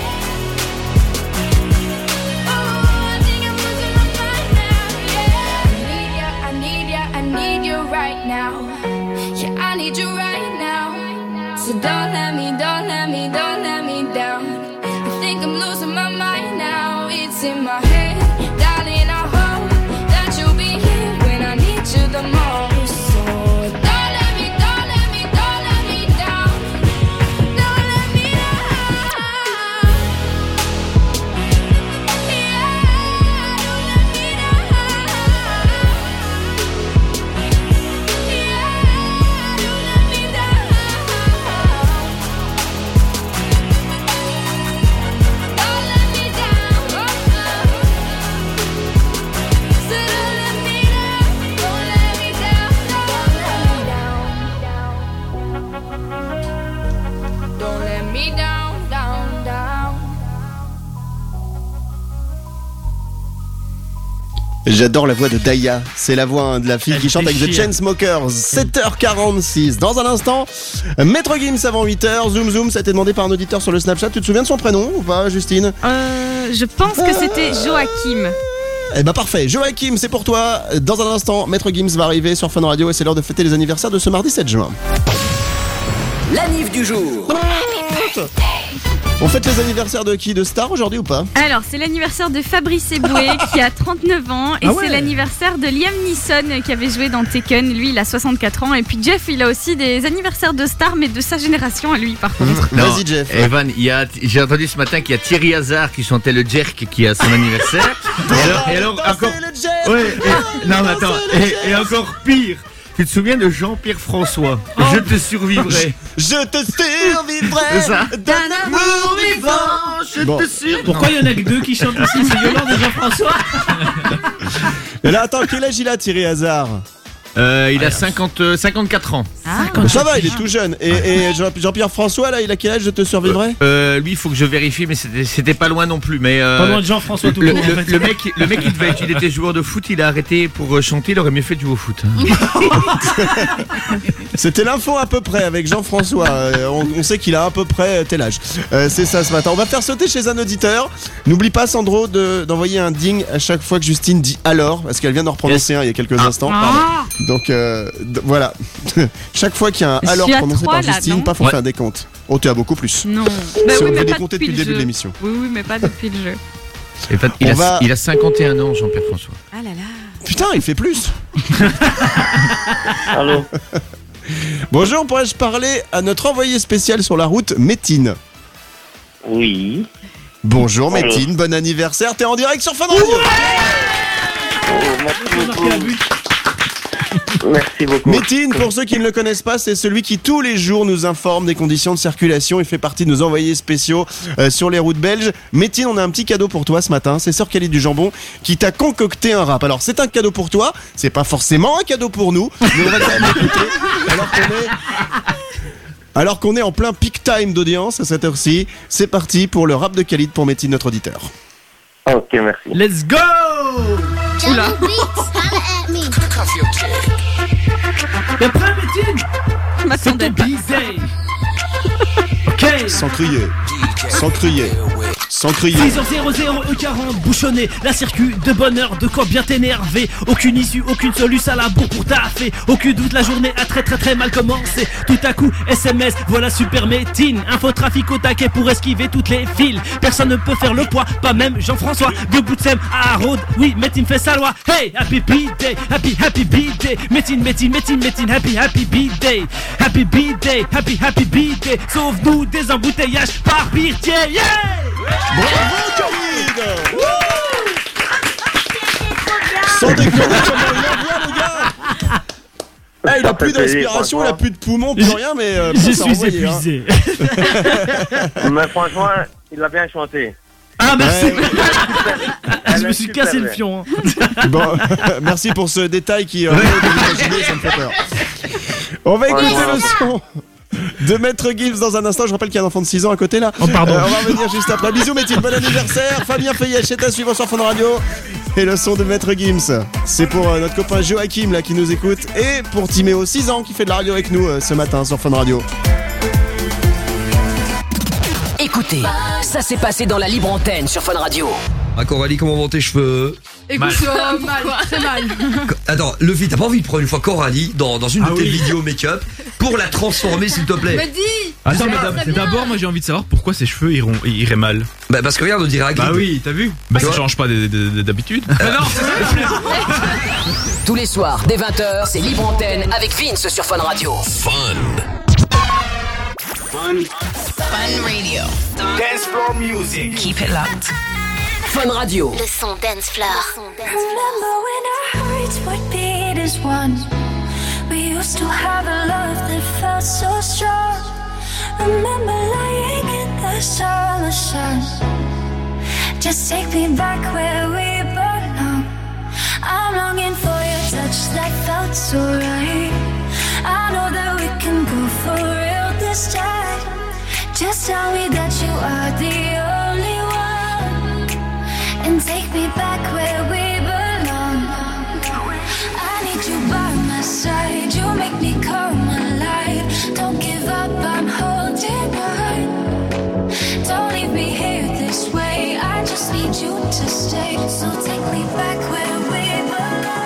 S7: Oh, I think I'm losing my mind now, yeah. I need ya, I need ya, I need you right now. Yeah, I need you right now. So don't let me, don't let me, don't let me down. I think I'm losing my mind now. It's in my head, darling. I hope that you'll be here when I need you the most. So don't let me, don't let me, don't let me down. Don't let me down. Yeah, don't let me down. Don't let me down, down, down.
S2: J'adore la voix de Daya, c'est la voix hein, de la fille
S9: Elle
S2: qui chante avec The
S9: déchire.
S2: Chainsmokers. sept heures quarante-six. Dans un instant, Maître Gims avant huit heures. Zoom Zoom, ça a été demandé par un auditeur sur le Snapchat. Tu te souviens de son prénom ou pas, Justine?
S3: Euh, je pense que c'était Joachim.
S2: Eh ben parfait, Joachim, c'est pour toi. Dans un instant, Maître Gims va arriver sur Fun Radio et c'est l'heure de fêter les anniversaires de ce mardi sept juin.
S8: L'anniv du jour.
S2: On fête les anniversaires de qui? De stars aujourd'hui ou pas?
S3: Alors, c'est l'anniversaire de Fabrice Eboué qui a trente-neuf ans. Et
S2: Ah ouais.
S3: c'est l'anniversaire de Liam Neeson qui avait joué dans Taken. Lui, il a soixante-quatre ans. Et puis Jeff, il a aussi des anniversaires de stars, mais de sa génération à lui, par contre.
S5: Non,
S2: Vas-y, Jeff.
S5: Evan, il y a, j'ai entendu ce matin qu'il y a Thierry Hazard qui chantait le Jerk qui a son anniversaire. Et alors, et alors encore. Ouais, et- non, mais attends. Et, et encore pire. Tu te souviens de Jean-Pierre François? Je te survivrai.
S2: Je te survivrai
S5: C'est ça.
S2: d'un amour vivant.
S5: Je
S2: Bon.
S5: te survivrai.
S9: Pourquoi il y en a que deux qui chantent ici? C'est Yolande et Jean-François.
S2: Et là, attends, quel âge il a, Thierry Hazard?
S5: Euh, il a cinquante, euh, cinquante-quatre ans.
S2: Mais ça va, il est tout jeune. Et, et Jean- Jean-Pierre François, là, il a quel âge? Je te survivrai?
S5: Euh, lui, il faut que je vérifie, mais c'était, c'était pas loin non plus. Mais euh,
S9: Pas loin de Jean-François tout
S5: le,
S9: court,
S5: le-
S9: en fait.
S5: le mec, le mec, il devait être, il était joueur de foot, il a arrêté pour euh, chanter. Il aurait mieux fait de jouer au foot. hein.
S2: C'était l'info à peu près avec Jean-François. Euh, on, on sait qu'il a à peu près tel âge. Euh, c'est ça ce matin. On va faire sauter chez un auditeur. N'oublie pas, Sandro, de- d'envoyer un ding à chaque fois que Justine dit alors, parce qu'elle vient d'en reprononcer un il y a quelques instants.
S3: Ah.
S2: Donc euh, d- voilà. Chaque fois qu'il y a un
S3: Je
S2: alors
S3: suis à
S2: prononcé
S3: trois,
S2: par
S3: là,
S2: Justine,
S3: non
S2: paf, on
S5: Ouais.
S2: fait un décompte. Oh, tu as beaucoup plus.
S3: Non.
S2: Si
S3: Bah
S2: on
S3: oui,
S2: veut
S3: mais pas
S2: décompter depuis le
S3: le
S2: début de
S3: jeu.
S2: l'émission.
S3: Oui, oui, mais pas depuis le jeu.
S5: Et pas- il,
S2: On
S5: a,
S2: va-
S5: il a cinquante et un ans, Jean-Pierre François.
S3: Ah là là.
S2: Putain, il fait plus.
S11: Allô.
S2: Bonjour, pourrais-je parler à notre envoyé spécial sur la route, Métine?
S11: Oui.
S2: Bonjour
S11: Allô.
S2: Métine, bon anniversaire, t'es en direct sur Fun Radio.
S11: Oh, merci beaucoup. Merci beaucoup.
S2: Métine, pour ceux qui ne le connaissent pas, c'est celui qui tous les jours nous informe des conditions de circulation. Il fait partie de nos envoyés spéciaux euh, sur les routes belges. Métine, on a un petit cadeau pour toi ce matin. C'est Sœur Khalid du Jambon qui t'a concocté un rap. Alors c'est un cadeau pour toi, c'est pas forcément un cadeau pour nous, mais on va quand même l'écouter alors qu'on est... Alors qu'on est en plein peak time d'audience à cette heure-ci. C'est parti pour le rap de Khalid pour Métine, notre auditeur.
S11: Ok, merci.
S9: Let's go.
S3: Oula.
S9: T'es prêt, Métine?
S3: Je m'attendais pas.
S9: Busy. Ok. Hey.
S2: Sans crier. Sans crier. Sans crier.
S9: six heures zéro zéro E quarante, bouchonné, la circuit de bonheur, de quoi bien t'énerver. Aucune issue, aucune soluce à la bourre pour taffer. Aucun doute, la journée a très très très mal commencé. Tout à coup, S M S, voilà super métine. Infotrafic au taquet pour esquiver toutes les files. Personne ne peut faire le poids, pas même Jean-François. De bout de Sem à Rhodes, oui, Métine fait sa loi. Hey, happy B-day, happy happy B-day. Métine, Métine, Métine, Métine, happy happy B-day. Happy B-day, happy happy B-day. Sauve-nous des embouteillages par pitié, yeah!
S2: Bravo Khalid. Sans déconner, comment il envoie le gars. Eh, il a plus de respiration, il a plus de poumons, plus rien, mais euh,
S9: je
S2: ça
S9: suis
S2: envoyé,
S9: épuisé.
S11: hein. Mais franchement, il a bien chanté.
S9: Ah merci.
S2: Ouais,
S9: ouais. Je me suis cassé le fion. Hein.
S2: Bon, merci pour ce détail qui, euh, ouais. Ça me fait peur. On va écouter
S11: ouais,
S2: le son de Maître Gims dans un instant. Je rappelle qu'il y a un enfant de six ans à côté là.
S9: Oh pardon.
S2: Euh, on va revenir juste après. Bisous Métine, bon anniversaire. Fabien Fayet est à suivre sur Fun Radio. Et le son de Maître Gims, c'est pour euh, notre copain Joachim là qui nous écoute. Et pour Timéo, six ans, qui fait de la radio avec nous euh, ce matin sur Fun Radio.
S8: Écoutez, ça s'est passé dans la libre antenne sur Fun Radio.
S12: Ah Coralie, comment vont tes cheveux?
S13: Écoute, euh, mal, très mal.
S12: Attends, Luffy, t'as pas envie de prendre une fois Coralie dans, dans une
S13: ah
S12: de tes
S13: oui.
S12: vidéos make-up pour la transformer s'il te plaît?
S13: Mais dis.
S14: Attends, mais d'abord, moi j'ai envie de savoir pourquoi ses cheveux iront, iraient mal.
S12: Bah parce que regarde, on dirait Hagrid.
S14: Bah oui, t'as vu? Bah ça change pas d'habitude.
S8: Euh... non, tous les soirs, dès vingt heures, c'est libre antenne avec Vince sur Fun Radio.
S17: Fun.
S8: Fun. Fun Radio.
S17: Dance floor music.
S8: Keep it locked. Fun Radio.
S4: Le son dance floor.
S7: Remember when our hearts would beat as one? We used to have a love that felt so strong. Remember lying in the summer sun. Just take me back where we belong. I'm longing for your touch that felt so right. I know that we can go for real this time. Just tell me that you are the only one, and take me back where we belong. I need you by my side. You make me come alive. Don't give up, I'm holding on. Don't leave me here this way. I just need you to stay. So take me back where we belong.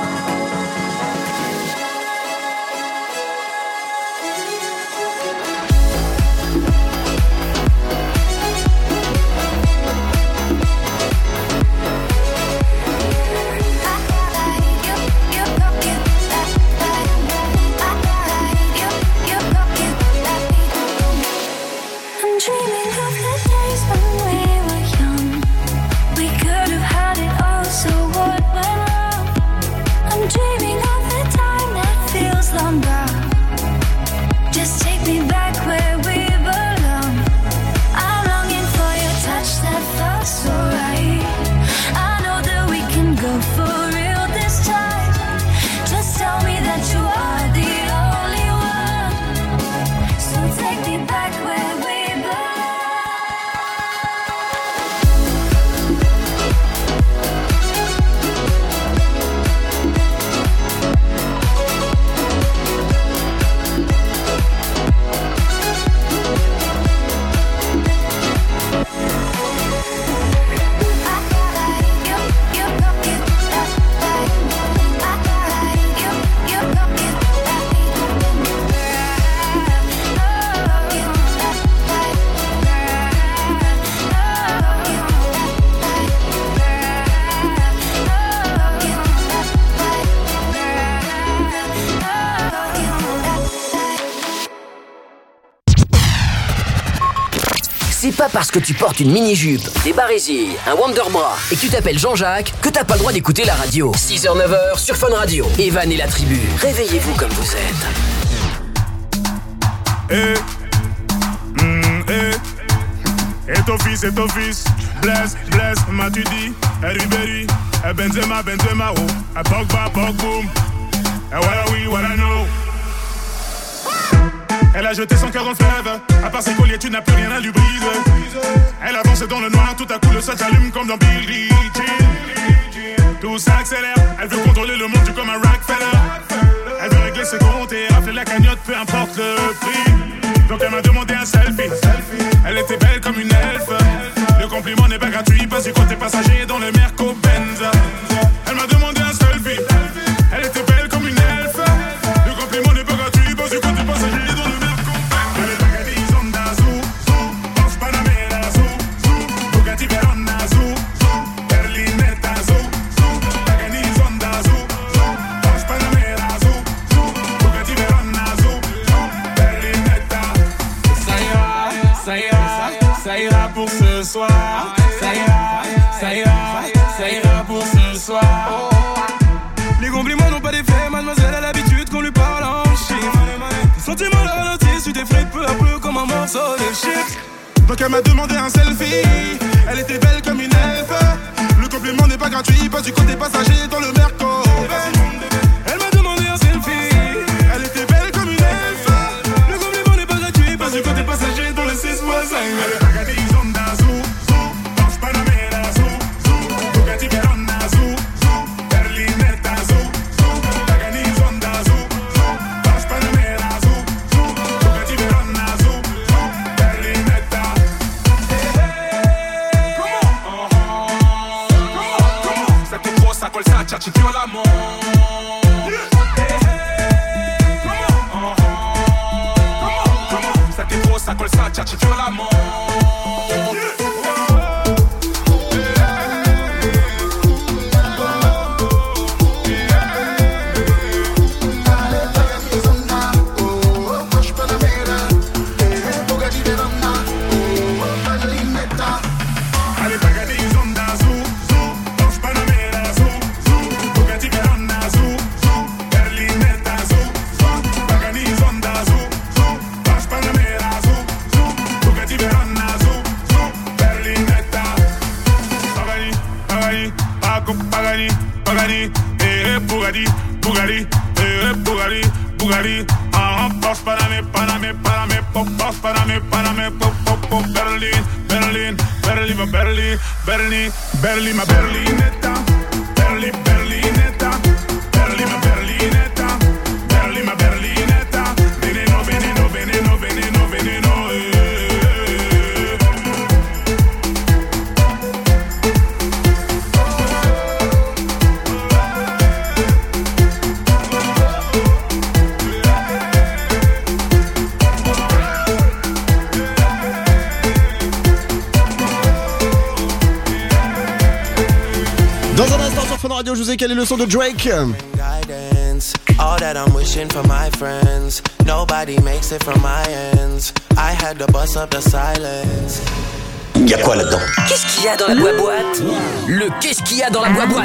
S8: C'est pas parce que tu portes une mini-jupe, des barésilles, un Wonderbra et que tu t'appelles Jean-Jacques que t'as pas le droit d'écouter la radio. six heures neuf heures sur Fun Radio. Evan et la tribu, réveillez-vous comme vous êtes.
S23: Eh, mm, eh, et ton fils, et ton fils, bless, bless, m'as-tu dit, eh, Ribéry, eh, Benzema, Benzema, oh, eh, Pogba, Pogboom, eh, what are we, what I know. Elle a jeté son cœur en fleuve. À part ses colliers, tu n'as plus rien à lui briser. Elle avance dans le noir, tout à coup le sol s'allume comme dans Billie Jean. Tout s'accélère, elle veut contrôler le monde comme un Rockefeller. Elle veut régler ses comptes et rafler la cagnotte, peu importe le prix. Donc elle m'a demandé un selfie. compliment n'est pas gratuit, passe du côté passager dans le Merco-Benz. Elle m'a demandé un selfie, elle était belle comme une elfe. Le compliment n'est pas gratuit, passe du côté passager dans le Merco-Benz. Elle est Pagani, Zonda, Zou, Zou, Porsche Panamera, Zou, Zou, Bugatti Verona, Zou, Zou, Berlinetta, Zou, Zou, Pagani, Zonda, Zou, Zou, Porsche Panamera, Zou, Zou, Bugatti Verona, Zou, Zou, Berlinetta. Ça ira, ça ira, ça ira pour ce soir. Ça ira, ça ira, ça ira pour ce soir. Les compliments n'ont pas d'effet, mademoiselle a l'habitude qu'on lui parle en chiffres. Les sentiments la ralentissent, tu t'effrites peu à peu comme un morceau de chips. Donc elle m'a demandé un selfie, elle était belle comme une elfe. Le compliment n'est pas gratuit, passe du côté passager dans le Merco. Elle m'a demandé un selfie, elle était belle comme une elfe. Le compliment n'est pas gratuit, passe du côté passager dans le six fois cinq. Elle est Pagani, Zonda, Zou, Zou, Porsche Panamera, Zou, Zou, Bugatti Verona, Zou, Zou, Berlinetta, Zou, Zou, Pagani, Zonda, Zou, Zou, Porsche Panamera, Zou, Zou, Bugatti Verona, Zou, Zou, Berlinetta. Comment? Comment? Ça t'est trop, ça colle, ça tchatchi, tu as l'amour. Ça t'est trop, ça colle, ça tchatchi, tu as l'amour. Allez, Pagani, Zonda, Zou, Zou, Porsche Panamera, Zou, Zou, Bugatti Verona, Zou, Zou, Berlinetta, Zou, Zou, Pagani, Zonda, Zou, Zou, Porsche Panamera, Zou, Zou, Bugatti Verona, Zou, Zou, Berlinetta. Pagani, Pagani, Paco, Pagani, Pagani, eh, Bugatti, Bugatti, eh, Bugatti, Bugatti, ah, Porsche Panamera, Panamera, Panamera, Porsche Panamera, Panamera, pop, pop, pop, Berlin, Berlin, Berlin, ma Berlin, Berlin, Berlin, ma Berlinetta, Berlin, Berlinetta, Berlin, ma Berlinetta, Berlin, ma Berlinetta, veneno, veneno, veneno, veneno, veneno, eh.
S2: Dans un instant sur Fun Radio, je vous ai calé le son de Drake.
S1: Guidance, all that I'm wishing for my friends. Nobody makes it from my ends. I had to bust up the silence.
S8: Y'a quoi là-dedans? Qu'est-ce qu'il y a dans la boîte? Le qu'est-ce qu'il y a dans la boîte?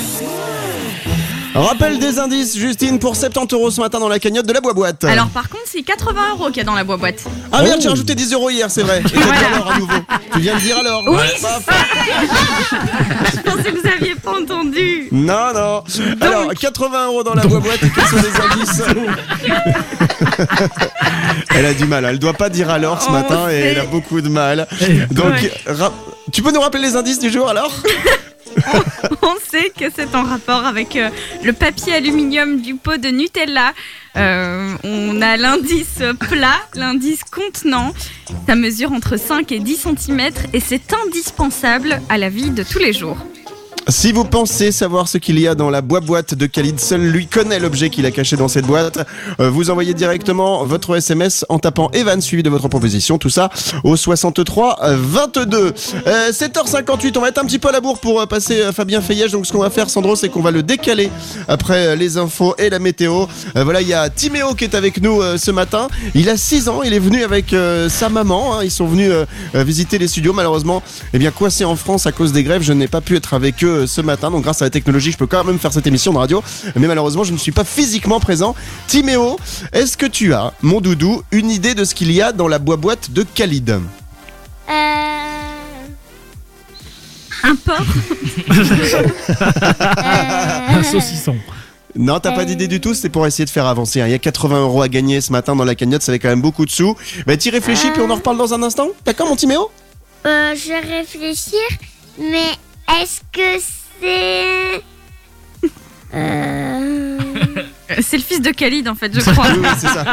S2: Rappel des indices, Justine, pour soixante-dix euros ce matin dans la cagnotte de la boîte.
S3: Alors par contre, c'est quatre-vingts euros qu'il y a dans la boîte.
S2: Ah merde, j'ai rajouté dix euros hier, c'est vrai. Et t'as dit alors à nouveau. Tu viens de dire alors.
S3: Oui.
S2: Ouais, paf.
S3: Je pensais que vous aviez pas entendu.
S2: Non, non. Alors, quatre-vingts euros dans la boîte, et quels sont les indices? Elle a du mal, elle doit pas dire alors ce
S3: On
S2: matin et
S3: sait.
S2: elle a beaucoup de mal. Donc,
S3: Ouais.
S2: ra- tu peux nous rappeler les indices du jour alors?
S3: On sait que c'est en rapport avec euh, le papier aluminium du pot de Nutella. Euh, on a l'indice plat, l'indice contenant. Ça mesure entre cinq et dix centimètres et c'est indispensable à la vie de tous les jours.
S2: Si vous pensez savoir ce qu'il y a dans la boîte de Khalid, seul lui connaît l'objet qu'il a caché dans cette boîte. Euh, vous envoyez directement votre S M S en tapant Evan suivi de votre proposition, tout ça au soixante-trois vingt-deux. Euh, sept heures cinquante-huit, on va être un petit peu à la bourre pour euh, passer euh, Fabien Fayège. Donc ce qu'on va faire, Sandro, c'est qu'on va le décaler après euh, les infos et la météo. Euh, voilà, il y a Timéo qui est avec nous euh, ce matin. Il a six ans, il est venu avec euh, sa maman. Hein. Ils sont venus euh, euh, visiter les studios. Malheureusement, eh bien coincé en France à cause des grèves, je n'ai pas pu être avec eux ce matin, donc grâce à la technologie je peux quand même faire cette émission de radio, mais malheureusement je ne suis pas physiquement présent. Timéo, est-ce que tu as, mon doudou, une idée de ce qu'il y a dans la boîte de Khalid?
S10: Euh...
S3: Un porc.
S9: Un saucisson.
S2: Non, t'as pas d'idée du tout, c'est pour essayer de faire avancer. Il y a quatre-vingts euros à gagner ce matin dans la cagnotte, ça fait quand même beaucoup de sous. Bah t'y réfléchis puis on en reparle dans un instant. D'accord mon Timéo?
S10: Euh, je vais réfléchir, mais est-ce que c'est... Euh...
S3: C'est le fils de Khalid en fait, je crois.
S2: Oui, oui, c'est ça.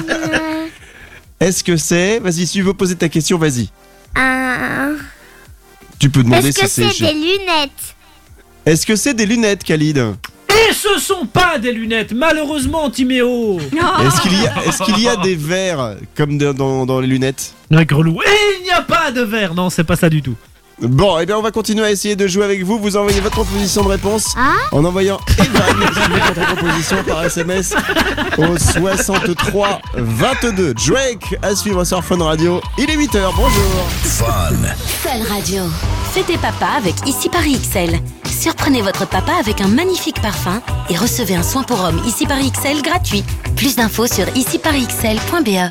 S2: Est-ce que c'est... Vas-y, si tu veux poser ta question, vas-y.
S10: Un...
S2: Tu peux demander
S10: Est-ce que
S2: si
S10: c'est des lunettes?
S2: Est-ce que c'est des lunettes, Khalid?
S9: Et ce sont pas des lunettes, malheureusement, Timéo.
S2: Est-ce qu'il y a, est-ce qu'il y a des verres comme de- dans, dans les lunettes?
S9: Un grelou. Et il n'y a pas de verre, non, c'est pas ça du tout.
S2: Bon, et bien on va continuer à essayer de jouer avec vous. Vous envoyez votre proposition de réponse en envoyant Evan sur votre proposition par S M S au soixante-trois vingt-deux. Drake à suivre sur Fun Radio. Il est huit heures, bonjour.
S17: Fun.
S4: Fun Radio. Fêtez papa avec Ici Paris X L. Surprenez votre papa avec un magnifique parfum et recevez un soin pour homme Ici Paris X L gratuit. Plus d'infos sur ici paris x l point b e.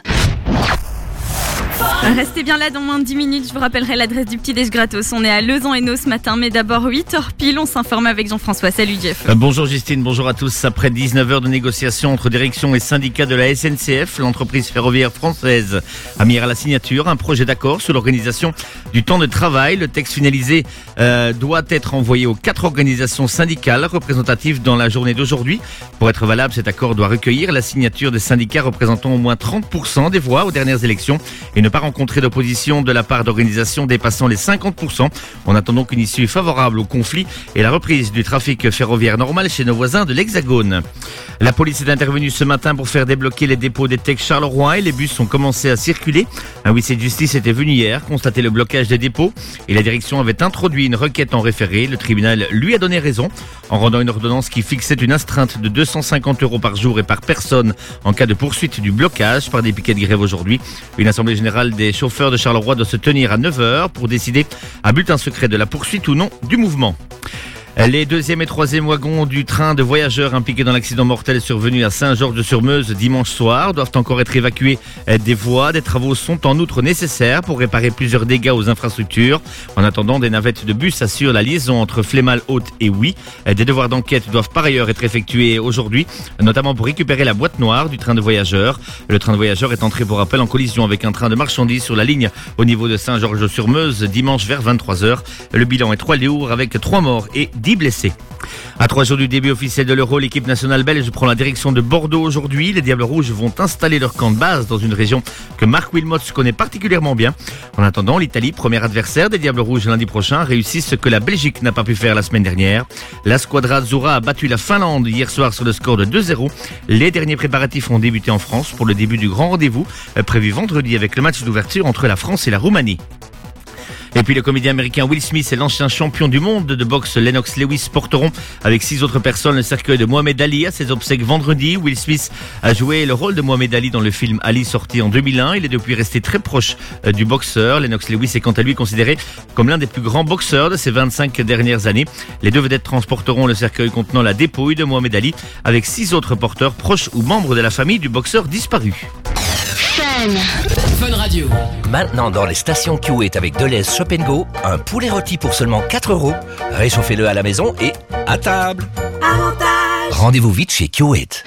S3: Restez bien là dans moins de dix minutes, je vous rappellerai l'adresse du petit déj gratos. On est à Lezan-Hainaut ce matin, mais d'abord huit heures pile, on s'informe avec Jean-François. Salut Jeff.
S5: Euh, bonjour Justine, bonjour à tous. Après dix-neuf heures de négociations entre direction et syndicats de la S N C F, l'entreprise ferroviaire française a mis à la signature un projet d'accord sur l'organisation du temps de travail. Le texte finalisé euh, doit être envoyé aux quatre organisations syndicales représentatives dans la journée d'aujourd'hui. Pour être valable, cet accord doit recueillir la signature des syndicats représentant au moins trente pour cent des voix aux dernières élections et ne pas rencontrer d'opposition de la part d'organisations dépassant les cinquante pour cent. On attend donc une issue favorable au conflit et la reprise du trafic ferroviaire normal chez nos voisins de l'Hexagone. La police est intervenue ce matin pour faire débloquer les dépôts des Tech Charleroi et les bus ont commencé à circuler. Un huissier de justice était venu hier constater le blocage des dépôts et la direction avait introduit une requête en référé. Le tribunal lui a donné raison en rendant une ordonnance qui fixait une astreinte de deux cent cinquante euros par jour et par personne en cas de poursuite du blocage par des piquets de grève aujourd'hui. Une assemblée générale des chauffeurs de Charleroi doit se tenir à neuf heures pour décider à bulletin secret de la poursuite ou non du mouvement. Les deuxième et troisième wagons du train de voyageurs impliqués dans l'accident mortel survenu à Saint-Georges-sur-Meuse dimanche soir doivent encore être évacués des voies. Des travaux sont en outre nécessaires pour réparer plusieurs dégâts aux infrastructures. En attendant, des navettes de bus assurent la liaison entre Flémal-Haute et Huy. Des devoirs d'enquête doivent par ailleurs être effectués aujourd'hui, notamment pour récupérer la boîte noire du train de voyageurs. Le train de voyageurs est entré pour rappel en collision avec un train de marchandises sur la ligne au niveau de Saint-Georges-sur-Meuse dimanche vers vingt-trois heures. Le bilan est trois lourds avec trois morts et dix blessés. À trois jours du début officiel de l'Euro, l'équipe nationale belge prend la direction de Bordeaux aujourd'hui. Les Diables Rouges vont installer leur camp de base dans une région que Marc Wilmots connaît particulièrement bien. En attendant, l'Italie, premier adversaire des Diables Rouges lundi prochain, réussit ce que la Belgique n'a pas pu faire la semaine dernière. La Squadra Azzurra a battu la Finlande hier soir sur le score de deux zéro. Les derniers préparatifs ont débuté en France pour le début du grand rendez-vous prévu vendredi avec le match d'ouverture entre la France et la Roumanie. Et puis le comédien américain Will Smith et l'ancien champion du monde de boxe Lennox Lewis porteront avec six autres personnes le cercueil de Mohamed Ali à ses obsèques vendredi. Will Smith a joué le rôle de Mohamed Ali dans le film Ali sorti en deux mille un. Il est depuis resté très proche du boxeur. Lennox Lewis est quant à lui considéré comme l'un des plus grands boxeurs de ces vingt-cinq dernières années. Les deux vedettes transporteront le cercueil contenant la dépouille de Mohamed Ali avec six autres porteurs proches ou membres de la famille du boxeur disparu.
S8: Fun. Fun Radio.
S6: Maintenant dans les stations Q eight avec Deleuze Shop and Go, un poulet rôti pour seulement quatre euros. Réchauffez-le à la maison et à table.
S10: Avantage.
S6: Rendez-vous vite chez Q eight.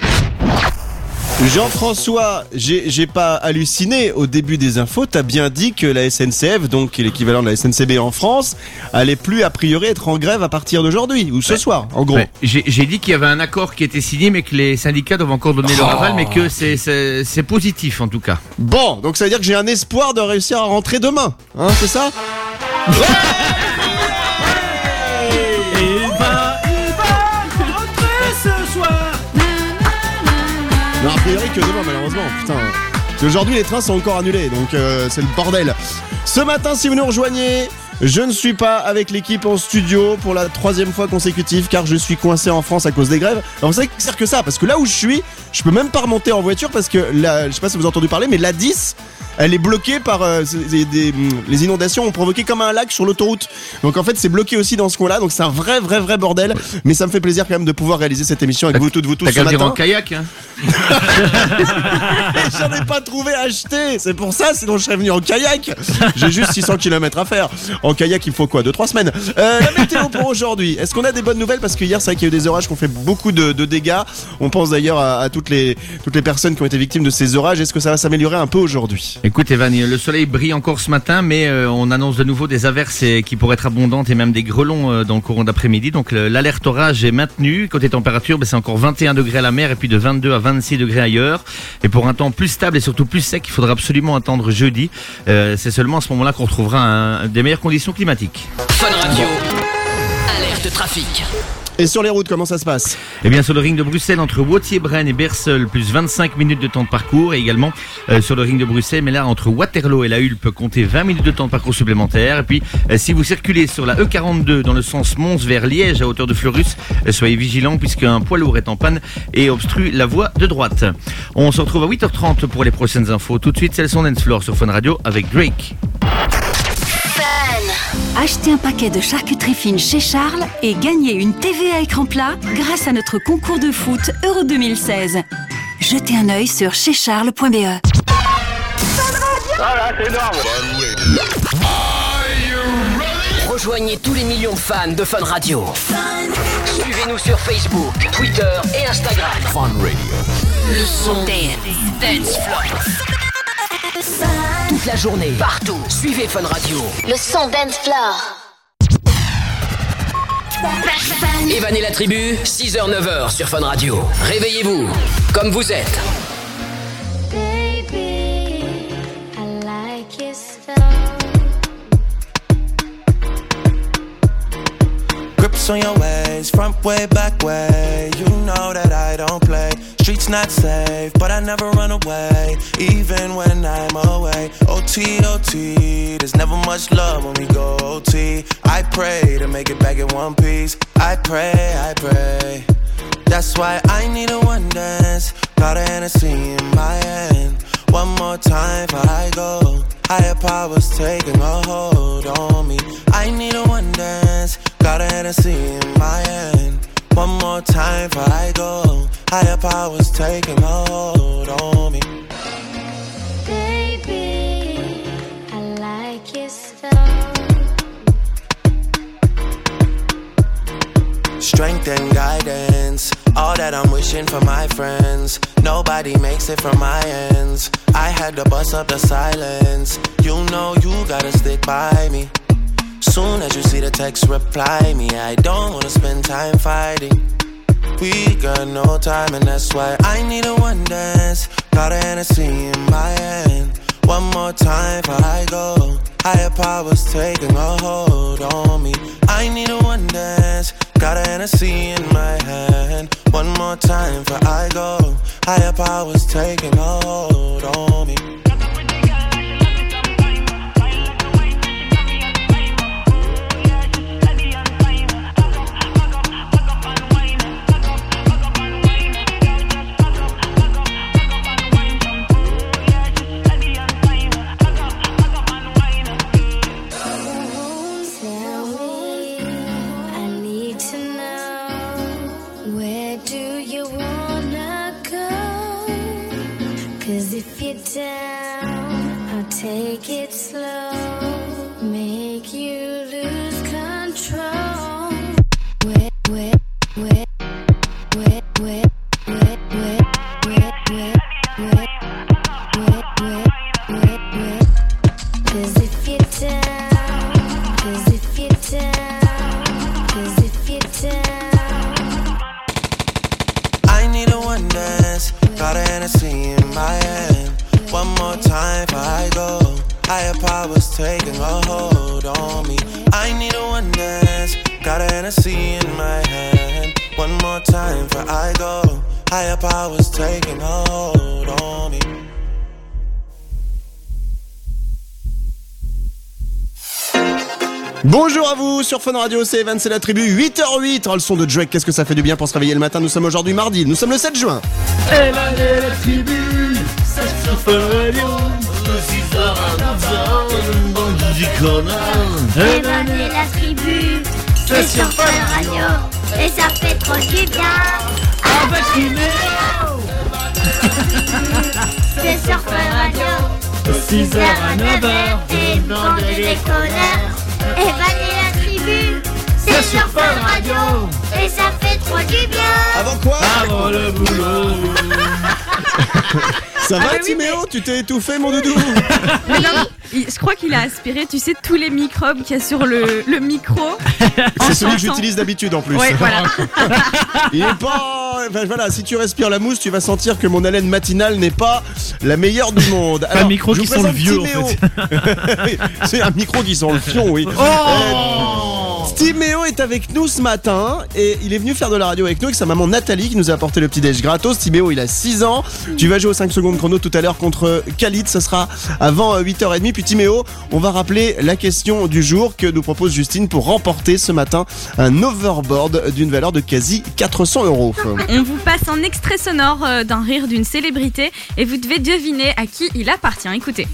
S2: Jean-François, j'ai, j'ai pas halluciné au début des infos, t'as bien dit que la S N C F, donc qui est l'équivalent de la S N C B en France, allait plus a priori être en grève à partir d'aujourd'hui, ou ce ouais. soir, en gros.
S5: Ouais. J'ai, j'ai dit qu'il y avait un accord qui était signé, mais que les syndicats doivent encore donner oh. leur aval, mais que c'est, c'est, c'est positif en tout cas.
S2: Bon, donc ça veut dire que j'ai un espoir de réussir à rentrer demain, hein, c'est ça? Ouais. Non, a priori que demain, malheureusement. Putain. Parce qu'aujourd'hui, les trains sont encore annulés, donc euh, c'est le bordel. Ce matin, si vous nous rejoignez, je ne suis pas avec l'équipe en studio pour la troisième fois consécutive, car je suis coincé en France à cause des grèves. Alors vous savez que c'est que ça, parce que là où je suis, je peux même pas remonter en voiture parce que la, je sais pas si vous avez entendu parler, mais l'A dix, elle est bloquée par euh, des, des, les inondations ont provoqué comme un lac sur l'autoroute. Donc en fait c'est bloqué aussi dans ce coin-là. Donc c'est un vrai vrai vrai bordel. Mais ça me fait plaisir quand même de pouvoir réaliser cette émission avec t'as, vous toutes vous tous.
S5: T'as
S2: ce matin.
S5: T'as qu'à dire en kayak hein.
S2: J'en ai pas trouvé à acheter. C'est pour ça, sinon je serais venu en kayak. J'ai juste six cents kilomètres à faire. En kayak il faut quoi, deux trois semaines. euh, La météo pour aujourd'hui. Est-ce qu'on a des bonnes nouvelles? Parce que hier c'est vrai qu'il y a eu des orages qui ont fait beaucoup de, de dégâts. On pense d'ailleurs à, à toutes les toutes les personnes qui ont été victimes de ces orages. Est-ce que ça va s'améliorer un peu aujourd'hui?
S5: Écoute Evan, le soleil brille encore ce matin, mais euh, on annonce de nouveau des averses et, qui pourraient être abondantes et même des grêlons euh, dans le courant d'après-midi. Donc le, l'alerte orage est maintenue. Côté température, ben, c'est encore vingt et un degrés à la mer et puis de vingt-deux à vingt-six degrés ailleurs. Et pour un temps plus stable et surtout plus sec, il faudra absolument attendre jeudi. Euh, c'est seulement à ce moment-là qu'on retrouvera un, des meilleures conditions climatiques.
S8: Fun Radio, alerte trafic.
S2: Et sur les routes, comment ça se passe?
S5: Eh bien, sur le ring de Bruxelles, entre Wautier-Braine et Bersel, plus vingt-cinq minutes de temps de parcours. Et également, euh, sur le ring de Bruxelles, mais là, entre Waterloo et la Hulpe, comptez vingt minutes de temps de parcours supplémentaire. Et puis, euh, si vous circulez sur la E quarante-deux dans le sens Mons vers Liège, à hauteur de Fleurus, euh, soyez vigilants puisqu'un poids lourd est en panne et obstrue la voie de droite. On se retrouve à huit heures trente pour les prochaines infos. Tout de suite, c'est le son Dance Floor sur Fun Radio avec Drake.
S15: Achetez un paquet de charcuterie fine chez Charles et gagnez une T V à écran plat grâce à notre concours de foot Euro deux mille seize. Jetez un œil sur chez charles point b e.
S11: Voilà, c'est énorme.
S8: Rejoignez tous les millions de fans de Fun Radio. Suivez-nous sur Facebook, Twitter et Instagram. Fun Radio. Le son Dance, Dance Floor. Toute la journée, partout. Suivez Fun Radio.
S4: Le son Dance Floor.
S8: Evan et la tribu, six heures neuf heures sur Fun Radio. Réveillez-vous, comme vous êtes.
S10: Baby, I like your style.
S16: Grips on your ways, front way, back way. You know that I don't play. Streets not safe, but I never run away, even when I'm away. O T, O T, there's never much love when we go O T. I pray to make it back in one piece. I pray, I pray. That's why I need a one dance. Got a Hennessy in my hand. One more time before I go. Higher powers taking a hold on me. I need a one dance. Got a Hennessy in my hand. One more time before I go. Higher powers taking a hold on me.
S10: Baby, I like your style.
S16: Strength and guidance, all that I'm wishing for my friends. Nobody makes it from my ends. I had to bust up the silence. You know you gotta stick by me. Soon as you see the text, reply me. I don't wanna spend time fighting. We got no time and that's why I need a one dance. Got a Hennessy in my hand. One more time before I go. Higher powers taking a hold on me. I need a one dance. Got a Hennessy in my hand. One more time before I go. Higher powers taking a hold on me.
S10: Down, I'll take it slow, make you lose control. Wet, wet, wet, wet, wet, wet, wet, wet, wet, wet, wet, wet, wet, wet. 'Cause if you're down, 'cause if you're down, 'cause if you're down.
S16: I need a one dance, got a Hennessy in my hand. One more time before I go. Higher powers taking a hold on me. I need a one dance. Got a Hennessy in my hand. One more time before I go. Higher powers taking a hold on me.
S2: Bonjour à vous sur Fun Radio, c'est Evan, c'est la tribu, huit heures huit. Oh, le son de Drake, qu'est-ce que ça fait du bien pour se réveiller le matin. Nous sommes aujourd'hui mardi, nous sommes le sept juin.
S1: Evan et la tribu, c'est sur Fun Radio. six heures à neuf heures, une bande de connards.
S10: Evan et la tribu, c'est sur Fun Radio. Et ça fait trop du bien.
S1: Avec Inéo.
S10: C'est sur Fun Radio.
S1: six heures à neuf heures,
S10: une bande de déconneurs. Evan et la tribu, c'est sur Fun Radio. Et ça fait trop du bien.
S2: Avant quoi?
S1: Avant le boulot.
S2: Ça va,
S3: Ah bah oui,
S2: Timéo? Tu t'es étouffé, mon doudou?
S3: Mais non, il- je crois qu'il a aspiré, tu sais, tous les microbes qu'il y a sur le, le micro.
S2: C'est celui que
S3: en-
S2: j'utilise d'habitude en plus.
S3: Ouais, voilà.
S2: Il est pas. Enfin, voilà, si tu respires la mousse, tu vas sentir que mon haleine matinale n'est pas la meilleure du monde.
S9: Un micro
S2: je
S9: qui
S2: vous
S9: sent le
S2: présente
S9: vieux, en
S2: Timéo.
S9: fait.
S2: C'est un micro qui sent le fion, oui.
S9: Oh
S2: Euh, Timéo est avec nous ce matin et il est venu faire de la radio avec nous avec sa maman Nathalie qui nous a apporté le petit déj gratos. Timéo, il a six ans. Tu vas jouer aux cinq secondes chrono tout à l'heure contre Khalid. Ce sera avant huit heures trente. Puis Timéo, on va rappeler la question du jour que nous propose Justine pour remporter ce matin un overboard d'une valeur de quasi quatre cents euros.
S3: On vous passe un extrait sonore euh, d'un rire d'une célébrité et vous devez deviner à qui il appartient. Écoutez.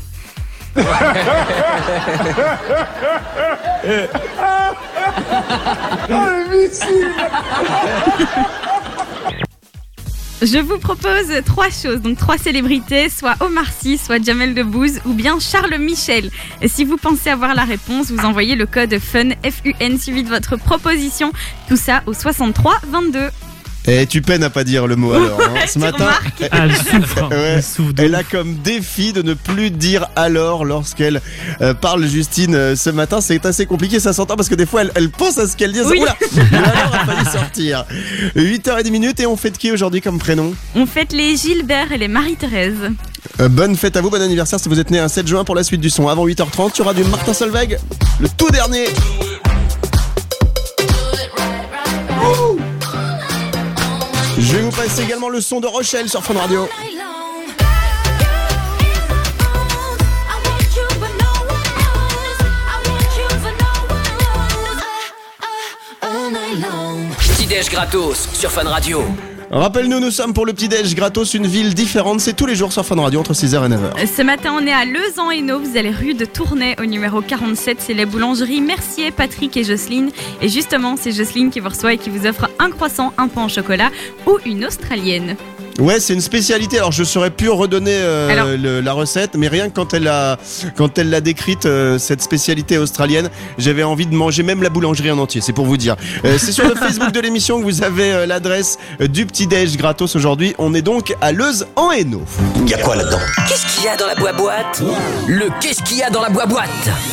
S3: Je vous propose trois choses, donc trois célébrités, soit Omar Sy, soit Jamel Debbouze ou bien Charles Michel. Et si vous pensez avoir la réponse, vous envoyez le code FUN, F U N, suivi de votre proposition, tout ça au soixante-trois vingt-deux.
S2: Et tu peines à pas dire le mot alors. Hein. Ce
S3: Tu
S2: matin,
S3: remarques
S9: Ah, elle souffre.
S2: Ouais.
S9: Elle souffre de
S2: elle
S9: ouf.
S2: a comme défi de ne plus dire alors lorsqu'elle euh, parle, Justine. euh, ce matin, c'est assez compliqué, ça s'entend parce que des fois, elle, elle pense à ce qu'elle dit.
S3: Oui.
S2: Oula, alors a failli sortir. huit heures trente et on fait de qui aujourd'hui comme prénom?
S3: On fête les Gilbert et les Marie-Thérèse.
S2: Euh, bonne fête à vous, bon anniversaire si vous êtes né un sept juin pour la suite du son. Avant huit heures trente, tu auras du Martin Solveig, le tout dernier. Ouh. Je vais vous passer également le son de Rochelle sur Fun Radio.
S8: Petit-déj gratos sur Fun Radio.
S2: Rappelle-nous, nous sommes pour le petit-déj gratos, une ville différente. C'est tous les jours sur Fun Radio entre six heures et neuf heures.
S3: Ce matin, on est à Lezan-Hainaut. Vous allez rue de Tournai au numéro quarante-sept. C'est les boulangeries Mercier, Patrick et Jocelyne. Et justement, c'est Jocelyne qui vous reçoit et qui vous offre un croissant, un pain au chocolat ou une australienne.
S2: Ouais, c'est une spécialité. Alors, je saurais plus redonner euh,
S3: Alors-
S2: le- la recette, mais rien que quand elle a, quand elle l'a décrite, euh, cette spécialité australienne, j'avais envie de manger même la boulangerie en entier. C'est pour vous dire. Euh, c'est sur le Facebook de l'émission que vous avez euh, l'adresse euh, du petit déj gratos aujourd'hui. On est donc à Leuze-en-Hainaut.
S17: Il y a quoi là-dedans?
S8: Qu'est-ce qu'il y a dans la boîte? Le qu'est-ce qu'il y a dans la boîte?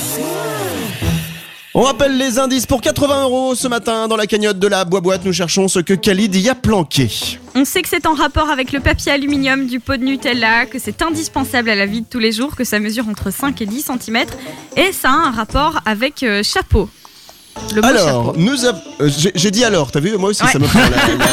S2: On rappelle les indices pour quatre-vingts euros ce matin dans la cagnotte de la boîte. Nous cherchons ce que Khalid y a planqué.
S3: On sait que c'est en rapport avec le papier aluminium du pot de Nutella, que c'est indispensable à la vie de tous les jours, que ça mesure entre cinq et dix centimètres et ça a un rapport avec euh, chapeau. Le mot
S2: Alors,
S3: chapeau.
S2: nous av- euh, j'ai, j'ai dit alors, t'as vu, moi aussi
S3: Ouais.
S2: ça me prend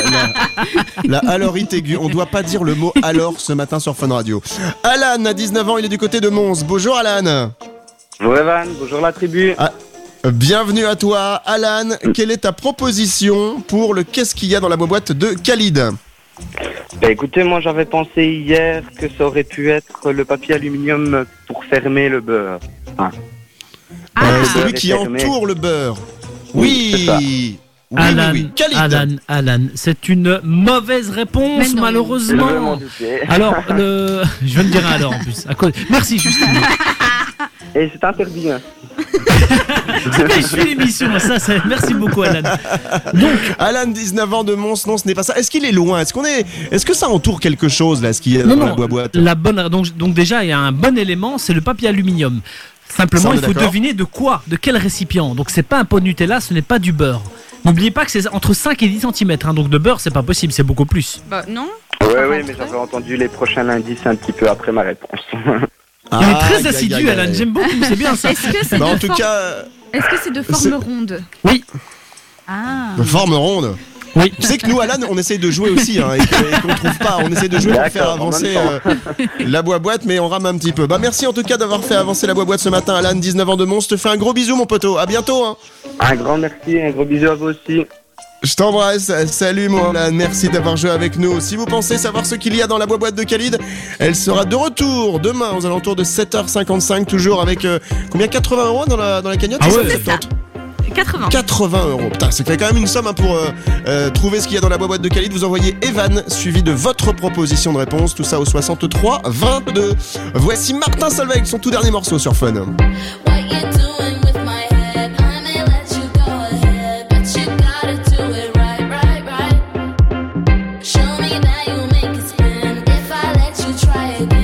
S2: la, la, la, la alorite aiguë. On doit pas dire le mot alors ce matin sur Fun Radio. Alan a dix-neuf ans, il est du côté de Mons. Bonjour Alan.
S11: Bonjour Evan, bonjour la tribu.
S2: Ah, euh, bienvenue à toi Alan. Quelle est ta proposition pour le qu'est-ce qu'il y a dans la boîte de Khalid?
S11: Bah écoutez, moi j'avais pensé hier que ça aurait pu être le papier aluminium pour fermer le beurre. Enfin,
S2: Euh,
S11: le
S2: celui
S11: beurre
S2: qui
S11: est fermé.
S2: entoure le beurre.
S11: Oui, c'est ça.
S2: Oui. Oui,
S9: Alan,
S2: oui, oui. Khalid.
S9: Alan, Alan, c'est une mauvaise réponse
S3: Mais non.
S11: Je vais
S9: malheureusement.
S11: m'en douter.
S9: Alors, le... je viens de dire un alors en plus. À cause... Merci Justine.
S11: Et c'est interdit. Hein.
S9: C'est bien, je fais l'émission, ça, ça, merci beaucoup Alan. Donc,
S2: Alan, dix-neuf ans de Mons, non, ce n'est pas ça. Est-ce qu'il est loin? Est-ce qu'on est, est-ce que ça entoure quelque chose là, ce qu'il y a
S9: non,
S2: dans
S9: non,
S2: la boîte?
S9: la bonne, donc, donc déjà, il y a un bon élément, c'est le papier aluminium. Simplement,
S2: Ça, on est
S9: il faut
S2: d'accord.
S9: deviner de quoi, de quel récipient. Donc, c'est pas un pot de Nutella, ce n'est pas du beurre. N'oubliez pas que c'est entre cinq et dix centimètres, hein, donc de beurre, c'est pas possible, c'est beaucoup plus.
S3: Bah non.
S11: Ouais, ouais, mais j'avais entendu les prochains indices un petit peu après ma réponse.
S9: Il est très
S2: Aïe,
S9: assidu,
S2: aïe, aïe,
S9: Alan,
S2: aïe.
S9: j'aime beaucoup, c'est bien ça.
S3: Est-ce que c'est
S2: Bah, en
S3: de,
S2: tout
S3: forme-
S2: cas, euh,
S3: Est-ce que c'est de forme
S2: c'est-
S3: ronde?
S9: Oui,
S3: Ah.
S2: de forme ronde.
S9: oui.
S2: Tu sais que nous, Alan, on essaye de jouer aussi, hein, et que- et qu'on trouve pas. On essaye de jouer pour
S11: D'accord,
S2: faire
S11: en même
S2: avancer
S11: temps.
S2: euh, la boîte, mais on rame un petit peu. Bah, merci en tout cas d'avoir fait avancer la boîte ce matin, Alan, dix-neuf ans de Mons. Je te fais un gros bisou, mon poteau. À bientôt, hein.
S11: Un grand merci, un gros bisou à vous aussi.
S2: Je t'embrasse, salut mon Alan, merci d'avoir joué avec nous. Si vous pensez savoir ce qu'il y a dans la boîte de Khalid, elle sera de retour demain aux alentours de sept heures cinquante-cinq, toujours avec euh, combien, quatre-vingts euros dans la, dans la cagnotte?
S9: Ah
S2: c'est
S9: ouais,
S2: ça,
S3: c'est ça.
S2: soixante-dix
S3: quatre-vingts.
S2: quatre-vingts euros. Putain, ça fait quand même une somme hein, pour euh, euh, trouver ce qu'il y a dans la boîte de Khalid. Vous envoyez Evan, suivi de votre proposition de réponse. Tout ça au soixante-trois vingt-deux. Voici Martin Solveig, son tout dernier morceau sur Fun.
S7: What you doing with my head? I may let you go ahead, but you gotta do it right, right, right. Show me that you make it spin. If I let you try again.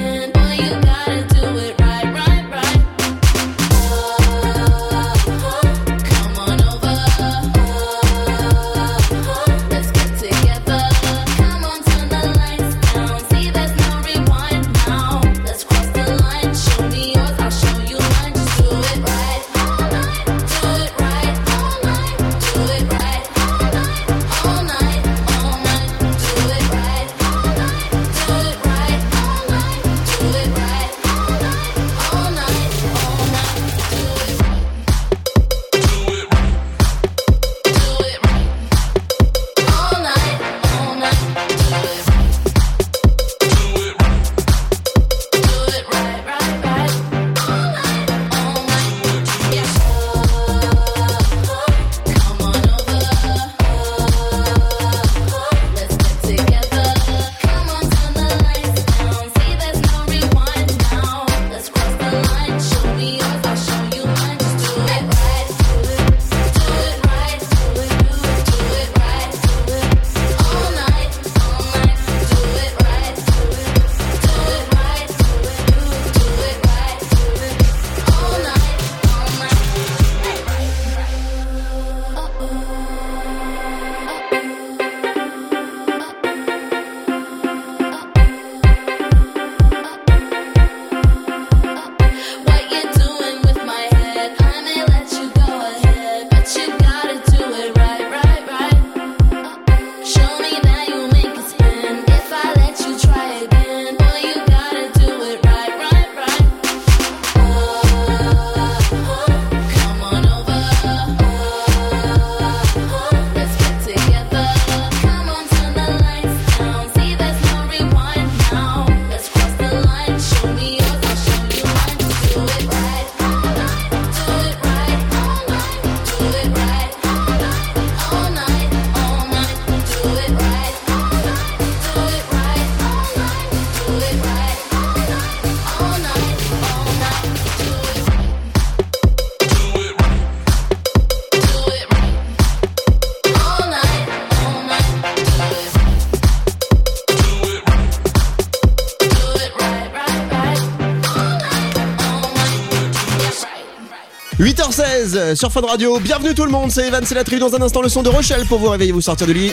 S2: seize sur Fun Radio. Bienvenue tout le monde, c'est Evan, c'est la tribu. Dans un instant, le son de Rochelle pour vous réveiller, vous sortir de lit.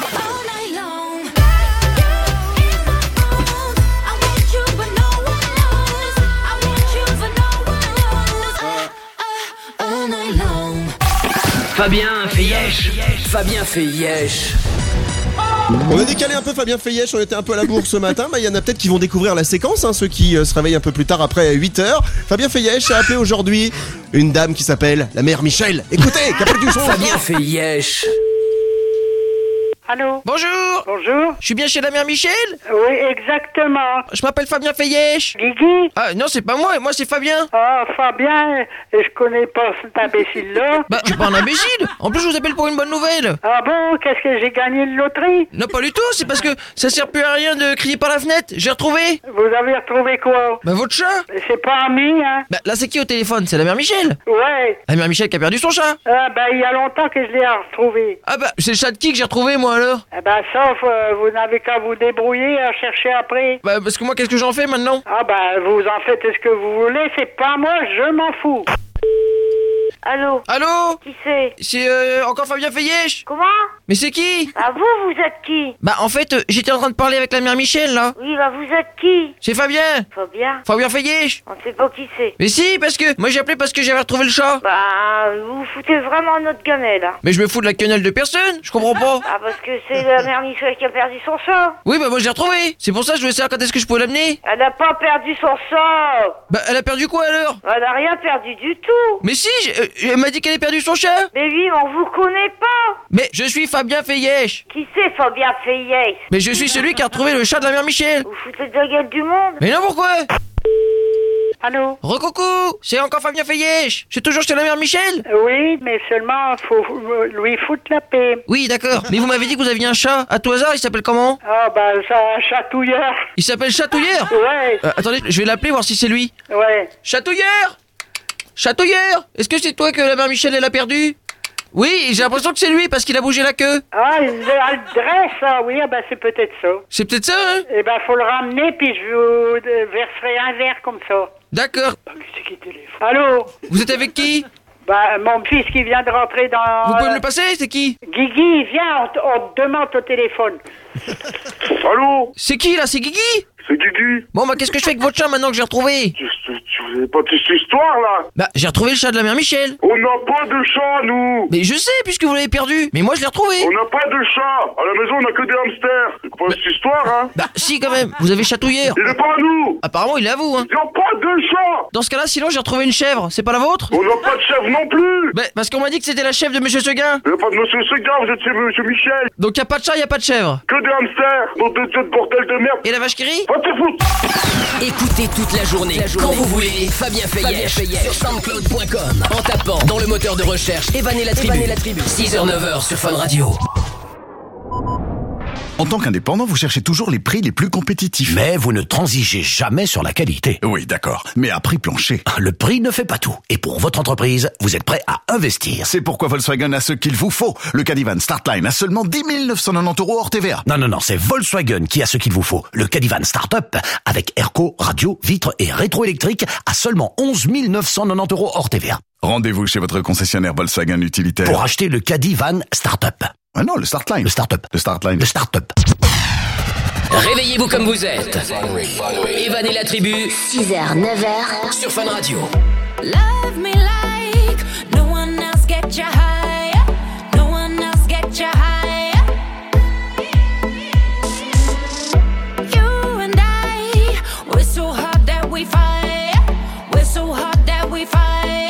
S8: Fabien fait yesh. Fabien fait yesh.
S2: On a décalé un peu Fabien Feyesh, on était un peu à la bourre ce matin, mais il y en a peut-être qui vont découvrir la séquence, hein, ceux qui euh, se réveillent un peu plus tard après huit heures. Fabien Feyesh a appelé aujourd'hui une dame qui s'appelle la mère Michel. Écoutez, qu'appelle du son.
S8: Fabien Feyesh.
S18: Allô?
S19: Bonjour.
S18: Bonjour.
S19: Je suis bien chez la mère Michel?
S18: Oui, exactement.
S19: Je m'appelle Fabien Feyesh.
S18: Guigui?
S19: Ah non, c'est pas moi, moi c'est Fabien.
S18: Ah, Fabien, je connais pas cet imbécile-là.
S19: Bah, je suis pas un imbécile. En plus, je vous appelle pour une bonne nouvelle.
S18: Ah bon? Qu'est-ce que j'ai gagné de loterie?
S19: Non, pas du tout, c'est parce que ça sert plus à rien de crier par la fenêtre. J'ai retrouvé.
S18: Vous avez retrouvé quoi?
S19: Bah, votre chat.
S18: C'est pas ami, hein?
S19: Bah, là, c'est qui au téléphone? C'est la mère Michel.
S18: Ouais.
S19: La mère Michel qui a perdu son chat.
S18: Ah, bah, il y a longtemps que je l'ai retrouvé.
S19: Ah, bah, c'est le chat de qui que j'ai retrouvé, moi, alors?
S18: Ah, bah, ça, euh, vous n'avez qu'à vous débrouiller à chercher après.
S19: Bah, parce que moi, qu'est-ce que j'en fais maintenant?
S18: Ah, bah, vous en faites ce que vous voulez, c'est pas moi, je m'en fous.
S10: Allô?
S19: Allô?
S10: Qui c'est?
S19: C'est euh, encore Fabien Feyesh.
S10: Comment?
S19: Mais c'est qui?
S10: Ah, vous, vous êtes qui?
S19: Bah, en fait, euh, j'étais en train de parler avec la mère Michel, là.
S10: Oui, bah, vous êtes qui?
S19: C'est Fabien.
S10: Fabien?
S19: Fabien Feyesh.
S10: On ne sait pas qui c'est.
S19: Mais si, parce que moi j'ai appelé parce que j'avais retrouvé le chat.
S10: Bah, vous vous foutez vraiment de notre gamelle, là.
S19: Mais je me fous de la quenelle de personne, je comprends pas.
S10: Ah, parce que c'est la mère Michel qui a perdu son chat.
S19: Oui, bah moi je l'ai retrouvé. C'est pour ça que je voulais savoir quand est-ce que je pouvais l'amener.
S10: Elle n'a pas perdu son chat.
S19: Bah, elle a perdu quoi alors?
S10: Elle n'a rien perdu du tout.
S19: Mais si, j'ai- euh, elle m'a dit qu'elle avait perdu son chat.
S10: Mais oui, on vous connaît pas.
S19: Mais je suis Fabien Feyesh.
S10: Qui c'est, Fabien Feyesh?
S19: Mais je suis celui qui a retrouvé le chat de la mère Michel.
S10: Vous foutez de la gueule du monde.
S19: Mais non, pourquoi?
S18: Allô?
S19: Recoucou, c'est encore Fabien Feyesh. Je suis toujours chez la mère Michel.
S18: Oui, mais seulement, faut lui foutre la paix.
S19: Oui, d'accord. Mais vous m'avez dit que vous aviez un chat. À tout hasard, il s'appelle comment?
S18: Ah, bah, ça, chatouilleur.
S19: Il s'appelle Chatouilleur.
S18: Ouais.
S19: Euh, attendez, je vais l'appeler voir si c'est lui.
S18: Ouais.
S19: Chatouilleur! Chatouilleur! Est-ce que c'est toi que la mère Michel elle a perdu? Oui, j'ai l'impression que c'est lui parce qu'il a bougé la queue.
S18: Ah, il le dresse, ça, oui, ah, bah, c'est peut-être ça.
S19: C'est peut-être ça, hein?
S18: Eh ben, faut le ramener, puis je vous euh, verserai un verre comme ça.
S19: D'accord.
S18: C'est qui téléphone? Allô?
S19: Vous êtes avec qui?
S18: Bah, mon fils qui vient de rentrer dans...
S19: Vous pouvez me le passer? C'est qui?
S18: Guigui, viens, on, t- on te demande au téléphone.
S20: Allô?
S19: C'est qui là? C'est Guigui?
S20: C'est Guigui.
S19: Bon, bah qu'est-ce que je fais avec votre chat maintenant que j'ai retrouvé?
S20: Tu, tu, tu faisais pas toute cette histoire là?
S19: Bah, j'ai retrouvé le chat de la mère Michel.
S20: On n'a pas de chat, nous.
S19: Mais je sais, puisque vous l'avez perdu. Mais moi je l'ai retrouvé.
S20: On n'a pas de chat. À la maison, on a que des hamsters. C'est pas cette histoire, hein?
S19: Bah, si, quand même. Vous avez Chatouilleur.
S20: Il est pas à nous.
S19: Apparemment, il est à vous, hein.
S20: Il n'y a pas de chat.
S19: Dans ce cas-là, sinon j'ai retrouvé une chèvre. C'est pas la vôtre?
S20: On n'a pas de chèvre non plus.
S19: Bah, parce qu'on m'a dit que c'était la chèvre de Monsieur Seguin.
S20: Il n'y a pas de monsieur Seguin, vous êtes chez monsieur Michel.
S19: Donc y a pas de chat, y a pas de chèvre.
S20: Que des hamsters. Donc de cette bordel de merde.
S19: Et la vache qui rit?
S20: Va te foutre.
S8: Écoutez toute la journée,
S19: La journée.
S8: quand vous voulez, Fabien Feyesh sur soundcloud point com en tapant dans le moteur de recherche Evan et la tribu. six heures neuf heures sur Fun Radio.
S21: En tant qu'indépendant, vous cherchez toujours les prix les plus compétitifs.
S6: Mais vous ne transigez jamais sur la qualité.
S21: Oui, d'accord. Mais à prix plancher.
S6: Le prix ne fait pas tout. Et pour votre entreprise, vous êtes prêt à investir.
S21: C'est pourquoi Volkswagen a ce qu'il vous faut. Le Cadivan Startline à seulement dix mille neuf cent quatre-vingt-dix euros hors T V A.
S6: Non, non, non, c'est Volkswagen qui a ce qu'il vous faut. Le Cadivan Startup avec airco, radio, vitres et rétroélectrique à seulement onze mille neuf cent quatre-vingt-dix euros hors T V A.
S21: Rendez-vous chez votre concessionnaire Volkswagen utilitaire.
S6: Pour acheter le Cadivan Startup.
S21: Ah non, le Startline.
S6: Le Startup.
S21: Le Startline.
S6: Le Startup.
S8: Réveillez-vous comme vous êtes. Evan et la tribu.
S4: six heures, neuf heures.
S8: Sur Fun Radio.
S7: Love me like no one else get you high. No one else get you high. You and I, we're so hot that we fight. We're so hot that we fight.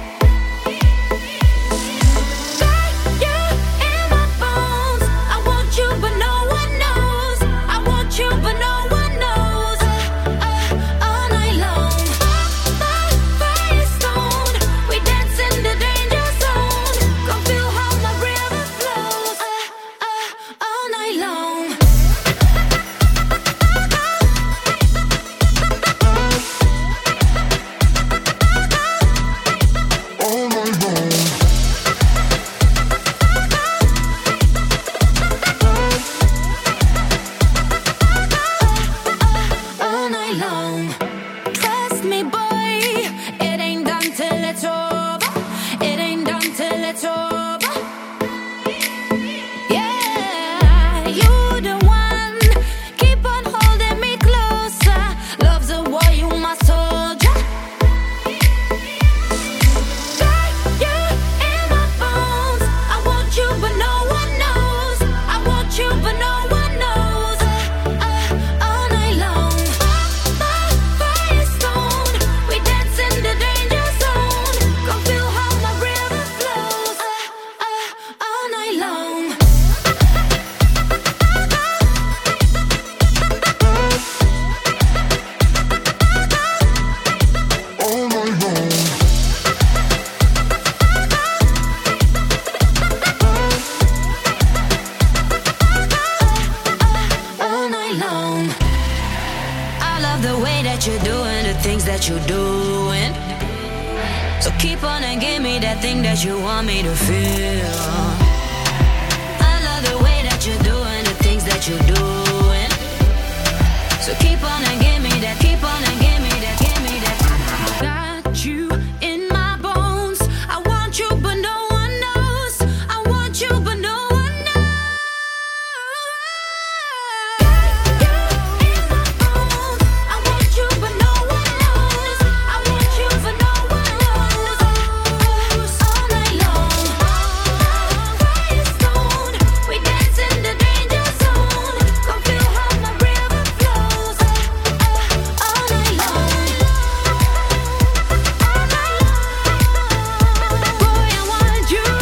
S7: Got you in my bones. I want you, but no one knows. I want you, but no one knows. Uh, uh, all night long. My fire stone.
S12: that you're doing. So keep on and give me that thing that you want me to feel. I love the way that you're doing the things that you're doing. So keep on and give me that, keep on and give me that, give me that. Got you in my bones. I want you, but no one knows. I want you, but no one knows. I want you, but no one knows. I want you, but no one knows. All night long, fire stone. We dance in the danger zone. Come feel how my river flows. All night long, boy, I want you.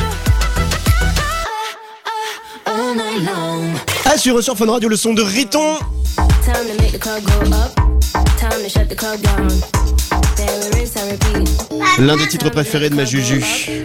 S12: All night long.
S2: Assure sur Fun Radio le son de Riton.
S12: Time to make the club go up. Time to shut the club down. Then we rinse and repeat.
S2: L'un des titres préférés de ma Juju.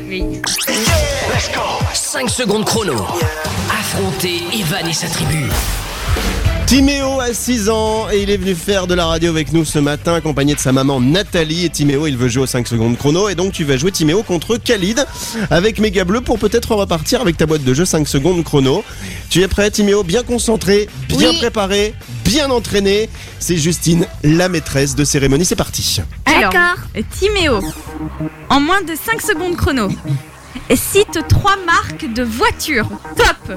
S8: cinq secondes chrono. Affronter Evan et sa tribu.
S2: Timéo a six ans et il est venu faire de la radio avec nous ce matin accompagné de sa maman Nathalie. Et Timéo, il veut jouer aux cinq secondes chrono et donc tu vas jouer Timéo contre Khalid avec Méga Bleu pour peut-être repartir avec ta boîte de jeu cinq secondes chrono. Tu es prêt Timéo? Bien concentré, bien
S3: Oui.
S2: préparé, bien entraîné. C'est Justine, la maîtresse de cérémonie, c'est parti.
S3: Alors, Timéo, en moins de cinq secondes chrono, cite trois marques de voitures. Top.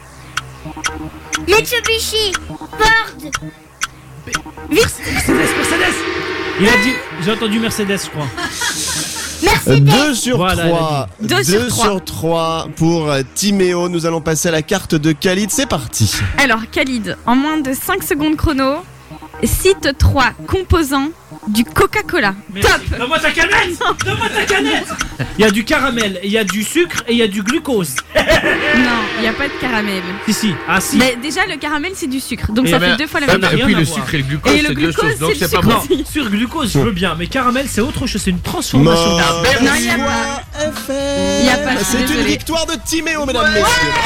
S10: Mitsubishi, Ford.
S9: Mercedes, Mercedes. Il a dit, j'ai entendu Mercedes, je crois.
S2: deux sur
S9: Voilà,
S2: trois.
S9: il a dit.
S3: Deux sur trois.
S2: sur trois pour euh, Timéo. Nous allons passer à la carte de Khalid. C'est parti.
S3: Alors, Khalid, en moins de cinq secondes chrono, cite trois composants du Coca-Cola. Top.
S9: Donne-moi ta canette. Donne-moi ta canette. Il y a du caramel, il y a du sucre et il y a du glucose.
S3: Non, il n'y a pas de caramel.
S9: Si, si. Ah, si.
S3: Mais déjà, le caramel, c'est du sucre. Donc
S9: Et
S3: ça
S9: ben,
S3: fait deux fois la
S9: ça
S3: même
S9: n'a
S3: chose.
S9: rien
S5: Et puis
S9: à
S5: le
S9: voir.
S5: sucre et le glucose,
S3: Et
S5: c'est
S3: le
S5: deux
S3: glucose,
S5: choses. Donc
S3: c'est
S5: c'est
S3: le
S5: pas
S3: sucre
S5: bon.
S3: aussi.
S9: Sur glucose, je veux bien, mais caramel, c'est autre chose, c'est une transformation.
S2: Non,
S3: Non, il n'y a pas. Il n'y a pas. je suis
S2: C'est une
S3: désolée.
S2: victoire de Timéo, mesdames, messieurs.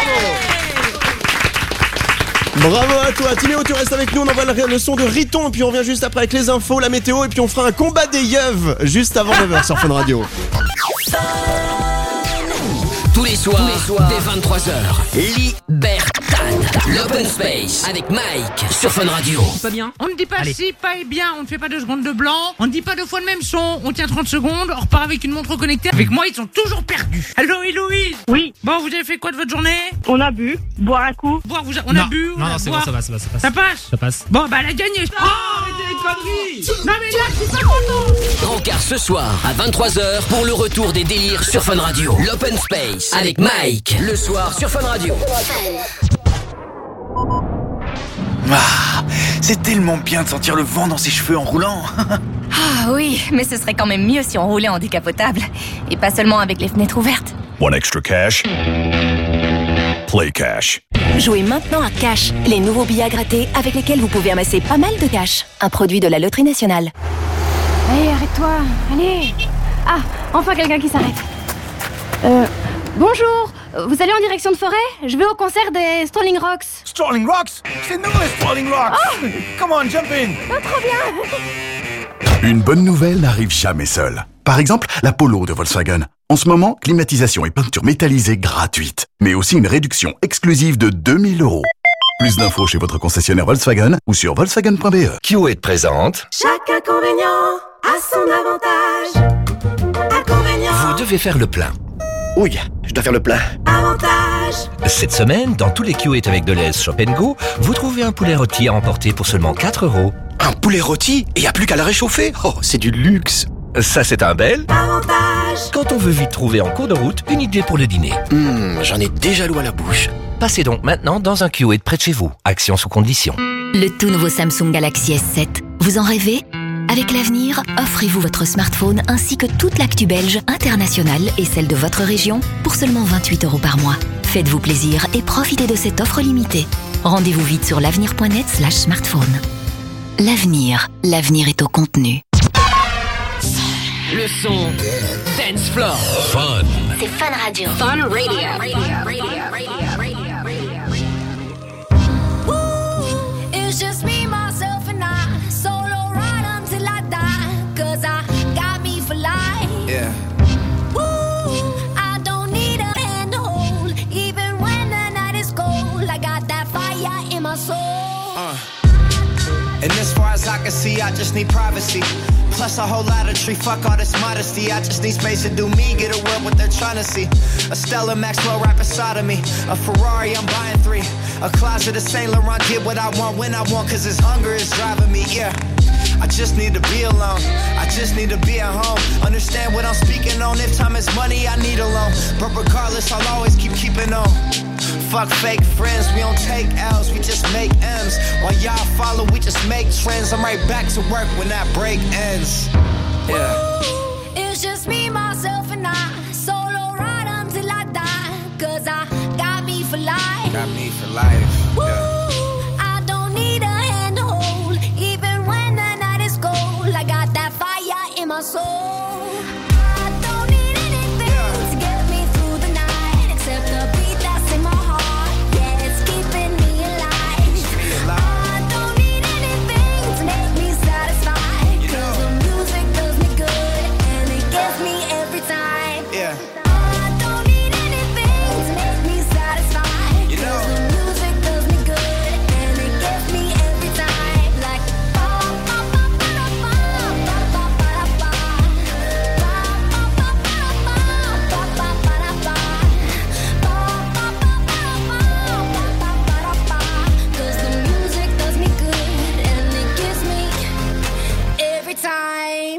S2: Bravo. Bravo à toi, Timéo, tu restes avec nous, on envoie le, le son de Riton, et puis on revient juste après avec les infos, la météo, et puis on fera un combat des yeux juste avant neuf heures sur Fun Radio.
S8: Tous les soirs, dès vingt-trois heures, Libertad, l'Open Space avec Mike sur Fun Radio.
S13: Pas bien. On ne dit pas si, pas et bien, on ne fait pas deux secondes de blanc, on ne dit pas deux fois le même son, on tient trente secondes, on repart avec une montre connectée. Avec moi, ils sont toujours perdus. Allô, Héloïse?
S18: Oui.
S13: Bon, vous avez fait quoi de votre journée?
S18: On a bu, boire un coup.
S13: Boire, vous a- on
S9: Non,
S13: a bu, on
S9: non,
S13: a
S9: non, c'est
S13: boire.
S9: bon, ça va, ça va, ça passe.
S13: Ça passe?
S9: Ça passe.
S13: Bon, bah, elle a gagné. Oh, arrêtez les conneries. Non, mais là, je suis pas content.
S8: Rencard ce soir à vingt-trois heures pour le retour des délires sur Fun Radio. L'Open Space avec Mike, le soir sur Fun Radio.
S22: Ah, c'est tellement bien de sentir le vent dans ses cheveux en roulant.
S24: Ah oui, mais ce serait quand même mieux si on roulait en décapotable. Et pas seulement avec les fenêtres ouvertes.
S17: One extra cash. Play cash.
S24: Jouez maintenant à Cash, les nouveaux billets à gratter avec lesquels vous pouvez amasser pas mal de cash. Un produit de la Loterie Nationale.
S25: Allez, arrête-toi, allez. Ah, enfin quelqu'un qui s'arrête. Euh, bonjour, vous allez en direction de forêt? Je vais au concert des Strolling Rocks.
S22: Strolling Rocks? C'est nous les Strolling Rocks.
S25: Oh,
S22: Come on, jump in.
S25: oh, trop bien.
S21: Une bonne nouvelle n'arrive jamais seule. Par exemple, la Polo de Volkswagen. En ce moment, climatisation et peinture métallisée gratuite. Mais aussi une réduction exclusive de deux mille euros. Plus d'infos chez votre concessionnaire Volkswagen ou sur volkswagen point b e.
S6: Q-Eight présente.
S10: Chaque inconvénient a son avantage. Inconvénient,
S6: Vous devez faire le plein.
S26: Oui, je dois faire le plein.
S10: avantage.
S6: Cette semaine, dans tous les Q-Eight avec Deleuze Shop and Go, vous trouvez un poulet rôti à emporter pour seulement quatre euros.
S26: Un poulet rôti et y a plus qu'à le réchauffer. Oh, c'est du luxe.
S6: Ça, c'est un bel
S10: Avantage.
S6: quand on veut vite trouver en cours de route une idée pour le dîner.
S26: Hum, j'en ai déjà l'eau à la bouche.
S6: Passez donc maintenant dans un Q-Eight près de chez vous. Action sous condition.
S4: Le tout nouveau Samsung Galaxy S sept. Vous en rêvez? Avec l'avenir, offrez-vous votre smartphone ainsi que toute l'actu belge, internationale et celle de votre région pour seulement vingt-huit euros par mois. Faites-vous plaisir et profitez de cette offre limitée. Rendez-vous vite sur l'avenir point net slash smartphone. L'avenir, l'avenir est au contenu.
S8: Le son Dance Floor.
S6: Fun.
S4: C'est Fun Radio.
S8: Fun Radio.
S7: It's just me, myself, and I. Solo ride until I die. my soul.
S1: Uh. And as far as I can see, I just need privacy. Plus a whole lot of tree, fuck all this modesty. I just need space to do me, get a world what they're trying to see. A Stella Maxwell right beside of me. A Ferrari, I'm buying three. A closet of Saint Laurent, get what I want when I want, cause this hunger is driving me, yeah. I just need to be alone, I just need to be at home. Understand what I'm speaking on, if time is money, I need a loan. But regardless, I'll always keep keeping on. Fuck fake friends, we don't take L's, we just make M's. While y'all follow, we just make trends. I'm right back to work when that break ends. Yeah.
S7: It's just me, myself, and I. Solo ride until I die. Cause I got me for life.
S1: Got me for life.
S7: Woo,
S1: Yeah.
S7: I don't need a hand to hold. Even when the night is cold, I got that fire in my soul. I don't need anything to get me through the night except the beat that's in my heart. Yeah, it's keeping me alive. I don't need anything to make me satisfied. Cause the music does me good and it gets me every time.
S1: Yeah.
S7: I don't need anything to make me satisfied.
S1: You know.
S7: Cause the music does me good and it gets me every time. Like ba ba ba ba da ba ba ba ba da ba. Ba ba ba ba da ba ba ba ba da ba. Ba ba ba ba da ba ba ba ba da ba. Cause the music does me good and it gives me every time.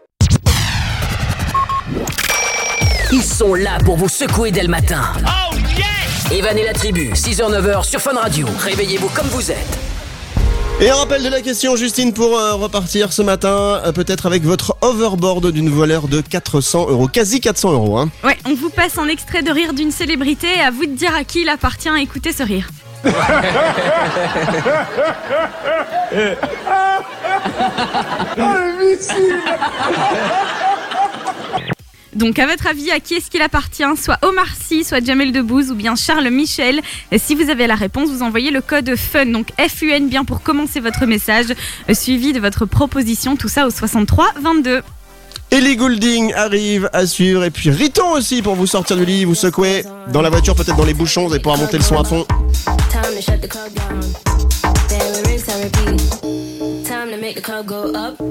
S8: Ils sont là pour vous secouer dès le matin. Oh yes! Evan et la tribu, six heures neuf heures sur Fun Radio. Réveillez-vous comme vous êtes.
S2: Et un rappel de la question, Justine, pour euh, repartir ce matin, euh, peut-être avec votre overboard d'une valeur de quatre cents euros, quasi quatre cents euros. Hein.
S3: Ouais, on vous passe un extrait de rire d'une célébrité et à vous de dire à qui il appartient. Écoutez ce rire. Donc à votre avis, à qui est-ce qu'il appartient? Soit Omar Sy, soit Jamel Debbouze ou bien Charles Michel. Et si vous avez la réponse, vous envoyez le code FUN, donc F U N bien pour commencer votre message, euh, suivi de votre proposition, tout ça au soixante-trois vingt-deux.
S2: Ellie Goulding arrive à suivre, et puis Riton aussi pour vous sortir du lit, vous secouer dans la voiture, peut-être dans les bouchons, vous allez pouvoir monter le son à fond.
S12: Time to shut the club down. Then we rinse and repeat. Time to make the club go up.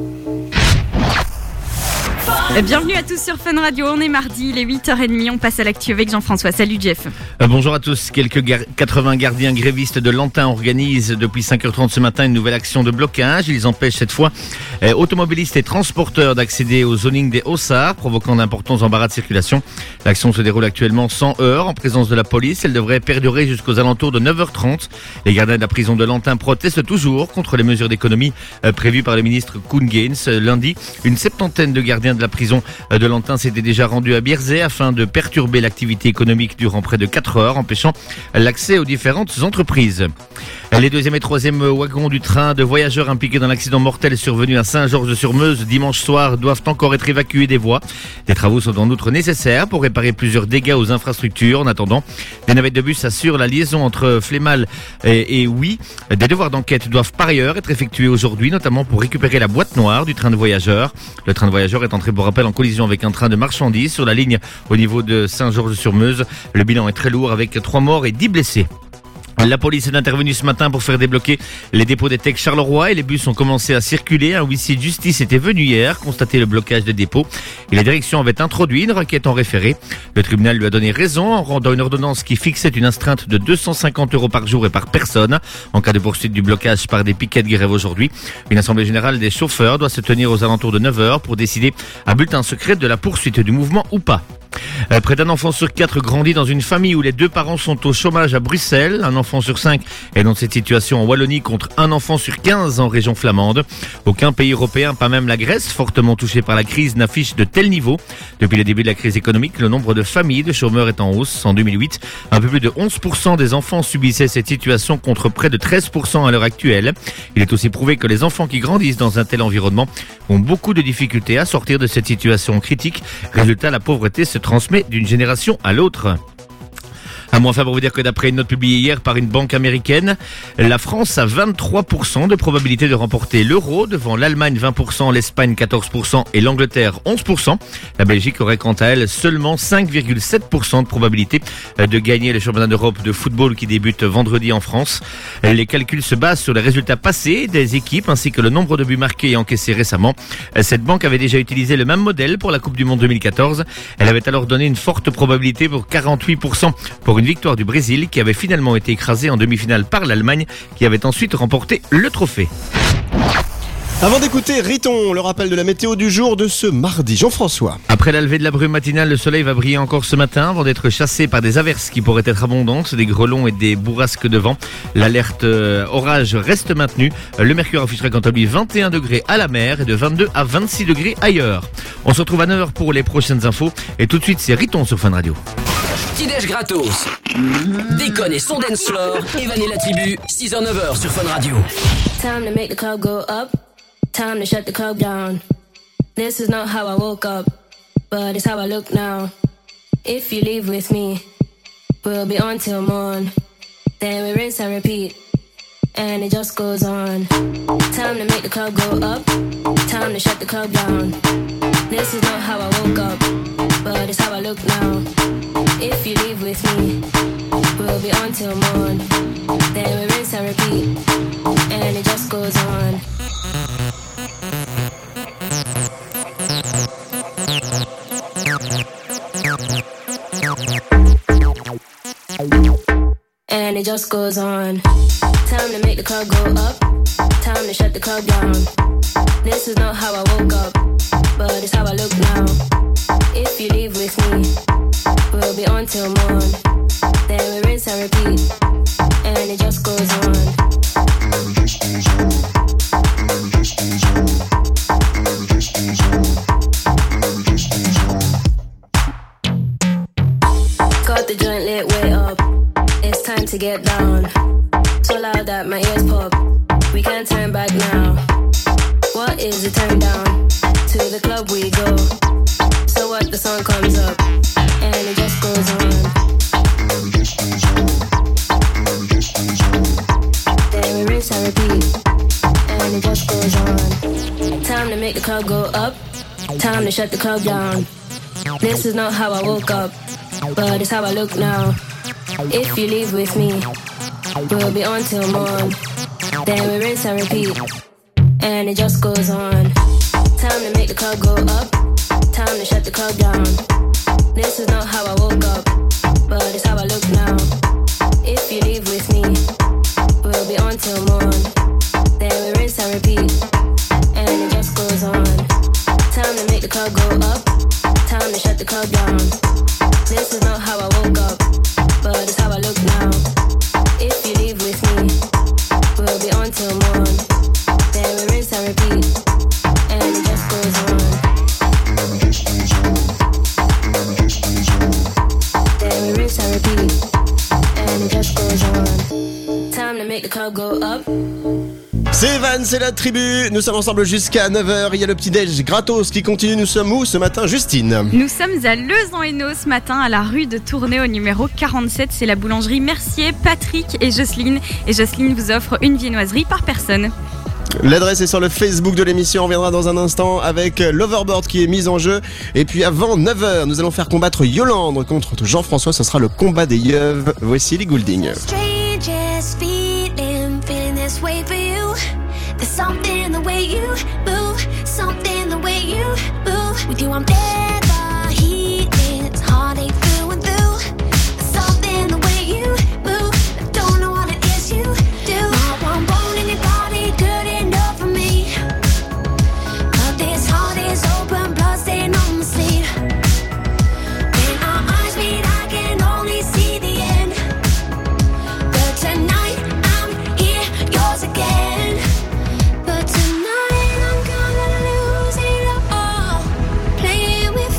S3: Bienvenue à tous sur Fun Radio, on est mardi, il est huit heures trente, on passe à l'actu avec Jean-François. Salut Jeff.
S5: Euh, bonjour à tous. Quelques gar- quatre-vingts gardiens grévistes de Lantin organisent depuis cinq heures trente ce matin une nouvelle action de blocage. Ils empêchent cette fois euh, automobilistes et transporteurs d'accéder au zoning des Hauts-Sarts, provoquant d'importants embarras de circulation. L'action se déroule actuellement sans heurts en présence de la police. Elle devrait perdurer jusqu'aux alentours de neuf heures trente. Les gardiens de la prison de Lantin protestent toujours contre les mesures d'économie euh, prévues par le ministre Koen Geens. Lundi, une septantaine de gardiens de la prison de Lantin s'était déjà rendu à Bierzet afin de perturber l'activité économique durant près de quatre heures, empêchant l'accès aux différentes entreprises. Les deuxième et troisième wagons du train de voyageurs impliqués dans l'accident mortel survenu à Saint-Georges-sur-Meuse dimanche soir doivent encore être évacués des voies. Des travaux sont en outre nécessaires pour réparer plusieurs dégâts aux infrastructures. En attendant, des navettes de bus assurent la liaison entre Flémal et, et Oui. Des devoirs d'enquête doivent par ailleurs être effectués aujourd'hui, notamment pour récupérer la boîte noire du train de voyageurs. Le train de voyageurs est entré pour rappel en collision avec un train de marchandises sur la ligne au niveau de Saint-Georges-sur-Meuse. Le bilan est très lourd avec trois morts et dix blessés. La police est intervenue ce matin pour faire débloquer les dépôts des techs Charleroi et les bus ont commencé à circuler. Un huissier de justice était venu hier constater le blocage des dépôts et la direction avait introduit une requête en référé. Le tribunal lui a donné raison en rendant une ordonnance qui fixait une astreinte de deux cent cinquante euros par jour et par personne en cas de poursuite du blocage par des piquets de grève aujourd'hui. Une assemblée générale des chauffeurs doit se tenir aux alentours de neuf heures pour décider à bulletin secret de la poursuite du mouvement ou pas. Euh, près d'un enfant sur quatre grandit dans une famille où les deux parents sont au chômage à Bruxelles. Un enfant sur cinq est dans cette situation en Wallonie contre un enfant sur quinze en région flamande. Aucun pays européen, pas même la Grèce, fortement touché par la crise, n'affiche de tel niveau. Depuis le début de la crise économique, le nombre de familles de chômeurs est en hausse. En deux mille huit, un peu plus de onze pour cent des enfants subissaient cette situation contre près de treize pour cent à l'heure actuelle. Il est aussi prouvé que les enfants qui grandissent dans un tel environnement ont beaucoup de difficultés à sortir de cette situation critique. Résultat, la pauvreté se transmet d'une génération à l'autre. À moins enfin pour vous dire que d'après une note publiée hier par une banque américaine, la France a vingt-trois pour cent de probabilité de remporter l'euro, devant l'Allemagne vingt pour cent, l'Espagne quatorze pour cent et l'Angleterre onze pour cent. La Belgique aurait quant à elle seulement cinq virgule sept pour cent de probabilité de gagner le championnat d'Europe de football qui débute vendredi en France. Les calculs se basent sur les résultats passés des équipes ainsi que le nombre de buts marqués et encaissés récemment. Cette banque avait déjà utilisé le même modèle pour la Coupe du Monde deux mille quatorze. Elle avait alors donné une forte probabilité pour quarante-huit pour cent pour une victoire du Brésil qui avait finalement été écrasée en demi-finale par l'Allemagne qui avait ensuite remporté le trophée.
S2: Avant d'écouter Riton, le rappel de la météo du jour de ce mardi. Jean-François.
S5: Après la levée de la brume matinale, le soleil va briller encore ce matin avant d'être chassé par des averses qui pourraient être abondantes, des grêlons et des bourrasques de vent. L'alerte euh, orage reste maintenue. Le mercure affichera quant à lui vingt et un degrés à la mer et de vingt-deux à vingt-six degrés ailleurs. On se retrouve à neuf heures pour les prochaines infos. Et tout de suite, c'est Riton sur Fun Radio.
S8: Petit-déj gratos. Déconne et son dance floor. Evan et la tribu, six heures neuf heures sur Fun Radio.
S11: Time to make the club go up. Time to shut the club down. This is not how I woke up, but it's how I look now. If you leave with me, we'll be on till morn. Then we rinse and repeat, and it just goes on. Time to make the club go up. Time to shut the club down. This is not how I woke up, but it's how I look now. If you leave with me, we'll be on till morn. Then we rinse and repeat, and it just goes on. And it just goes on. Time to make the club go up. Time to shut the club down. This is not how I woke up, but it's how I look now. If you leave with me, we'll be on till morn. Then we rinse and repeat, and it just goes on. And it just goes on. And it just goes on. And it just goes on. And it just goes on. Got the joint lit way up. It's time to get down. So loud that my ears pop. We can't turn back now. What is the turn down? To the club we go. So what, the song comes up, and it just goes on. And it just goes on. And it just goes on. Then we rinse and repeat, and it just goes on. Time to make the club go up. Time to shut the club down. This is not how I woke up, but it's how I look now. If you leave with me, we'll be on till morn. Then we rinse and repeat, and it just goes on. Time to make the club go up. Time to shut the club down. This is not how I woke up, but it's how I look now. If you leave with me, we'll be on till morn. Then we rinse and repeat, and it just goes on. Time to make the club go up. Time to shut the club down. This is not how I woke up, but it's how I look now. If you leave with me, we'll be on till morn. Then we rinse and repeat, and it just goes on. And it just goes on. And it just goes on. Then we rinse and repeat, and it just goes on. Time to make the club go up.
S2: C'est Evan, c'est la tribu. Nous sommes ensemble jusqu'à neuf heures. Il y a le petit déj gratos qui continue. Nous sommes où ce matin, Justine?
S3: Nous sommes à Lezan-Hainaut ce matin, à la rue de Tournai au numéro quarante-sept. C'est la boulangerie Mercier, Patrick et Jocelyne. Et Jocelyne vous offre une viennoiserie par personne.
S2: L'adresse est sur le Facebook de l'émission. On reviendra dans un instant avec l'overboard qui est mis en jeu. Et puis avant neuf heures, nous allons faire combattre Yolande contre Jean-François. Ce sera le combat des yeux. Voici les Goulding.
S10: Strangest feeling, feeling this way for you. There's something in the way you move, something in the way you move. With you I'm never healing, it's heartache through and through. There's something in the way you move, I don't know what it is you do. Not one bone in your body good enough for me. But this heart is open, blood stain on the sleeve. When our eyes meet I can only see the end. But tonight I'm here, yours again. But tonight I'm gonna lose it all, playing with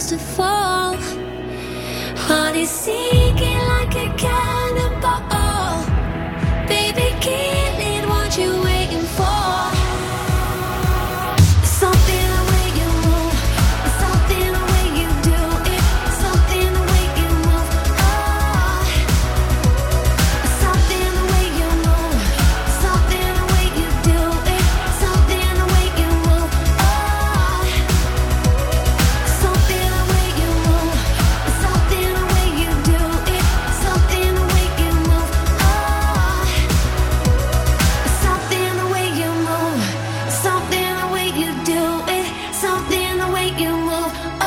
S10: to fall. Heart is sinking like a cannonball. Baby, kill it, what you waiting for? Something the way you move, something the way you do it, something the way you move. Oh, something the way you move, something the way you do it, something the way you move. Oh, something the way you move, something the way you do it, something the way you move. Oh, something the way you move, something the way you do it, something the way you move. Oh.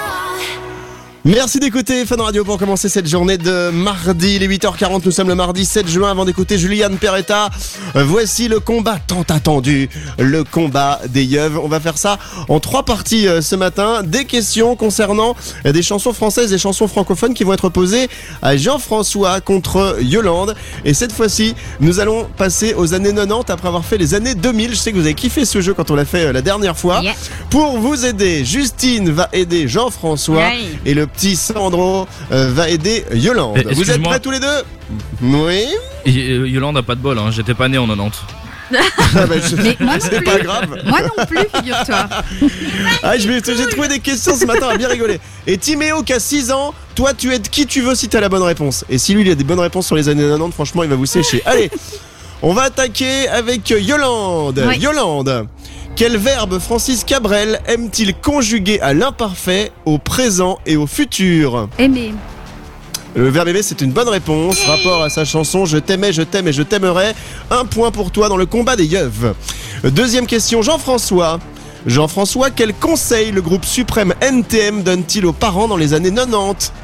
S2: Merci d'écouter Fun Radio pour commencer cette journée de mardi. Il est huit heures quarante, nous sommes le mardi sept juin. Avant d'écouter Juliane Peretta, voici le combat tant attendu, le combat des yeuves. On va faire ça en trois parties euh, ce matin. Des questions concernant euh, des chansons françaises, des chansons francophones qui vont être posées à Jean-François contre Yolande. Et cette fois-ci, nous allons passer aux années quatre-vingt-dix après avoir fait les années deux mille. Je sais que vous avez kiffé ce jeu quand on l'a fait euh, la dernière fois.
S3: Yeah.
S2: Pour vous aider, Justine va aider Jean-François
S3: Yeah.
S2: et le petit Sandro euh, va aider Yolande.
S14: Eh,
S2: Vous êtes
S14: excuse-moi.
S2: prêts tous les deux? Oui.
S14: Et, euh, Yolande a pas de bol, hein. J'étais pas né en quatre-vingt-dix.
S2: Ah bah, je-
S3: Mais moi non
S2: c'est
S3: plus.
S2: pas grave.
S3: Moi non plus, figure-toi.
S2: Ah, je vais- j'ai trouvé des questions ce matin à bien rigoler. Et Timéo qui a six ans, toi tu aides qui tu veux si t'as la bonne réponse. Et si lui il a des bonnes réponses sur les années quatre-vingt-dix, franchement il va vous sécher. Allez, on va attaquer avec Yolande.
S3: Oui.
S2: Yolande, quel verbe Francis Cabrel aime-t-il conjuguer à l'imparfait, au présent et au futur?
S3: Aimer.
S2: Le verbe aimer, c'est une bonne réponse. Rapport à sa chanson Je t'aimais, je t'aime et je t'aimerai. Un point pour toi dans le combat des yeuves. Deuxième question, Jean-François. Jean-François, quel conseil le groupe suprême N T M donne-t-il aux parents dans les années quatre-vingt-dix?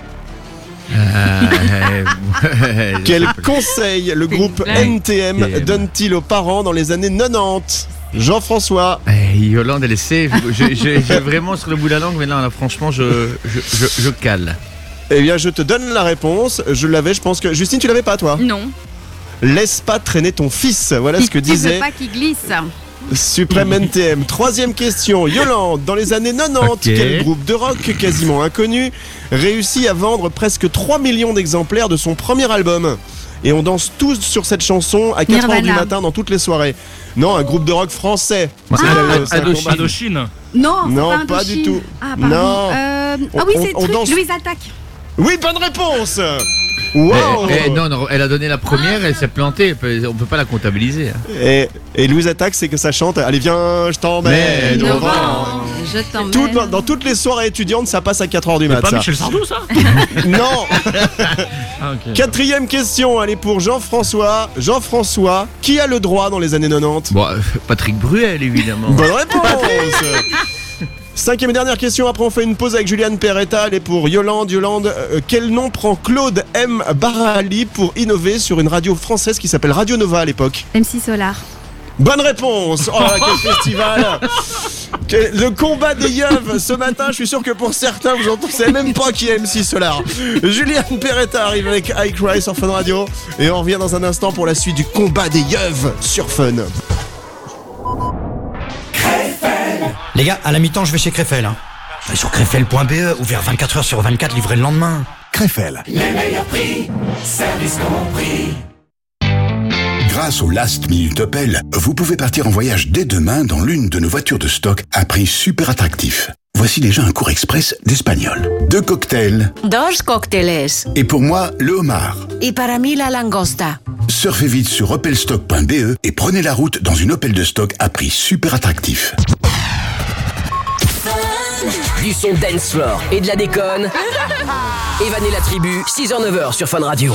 S5: Euh, ouais,
S2: Quel
S5: je sais pas.
S2: conseil le groupe
S5: blague.
S2: N T M
S5: N T M.
S2: donne-t-il aux parents dans les années quatre-vingt-dix? Jean-François.
S5: Eh, Yolande, elle essaie. Je, je, je- j'ai vraiment sur le bout de la langue, mais là, là, franchement, je, je, je, je cale.
S2: Eh bien, je te donne la réponse. Je l'avais, je pense que... Justine, tu l'avais pas, toi?
S3: Non.
S2: Laisse pas traîner ton fils. Voilà ce que
S3: Tu veux
S2: disait
S3: pas qu'il glisse.
S2: Suprême N T M. Troisième question. Yolande, dans les années quatre-vingt-dix,
S5: Ok.
S2: quel groupe de rock quasiment inconnu réussit à vendre presque trois millions d'exemplaires de son premier album? Et on danse tous sur cette chanson à quatre heures du
S3: Nirvana.
S2: matin dans toutes les soirées. Non, un groupe de rock français.
S14: Ah,
S2: C'est la- c'est un
S14: Indochine.
S2: combat.
S14: Indochine.
S3: Non, c'est
S2: Non,
S3: pas,
S2: pas
S3: Indochine.
S2: du tout.
S3: Ah, pardon.
S2: Non.
S3: Euh,
S2: On-
S3: ah oui,
S2: on-
S3: c'est
S2: on
S3: le truc.
S2: danse.
S3: Louise Attaque.
S2: Oui, bonne réponse. Wow.
S5: Eh, eh, non, non, elle a donné la première, elle s'est plantée. On peut pas la comptabiliser. hein.
S2: Et, et Louise Attaque, c'est que ça chante. Allez, viens, je t'emmène.
S5: Mais
S2: au
S5: non.
S2: vent.
S3: Je t'emmène.
S2: Tout- dans, dans toutes les soirées étudiantes, ça passe à quatre heures du
S14: C'est
S2: mat.
S14: pas
S2: ça.
S14: Michel Sardou, ça?
S2: Non.
S14: Ah, ok.
S2: Quatrième question, elle est pour Jean-François. Jean-François, qui a le droit dans les années quatre-vingt-dix?
S5: Bon, euh, Patrick Bruel, évidemment.
S2: Bonne réponse. Cinquième et dernière question, après on fait une pause avec Juliane Peretta, elle est pour Yolande. Yolande, euh, quel nom prend Claude M. Barali pour innover sur une radio française qui s'appelle Radio Nova à l'époque?
S3: M C Solar.
S2: Bonne réponse. Oh, quel festival. Quel- Le combat des yeuves ce matin, je suis sûr que pour certains, vous ne savez même pas qui est M C Solar. Juliane Peretta arrive avec I Cry sur Fun Radio. Et on revient dans un instant pour la suite du combat des yeuves sur Fun.
S15: Les gars, à la mi-temps, je vais chez Crefel. Hein. Sur crefel point b e, ouvert vingt-quatre heures sur vingt-quatre, livré le lendemain.
S21: Crefel.
S16: Les meilleurs prix, service compris.
S21: Grâce au Last Minute Opel, vous pouvez partir en voyage dès demain dans l'une de nos voitures de stock à prix super attractif. Voici déjà un cours express d'espagnol. Deux cocktails.
S19: Dos cócteles.
S21: Et pour moi, le homard.
S19: Y para mí la langosta.
S21: Surfez vite sur opelstock point b e et prenez la route dans une Opel de stock à prix super attractif.
S8: Du son dance floor et de la déconne. Evan et la tribu, six heures neuf heures sur Fun Radio.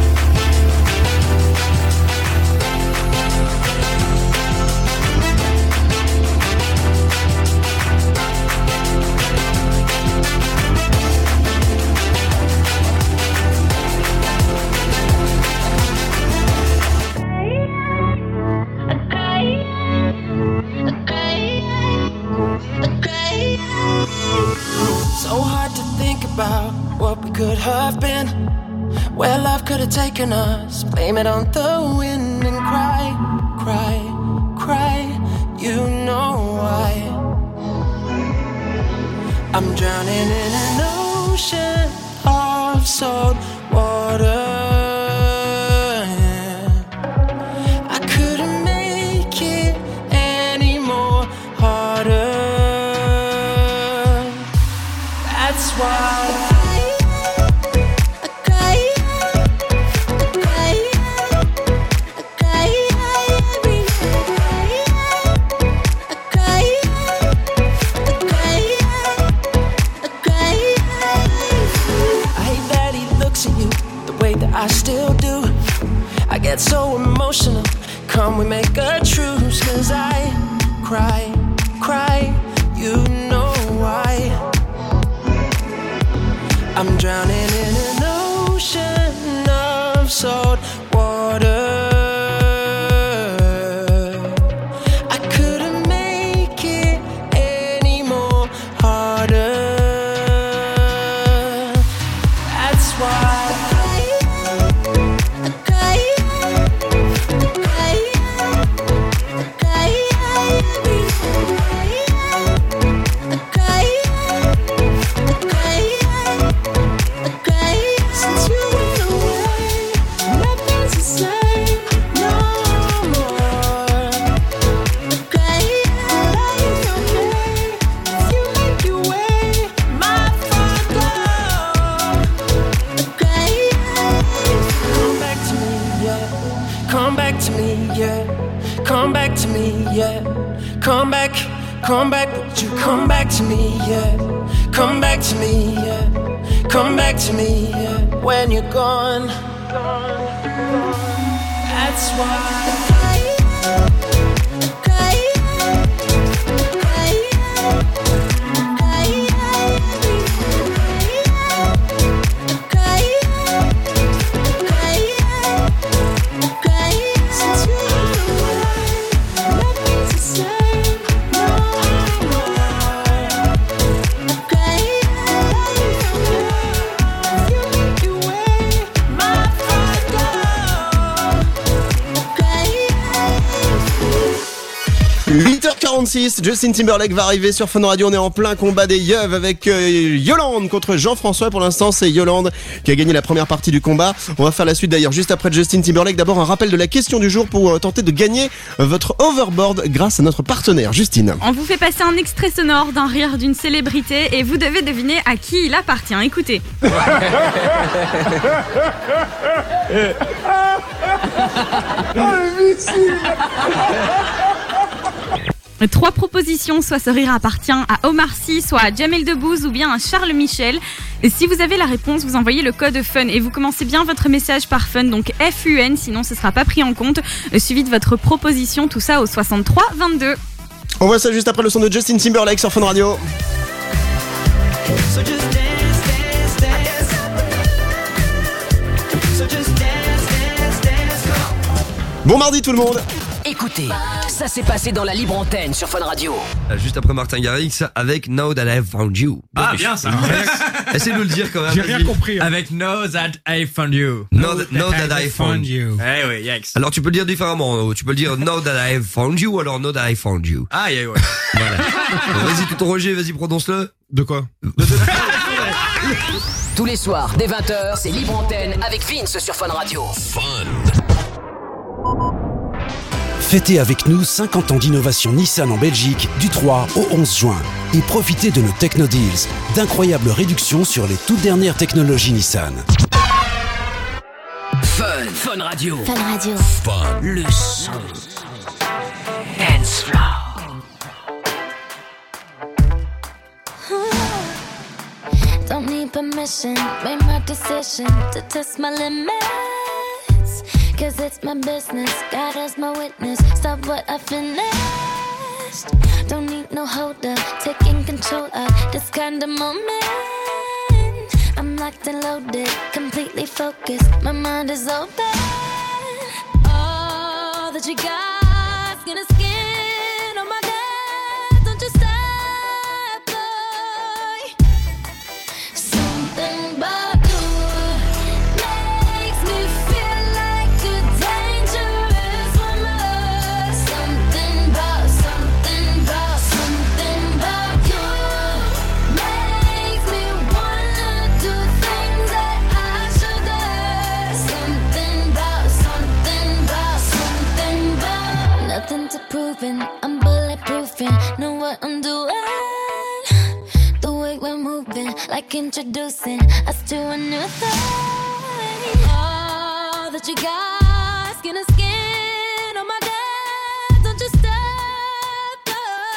S16: So hard to think about what we could have been, where love could have taken us. Blame it on the wind and cry, cry, cry. You know why. I'm drowning in an ocean of salt water. I couldn't make it any more harder. That's why I still do. I get so emotional. Come we make a truce. Cause I cry, cry, you know why. I'm drowning in an ocean of salt water. I couldn't make it any more harder. That's why Come back, come back, would you come back to me, yeah. Come back to me, yeah. Come back to me, yeah. When you're gone. That's why
S2: huit heures quarante-six, Justin Timberlake va arriver sur Fun Radio. On est en plein combat des yeux avec euh, Yolande contre Jean-François. Pour l'instant, c'est Yolande qui a gagné la première partie du combat. On va faire la suite d'ailleurs juste après Justin Timberlake. D'abord, un rappel de la question du jour pour euh, tenter de gagner euh, votre overboard grâce à notre partenaire, Justine.
S3: On vous fait passer un extrait sonore d'un rire d'une célébrité et vous devez deviner à qui il appartient. Écoutez. Trois propositions, soit ce rire appartient à Omar Sy, soit à Jamel Debbouze ou bien à Charles Michel. Et si vous avez la réponse, vous envoyez le code FUN et vous commencez bien votre message par FUN, donc F U N, sinon ce sera pas pris en compte, suivi de votre proposition, tout ça au soixante-trois vingt-deux.
S2: On voit ça juste après le son de Justin Timberlake sur Fun Radio. Bon mardi tout le monde.
S8: Écoutez, ça s'est passé dans la libre antenne sur Fun Radio.
S9: Juste après Martin Garrix avec Now That I've Found You.
S14: Ah bien ça.
S9: Essaye de le dire quand même.
S14: J'ai rien compris.
S13: Avec Know That I Found You.
S9: Know That, know that I Found You.
S13: Eh oui, yes.
S9: Alors tu peux le dire différemment. Tu peux le dire Know That I've Found You ou alors Know That I Found You.
S13: Ah yeah, ouais.
S9: Voilà. Vas-y tout ton Roger, vas-y prononce-le.
S14: De quoi?
S8: Tous les soirs, dès vingt heures, c'est libre antenne avec Vince sur Fun Radio. Fun.
S17: Fêtez avec nous cinquante ans d'innovation Nissan en Belgique du trois au onze juin et profitez de nos Techno Deals, d'incroyables réductions sur les toutes dernières technologies Nissan.
S8: Fun, Fun Radio.
S24: Fun Radio.
S8: Fun. Le son. Dance floor.
S10: Don't need permission, made my decision to test my limits. Cause it's my business, God as my witness. Stop what I finished. Don't need no holder, taking control of this kind of moment. I'm locked and loaded, completely focused. My mind is open. All that you got's gonna skin on my neck. Don't you stop, boy. Something about you makes me feel like a dangerous woman. Something about, something about, something about you makes me wanna do
S12: I'm bulletproof and know what I'm doing. The way we're moving, like introducing us to a new thing. All that you got, skin to skin, on my dad, don't you stop.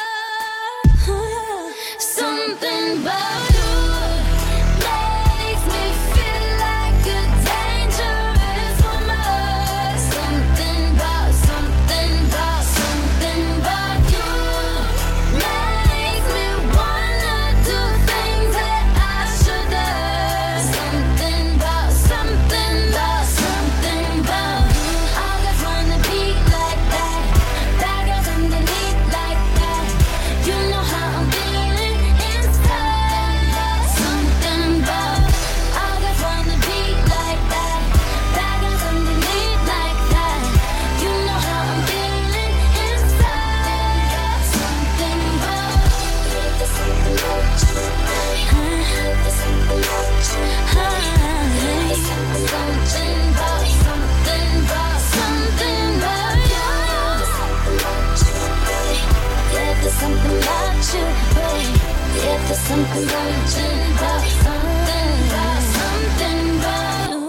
S12: Oh, something about you makes me feel like a dangerous woman. Something about, something about, something about you makes me wanna do things that I shouldn't. Something about, something about, something about you. I'll get from the beat like that. That girl's underneath like that. You know how I'm feeling inside. Something about, I'll get from the beat like that. That girl's underneath like that. You know how I'm feeling inside. Something about, there's something about you. There's something about you. There's something about, something about, something about you. Yeah, there's something about you, babe. Yeah, there's something about you, about something, about something about you.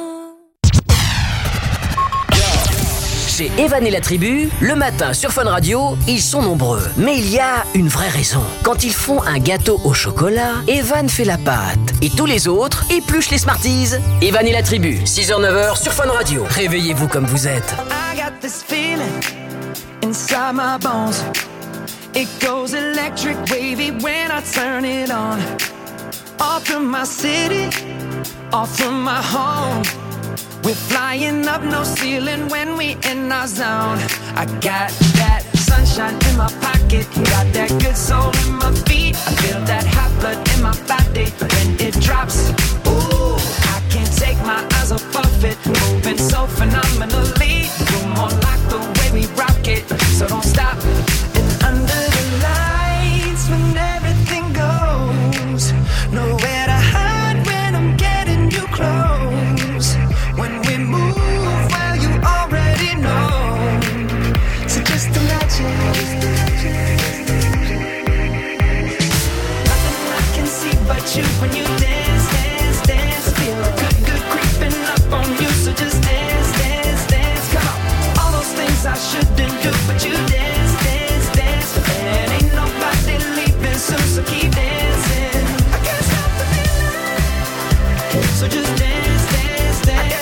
S8: Chez Evan et la tribu, le matin sur Fun Radio, ils sont nombreux. Mais il y a une vraie raison. Quand ils font un gâteau au chocolat, Evan fait la pâte. Et tous les autres épluchent les Smarties. Evan et la tribu, six heures neuf heures sur Fun Radio. Réveillez-vous comme vous êtes.
S16: I got this feeling inside my bones. It goes electric wavy when I turn it on. Off from my city, off from my home. We're flying up, no ceiling when we in our zone. I got that sunshine in my pocket, got that good soul in my feet. I feel that hot blood in my body when it drops. Ooh, I can't take my eyes off of it, moving so phenomenally. You're more like the way we rock it, so don't stop. And under the lights when everything goes, nowhere to hide when I'm getting you close. When we move, well, you already know. So just imagine. Nothing I can see but you when you dance, dance, dance. Feel good, good creeping up on you. So just dance, dance, dance. Come on. All those things I shouldn't do, but you dance, dance, dance. And ain't nobody leaving soon, so keep dancing. I can't stop the feeling. So just dance, dance, dance.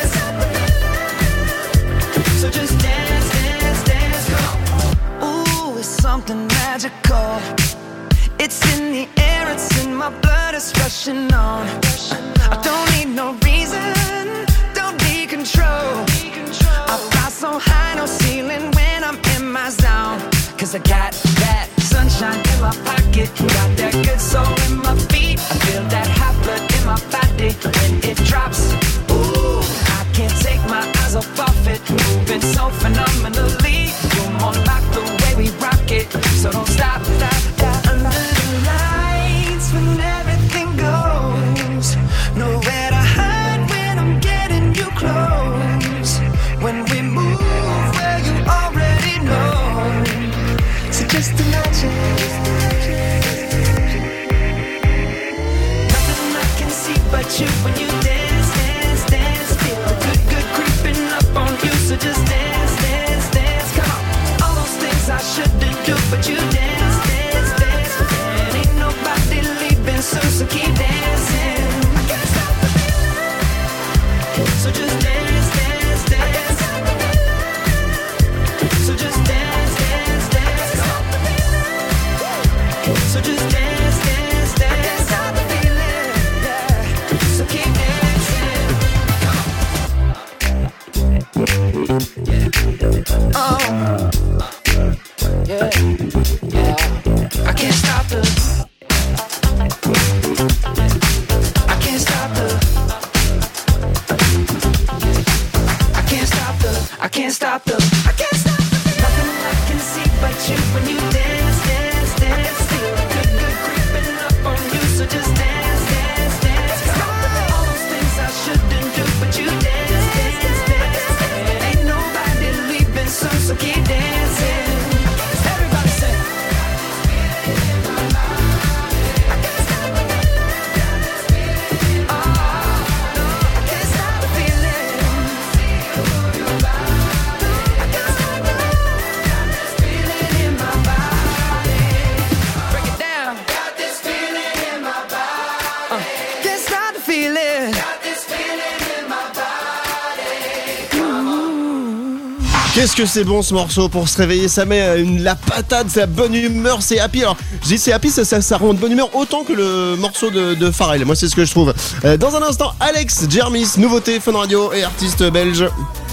S16: So just dance, dance, dance, come on. Ooh, it's something magical. It's in the air, it's in my blood, it's rushing on. I don't need no reason, don't need control. I fly so high, no ceiling when I'm in my zone. Cause I got that sunshine in my pocket, got that good soul in my feet. I feel that hot blood in my body when it drops. Ooh, I can't take my eyes off of it, moving so phenomenally. You're more like the way we rock it, so don't stop, stop, stop. Under the lights when everything goes, nowhere to hide when I'm getting you close. When we move, well, you already know. So just imagine. Nothing I can see but you when you dance, dance, dance. Feel good, good creeping up on you. So just dance, dance, dance. Come on. All those things I shouldn't do, but you dance, dance, dance. And ain't nobody leaving soon, so keep dancing. I can't stop the feeling. So just dance, dance, dance. So just dance, dance, dance. So just dance, dance, dance. I can't stop the feeling, yeah. So keep dancing. Oh, yeah, yeah. I can't stop the. I can't stop the. I can't stop the. I can't stop the. I can't stop the. Nothing I can see but you when you dance, dance, dance. Feel good, good creeping up on you. So just dance, dance, dance. Come on. All those things I shouldn't do, but you dance, dance, dance. And ain't nobody leaving soon, so keep dancing. Everybody say.
S2: Qu'est-ce que c'est bon ce morceau pour se réveiller, ça met une, la patate, c'est la bonne humeur, c'est happy. Alors je dis c'est happy, ça, ça, ça rend de bonne humeur autant que le morceau de, de Pharrell, moi c'est ce que je trouve. Euh, dans un instant, Alex Jermis, nouveauté Fun Radio et artiste belge.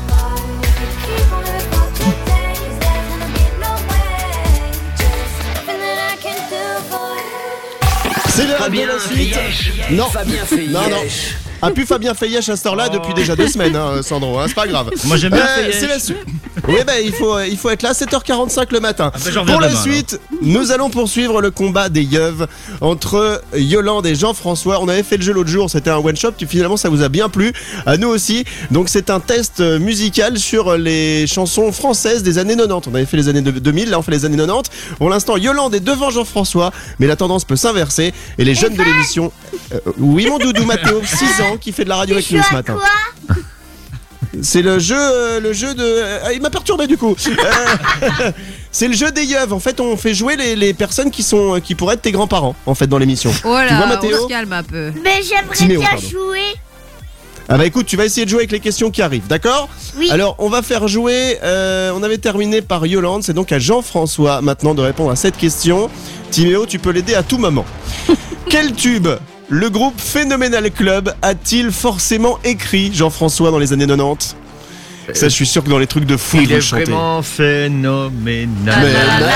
S2: C'est l'heure de la suite. Non,
S6: Fabien Fayèche.
S2: non, non. Ah, plus Fabien Fayèche à cette heure-là depuis déjà deux semaines, hein, Sandro, hein, c'est pas grave.
S14: Moi, j'aime bien
S2: Euh,
S14: Fayèche.
S2: C'est la suite. Oui, bah, il faut, il faut être là, sept heures quarante-cinq le matin.
S14: Ah, bah, j'en reviens
S2: Pour la
S14: demain,
S2: suite, nous allons poursuivre le combat des yeux entre Yolande et Jean-François. On avait fait le jeu l'autre jour, c'était un one-shot, puis finalement ça vous a bien plu, à nous aussi. Donc c'est un test musical sur les chansons françaises des années quatre-vingt-dix. On avait fait les années deux mille, là on fait les années quatre-vingt-dix. Pour l'instant, Yolande est devant Jean-François, mais la tendance peut s'inverser. Et les jeunes de l'émission... Euh, oui, mon doudou Mathéo, six ans, qui fait de la radio avec nous ce matin. C'est le jeu, euh, le jeu de. Ah, il m'a perturbé du coup. Euh, c'est le jeu des yeux. En fait, on fait jouer les, les personnes qui sont, qui pourraient être tes grands-parents en fait dans l'émission.
S18: Oh là,
S2: tu vois,
S18: on
S2: Mathéo
S18: se calme un peu.
S20: Mais j'aimerais
S2: Timéo,
S20: bien
S2: pardon.
S20: jouer.
S2: Ah bah écoute, tu vas essayer de jouer avec les questions qui arrivent, d'accord ?
S20: Oui.
S2: Alors, on va faire jouer. euh, on avait terminé par Yolande, c'est donc à Jean-François maintenant de répondre à cette question. Timéo, tu peux l'aider à tout moment. Quel tube le groupe Phénoménal Club a-t-il forcément écrit, Jean-François, dans les années quatre-vingt-dix ? Ça, je suis sûr que dans les trucs de fou,
S5: Il
S2: vous
S5: est
S2: le chantez.
S5: vraiment phénoménal.
S2: Mais-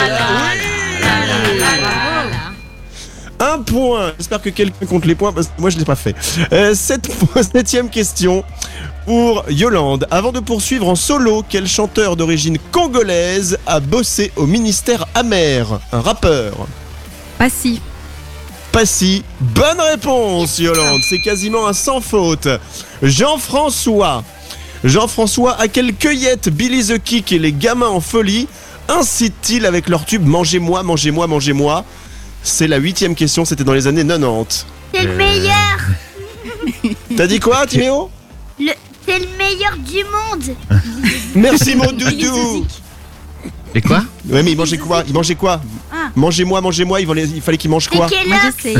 S2: Un point. J'espère que quelqu'un compte les points parce que moi je l'ai pas fait. Euh, sept points, septième question pour Yolande. Avant de poursuivre en solo, quel chanteur d'origine congolaise a bossé au ministère amer ? Un rappeur.
S3: Passy.
S2: Passy. Bonne réponse, Yolande. C'est quasiment un sans faute. Jean-François. Jean-François, à quelle cueillette Billy the Kick et les gamins en folie incitent-ils avec leur tube Mangez-moi, mangez-moi, mangez-moi ? C'est la huitième question, c'était dans les années quatre-vingt-dix.
S20: C'est le meilleur.
S2: T'as dit quoi, Timéo ?
S20: Le- C'est le meilleur du monde.
S2: Merci, mon doudou.
S5: Et quoi ?
S2: Ouais, mais il mangeait quoi ? Il mangeait quoi ?
S20: Ah.
S2: Mangez-moi, mangez-moi, il fallait, il fallait qu'il mange quoi ?
S20: C'est quelle
S3: Moi
S20: heure?
S3: je sais.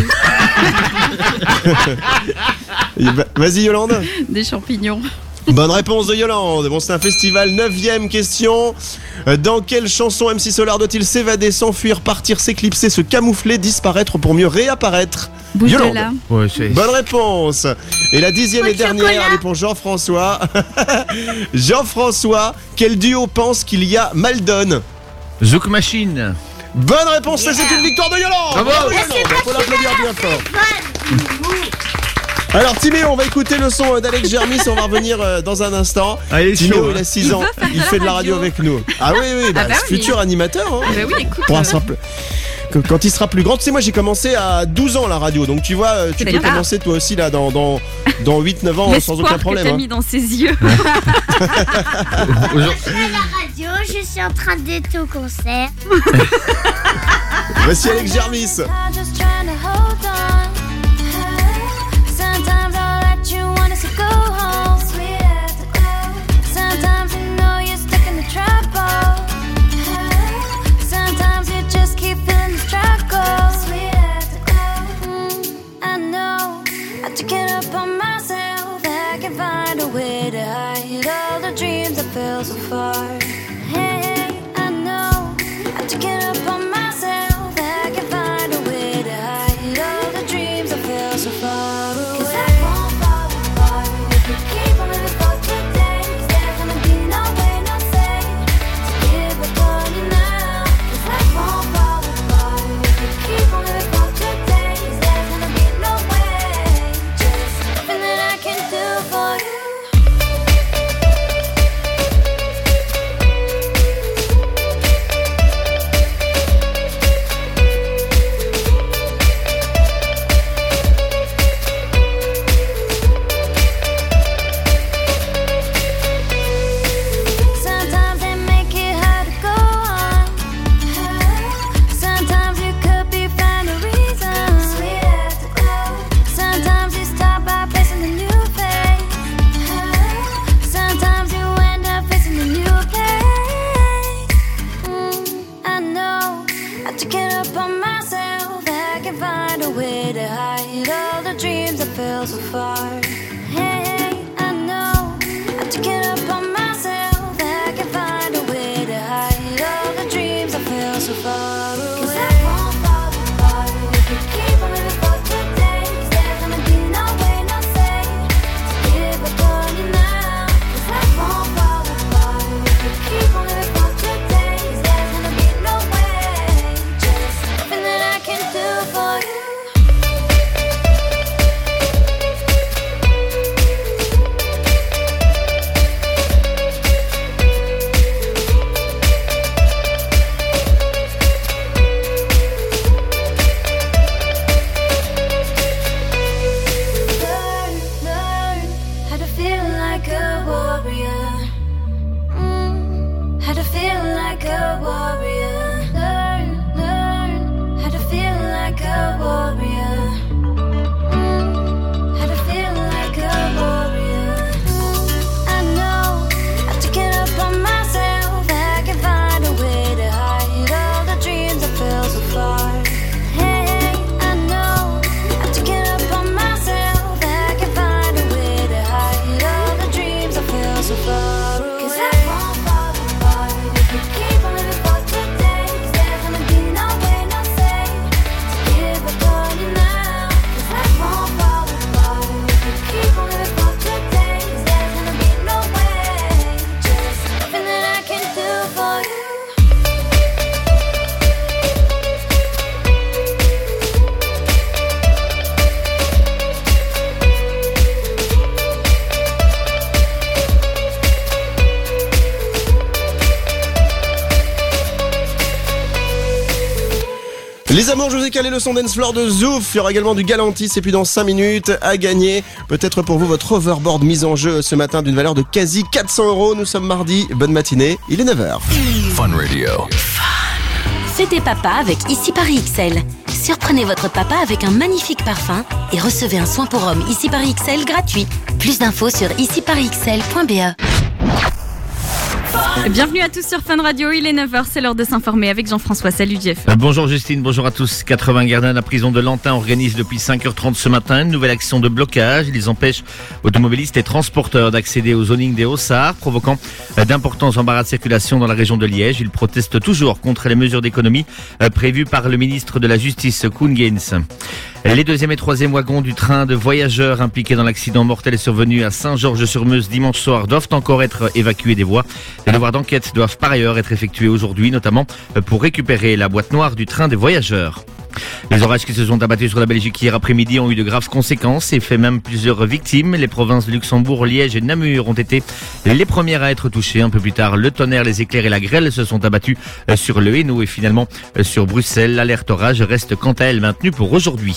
S2: Va- Vas-y, Yolande.
S3: Des champignons.
S2: Bonne réponse de Yolande. Bon, c'est un festival. Neuvième question. Euh, Dans quelle chanson M C Solar doit-il s'évader, s'enfuir, partir, s'éclipser, se camoufler, disparaître pour mieux réapparaître ?
S3: Bouge de
S2: Yolande.
S3: là.
S5: Ouais, c'est.
S2: Bonne réponse. Et la dixième
S20: Pot
S2: et
S20: de
S2: dernière,
S20: chocolat.
S2: elle est pour Jean-François. Jean-François, quel duo pense qu'il y a Maldon ?
S5: Zouk Machine.
S2: Bonne réponse, c'est une victoire de Yolande.
S5: Bravo.
S2: Yolande, faut l'applaudir bien fort. Alors Timéo, on va écouter le son d'Alex Jermis, on va revenir euh, dans un instant.
S5: Ah, il est
S2: Timéo,
S5: chaud,
S2: il a
S5: hein.
S2: six
S3: Il
S2: ans,
S3: veut faire
S2: il
S3: de
S2: fait
S3: la
S2: de la radio
S3: radio.
S2: avec nous. Ah oui, oui, bah,
S3: Ah bah oui.
S2: futur animateur. Hein.
S3: Bah oui, écoute.
S2: Pourra
S3: euh,
S2: se rappeler. Que- Quand il sera plus grand, tu sais, moi j'ai commencé à douze ans la radio, donc tu vois, euh, tu
S3: C'est
S2: peux
S3: bien.
S2: commencer toi aussi là dans, dans, dans huit neuf ans sans
S3: l'espoir
S2: aucun
S3: que
S2: problème.
S3: t'as
S2: hein.
S3: mis dans ses yeux.
S5: Aujourd'hui-
S20: Je suis à la radio, je suis en train d'être au concert.
S2: Voici Alex Jermis.
S7: I'm just trying to hold on. Sometimes all that you want is to go home. Sometimes you know you're stuck in the trouble. Sometimes you just keep feeling the struggle. Mm, I know I have to get up on myself. I can find a way to hide all the dreams I feel so far. Hey, I know I have to get up on myself. I can find a way to hide all the dreams I feel so far away. 'Cause I won't fall apart if we keep on living for today. 'Cause there's gonna be no way, no say to give up on you now. 'Cause I won't fall apart if we keep on living for today. 'Cause there's gonna be no way, just nothing that I can do for you. Sometimes they make it hard to go on. Sometimes you could be find a reason. Sometimes you start by placing a new face. Sometimes you end up facing a new place. Mm, I know I have to get up on myself. I can find a way to hide all the dreams I feel so far. Hey, I know I have to get up on myself. I can find a way. far away. 'Cause I won't fall apart if we keep on living for today. 'Cause there's gonna be no way, no say to give up on you now. 'Cause I won't fall apart if we keep on living for today. 'Cause there's gonna be no way, just nothing that I can do for you.
S2: Les amours, je vous ai calé le son dance floor de Zouf. Il y aura également du Galantis et puis dans cinq minutes à gagner. Peut-être pour vous votre overboard mise en jeu ce matin d'une valeur de quasi quatre cents euros. Nous sommes mardi. Bonne matinée. Il est neuf heures.
S17: Fun Radio.
S4: Fêtez papa avec Ici Paris X L. Surprenez votre papa avec un magnifique parfum et recevez un soin pour homme Ici Paris X L gratuit. Plus d'infos sur ici paris x l point b e.
S3: Bienvenue à tous sur Fun Radio, il est neuf heures, c'est l'heure de s'informer avec Jean-François. Salut Jeff.
S5: Euh, bonjour Justine, bonjour à tous. quatre-vingts gardiens de la prison de Lantin organisent depuis cinq heures trente ce matin une nouvelle action de blocage. Ils empêchent automobilistes et transporteurs d'accéder au zoning des Hauts-Sarts, provoquant euh, d'importants embarras de circulation dans la région de Liège. Ils protestent toujours contre les mesures d'économie euh, prévues par le ministre de la Justice, Koen Geens. Les deuxième et troisième wagons du train de voyageurs impliqués dans l'accident mortel survenu à Saint-Georges-sur-Meuse dimanche soir doivent encore être évacués des voies. Les devoirs d'enquête doivent par ailleurs être effectués aujourd'hui, notamment pour récupérer la boîte noire du train des voyageurs. Les orages qui se sont abattus sur la Belgique hier après-midi ont eu de graves conséquences et fait même plusieurs victimes. Les provinces de Luxembourg, Liège et Namur ont été les premières à être touchées. Un peu plus tard, le tonnerre, les éclairs et la grêle se sont abattus sur le Hainaut et finalement sur Bruxelles. L'alerte orage reste quant à elle maintenue pour aujourd'hui.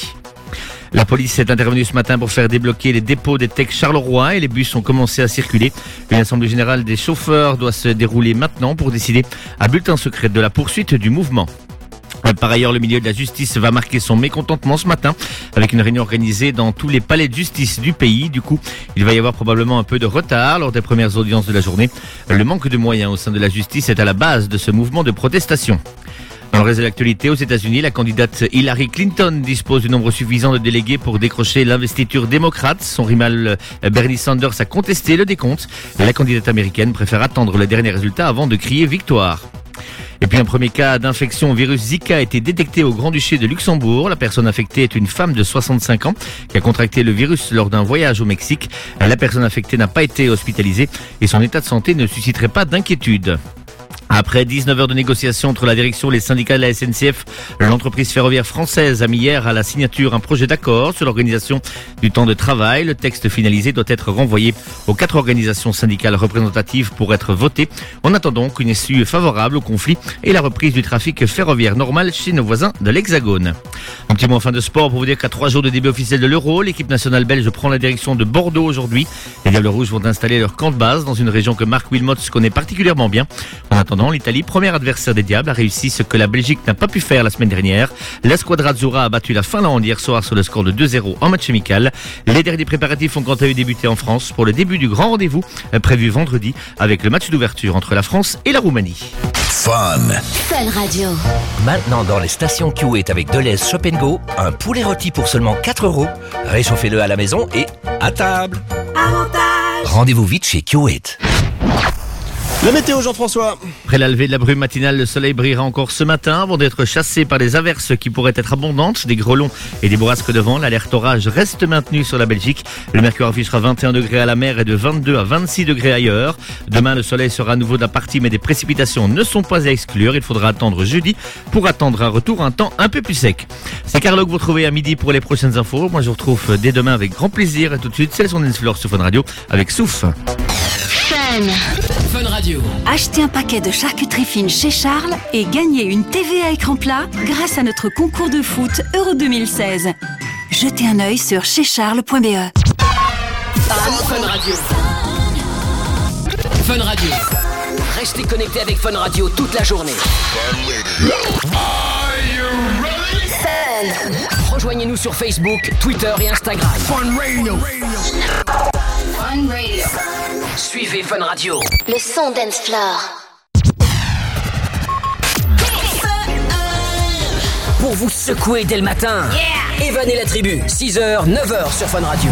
S5: La police est intervenue ce matin pour faire débloquer les dépôts des Tech Charleroi et les bus ont commencé à circuler. Une assemblée générale des chauffeurs doit se dérouler maintenant pour décider à bulletin secret de la poursuite du mouvement. Par ailleurs, le milieu de la justice va marquer son mécontentement ce matin avec une réunion organisée dans tous les palais de justice du pays. Du coup, il va y avoir probablement un peu de retard lors des premières audiences de la journée. Le manque de moyens au sein de la justice est à la base de ce mouvement de protestation. Dans le reste de l'actualité, aux États-Unis, la candidate Hillary Clinton dispose du nombre suffisant de délégués pour décrocher l'investiture démocrate. Son rival Bernie Sanders a contesté le décompte. La candidate américaine préfère attendre les derniers résultats avant de crier victoire. Et puis un premier cas d'infection au virus Zika a été détecté au Grand-Duché de Luxembourg. La personne infectée est une femme de soixante-cinq ans qui a contracté le virus lors d'un voyage au Mexique. La personne infectée n'a pas été hospitalisée et son état de santé ne susciterait pas d'inquiétude. Après dix-neuf heures de négociations entre la direction et les syndicats de la S N C F, l'entreprise ferroviaire française a mis hier à la signature un projet d'accord sur l'organisation du temps de travail. Le texte finalisé doit être renvoyé aux quatre organisations syndicales représentatives pour être voté. En attendant qu'une issue favorable au conflit et la reprise du trafic ferroviaire normal chez nos voisins de l'Hexagone. Un petit mot en fin de sport pour vous dire qu'à trois jours de début officiel de l'Euro, l'équipe nationale belge prend la direction de Bordeaux aujourd'hui. Les Diables Rouges vont installer leur camp de base dans une région que Marc Wilmots connaît particulièrement bien. En attendant, l'Italie, premier adversaire des Diables, a réussi ce que la Belgique n'a pas pu faire la semaine dernière. La Squadra Azzurra a battu la Finlande hier soir sur le score de deux zéro en match amical. Les derniers préparatifs ont quant à eux débuté en France pour le début du grand rendez-vous prévu vendredi avec le match d'ouverture entre la France et la Roumanie.
S17: Fun.
S4: Fun Radio.
S6: Maintenant dans les stations Q eight avec Deleuze Shop and Go, un poulet rôti pour seulement quatre euros. Réchauffez-le à la maison et à table.
S19: Avantage.
S6: Rendez-vous vite chez Q eight.
S2: La météo, Jean-François.
S5: Après la levée de la brume matinale, le soleil brillera encore ce matin avant d'être chassé par des averses qui pourraient être abondantes, des grêlons et des bourrasques de vent. L'alerte orage reste maintenue sur la Belgique. Le mercure affichera vingt et un degrés à la mer et de vingt-deux à vingt-six degrés ailleurs. Demain, le soleil sera à nouveau de la partie, mais des précipitations ne sont pas à exclure. Il faudra attendre jeudi pour attendre un retour, un temps un peu plus sec. C'est Carlo que vous retrouvez à midi pour les prochaines infos. Moi, je vous retrouve dès demain avec grand plaisir. Et tout de suite, c'est le son d'Insflore sur Fun Radio avec Souf.
S4: Fun.
S8: Fun Radio.
S4: Achetez un paquet de charcuterie fine chez Charles et gagnez une T V à écran plat grâce à notre concours de foot Euro deux mille seize. Jetez un œil sur chez charles point b e.
S8: Fun Radio. Fun Radio. Restez connectés avec Fun Radio toute la journée. Fun. Rejoignez-nous sur Facebook, Twitter et Instagram. Fun Radio. Fun Radio. Suivez Fun Radio.
S4: Le son d'Ensflore.
S8: Pour vous secouer dès le matin. Yeah. Evan et la tribu, six heures, neuf heures sur Fun Radio.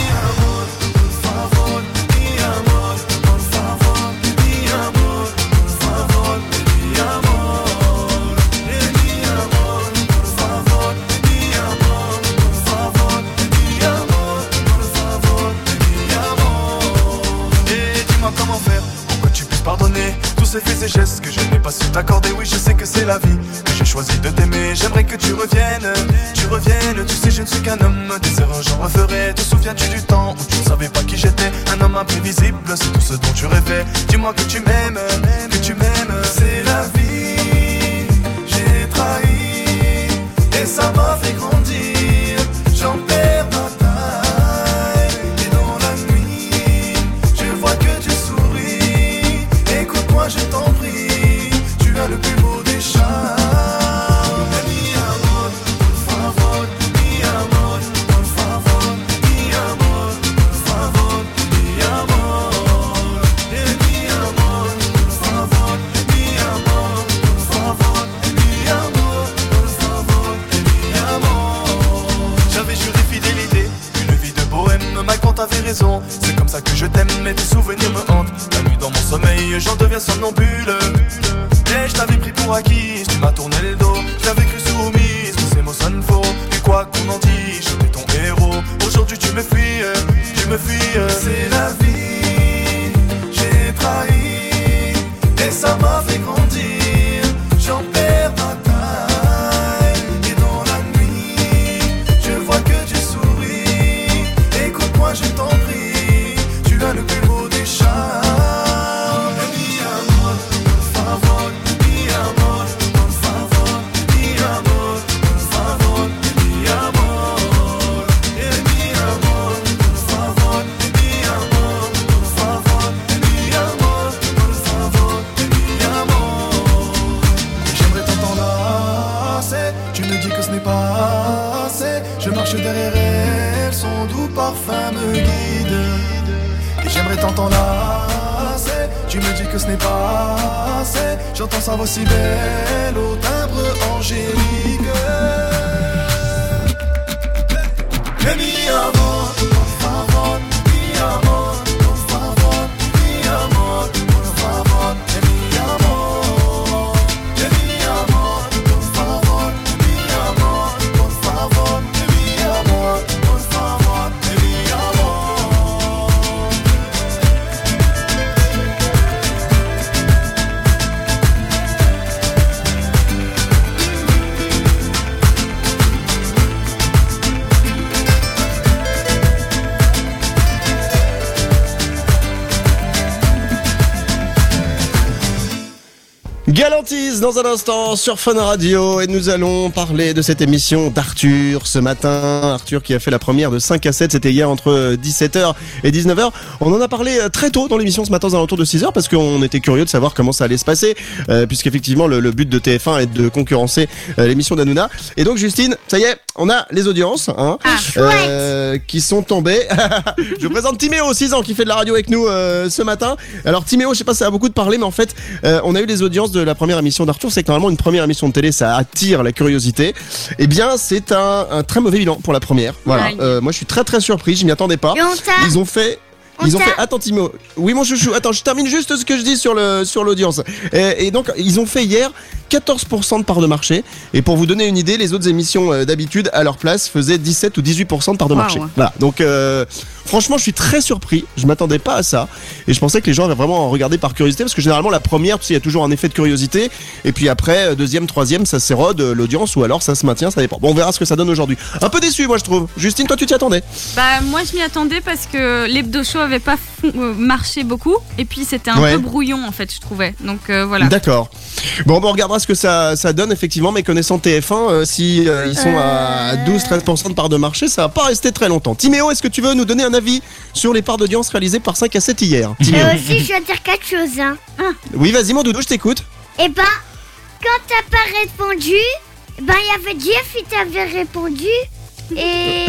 S1: Comment faire pour que tu puisses pardonner tous ces faits et gestes que je n'ai pas su t'accorder. Oui, je sais que c'est la vie, que j'ai choisi de t'aimer. J'aimerais que tu reviennes, tu reviennes. Tu sais, je ne suis qu'un homme, des erreurs j'en referai. Te souviens-tu du temps où tu ne savais pas qui j'étais? Un homme imprévisible, c'est tout ce dont tu rêvais. Dis-moi que tu m'aimes, que tu m'aimes. C'est la vie, j'ai trahi et ça m'a fait grandir. J'en perds ma je t'en prie, tu as le plus beau des charmes. Mi amor, por favor, mi amor, por favor, mi amor, por favor, mi amor. Mi amor, por favor, mi amor, por favor, mi amor, por favor, mi amor. J'avais juré fidélité, une vie de bohème, ma quand t'avais raison. C'est comme ça que je t'aime, mais tes souvenirs me hantent. La nuit dans mon sommeil, j'en deviens somnambule. Et je t'avais pris pour acquise, tu m'as tourné le dos. Je t'avais cru soumise, tous ces mots sonnent faux. Et quoi qu'on en dise, j'étais ton héros. Aujourd'hui tu me fuis, tu me fuis. C'est la vie, j'ai trahi et ça m'a fait grandir. J'en perds ma taille et dans la nuit, je vois que tu souris. Écoute-moi, je t'en prie, tu as le plus beau des charmes. Je marche derrière elle, son doux parfum me guide. Et j'aimerais t'entendre lasser. Tu me dis que ce n'est pas assez. J'entends sa voix si belle au timbre angélique. Mais mi amor, por favor, mi amor, por favor, mi amor, por favor, mi amor. Mi amor, por favor, mi amor, por favor. Por favor, mi amor.
S2: Galantis dans un instant sur Fun Radio et nous allons parler de cette émission d'Arthur ce matin. Arthur qui a fait la première de cinq à sept, c'était hier entre dix-sept heures et dix-neuf heures. On en a parlé très tôt dans l'émission ce matin aux alentours de six heures parce qu'on était curieux de savoir comment ça allait se passer euh, puisqu'effectivement le, le but de T F un est de concurrencer euh, l'émission d'Hanouna. Et donc Justine, ça y est, on a les audiences hein,
S20: ah,
S2: euh, qui sont tombées. Je vous présente Timéo, six ans, qui fait de la radio avec nous euh, ce matin. Alors Timéo, je sais pas si ça a beaucoup de parler mais en fait euh, on a eu les audiences de la première émission d'Arthur. C'est que normalement une première émission de télé ça attire la curiosité. Eh bien c'est un, un très mauvais bilan pour la première. Voilà. Euh, moi je suis très très surpris, je m'y attendais pas. Ils ont fait Ils ont
S20: t'a-
S2: fait. Attends, Timo. Oui, mon chouchou. Attends, je termine juste ce que je dis sur le sur l'audience. Et, et donc, ils ont fait hier quatorze pour cent de part de marché. Et pour vous donner une idée, les autres émissions euh, d'habitude à leur place faisaient dix-sept ou dix-huit pour cent de part de
S3: Wow.
S2: marché. Voilà. Donc, euh, franchement, je suis très surpris. Je m'attendais pas à ça. Et je pensais que les gens allaient vraiment regarder par curiosité, parce que généralement la première, tu sais, il y a toujours un effet de curiosité. Et puis après, euh, deuxième, troisième, ça s'érode euh, l'audience, ou alors ça se maintient, ça dépend. Bon, on verra ce que ça donne aujourd'hui. Un peu déçu, moi, je trouve. Justine, toi, tu t'y attendais?
S3: Bah moi je m'y attendais parce que l'hebdo show avait pas fon- euh, marché beaucoup et puis c'était un
S2: Ouais.
S3: peu brouillon en fait je trouvais. Donc euh, voilà.
S2: D'accord. Bon, bon, on regardera ce que ça, ça donne effectivement, mais connaissant T F un, euh, si euh, ils sont à douze à treize pour cent de part de marché, ça va pas rester très longtemps. Timéo, est-ce que tu veux nous donner un avis sur les parts d'audience réalisées par cinq à sept hier? Timéo.
S20: Et aussi, je dois dire quelque chose. Hein.
S2: Oui, vas-y, mon doudou, je t'écoute.
S20: Et ben, quand t'as pas répondu, ben il y avait Jeff qui t'avait répondu. Et.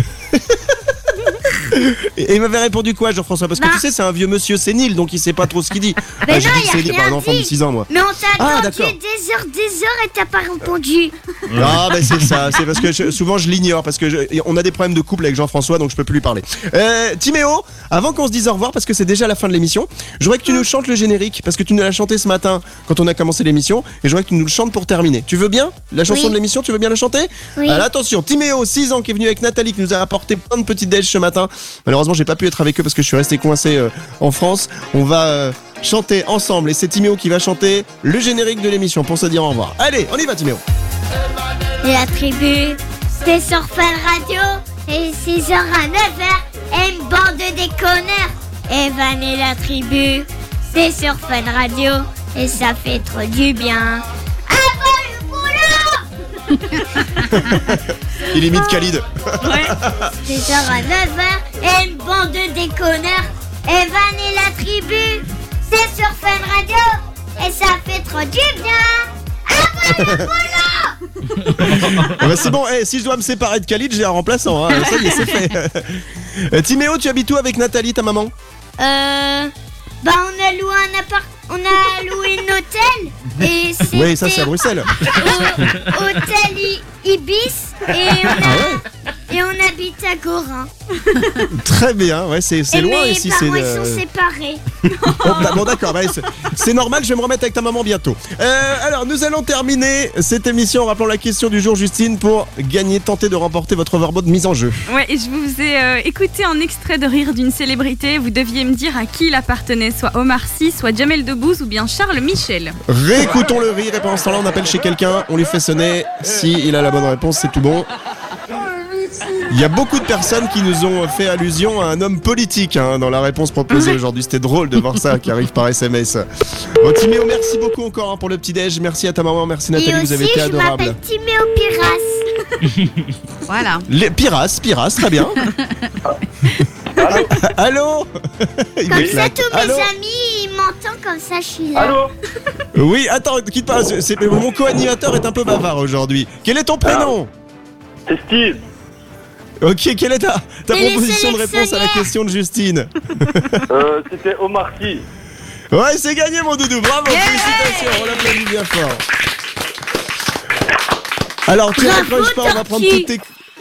S2: Et il m'avait répondu quoi, Jean-François? Parce que
S20: Bah.
S2: tu sais, c'est un vieux monsieur sénile, donc il sait pas trop ce qu'il dit.
S20: Mais
S2: Ah, j'ai
S20: non,
S2: dit
S20: il y a
S2: sénile par
S20: rien
S2: un enfant de
S20: dit.
S2: six ans, moi.
S20: Mais on t'a
S2: Ah,
S20: attendu
S2: d'accord.
S20: des heures, des heures et t'as pas répondu.
S2: Ah, bah c'est ça, c'est parce que je- souvent je l'ignore, parce que je- on a des problèmes de couple avec Jean-François, donc je peux plus lui parler. Euh, Timéo, avant qu'on se dise au revoir, parce que c'est déjà la fin de l'émission, je voudrais que tu nous chantes le générique, parce que tu nous l'as chanté ce matin quand on a commencé l'émission, et je voudrais que tu nous le chantes pour terminer. Tu veux bien? La chanson
S20: Oui.
S2: de l'émission, tu veux bien la chanter?
S20: Oui.
S2: Alors attention, Timéo, six ans, qui est venu avec Nathalie, qui nous a apporté plein de petits déj ce matin. Malheureusement, j'ai pas pu être avec eux parce que je suis resté coincé euh, en France. On va euh, chanter ensemble, et c'est Timéo qui va chanter le générique de l'émission pour se dire au revoir. Allez, on y va, Timéo.
S20: La tribu, c'est sur Fun Radio. Et six heures à neuf heures, et une bande de déconneurs. Evan et la tribu, c'est sur Fun Radio. Et ça fait trop du bien. Avant le boulot!
S2: Il imite Khalid.
S20: six heures à neuf heures, et une bande de déconneurs. Evan et la tribu, c'est sur Fun Radio. Et ça fait trop du bien. Avant le boulot!
S2: Ah bah c'est bon, eh, si je dois me séparer de Khalid, j'ai un remplaçant, hein. Ça y est, c'est fait. Euh, Timéo, tu habites où avec Nathalie, ta maman?
S20: Euh. Bah, on a loué un appart. On a loué un hôtel. Et c'était
S2: Oui, ça c'est à Bruxelles.
S20: au- Hôtel I- Ibis. Et on, a, et on habite à Gorin.
S2: Très bien, ouais, c'est c'est
S20: Et
S2: loin
S20: mes
S2: ici.
S20: parents,
S2: c'est,
S20: ils
S2: euh,
S20: sont séparés.
S2: Bon, bah, bon, d'accord, bah, c'est- c'est normal, je vais me remettre avec ta maman bientôt. Euh, alors, nous allons terminer cette émission en rappelant la question du jour, Justine, pour gagner, tenter de remporter votre overboard mise en jeu.
S3: Ouais, et je vous ai euh, écouté un extrait de rire d'une célébrité. Vous deviez me dire à qui il appartenait, soit Omar Sy, soit Jamel Debbouze ou bien Charles Michel.
S2: Réécoutons le rire et pendant ce temps-là, on appelle chez quelqu'un, on lui fait sonner. Si il a la bonne réponse, c'est tout bon. Il y a beaucoup de personnes qui nous ont fait allusion à un homme politique hein, dans la réponse proposée aujourd'hui. C'était drôle de voir ça qui arrive par S M S. Bon, Timéo, merci beaucoup encore hein, pour le petit-déj. Merci à ta maman, merci Nathalie,
S20: Et
S2: vous avez
S20: aussi,
S2: été
S20: je
S2: adorable.
S20: m'appelle Timéo Piras.
S3: Voilà.
S2: Les Piras, Piras, très bien. Allô. Il
S20: Comme
S2: me
S20: ça,
S2: claque.
S20: tous mes
S2: Allô.
S20: amis, ils m'entendent comme ça, je suis là.
S11: Allô?
S2: Oui, attends, quitte pas. c'est- c'est- mon co-animateur est un peu bavard aujourd'hui. Quel est ton prénom?
S11: C'est Steve.
S2: Ok, quelle est ta, ta
S11: Et les
S2: proposition de réponse à la question de Justine?
S11: Euh, c'était Omar Sy.
S2: Ouais, c'est gagné mon doudou, bravo, félicitations, on l'applaudit bien fort. Alors, tu
S20: Bravo,
S2: raccroches pas, on va prendre
S20: Tortue.
S2: toutes tes...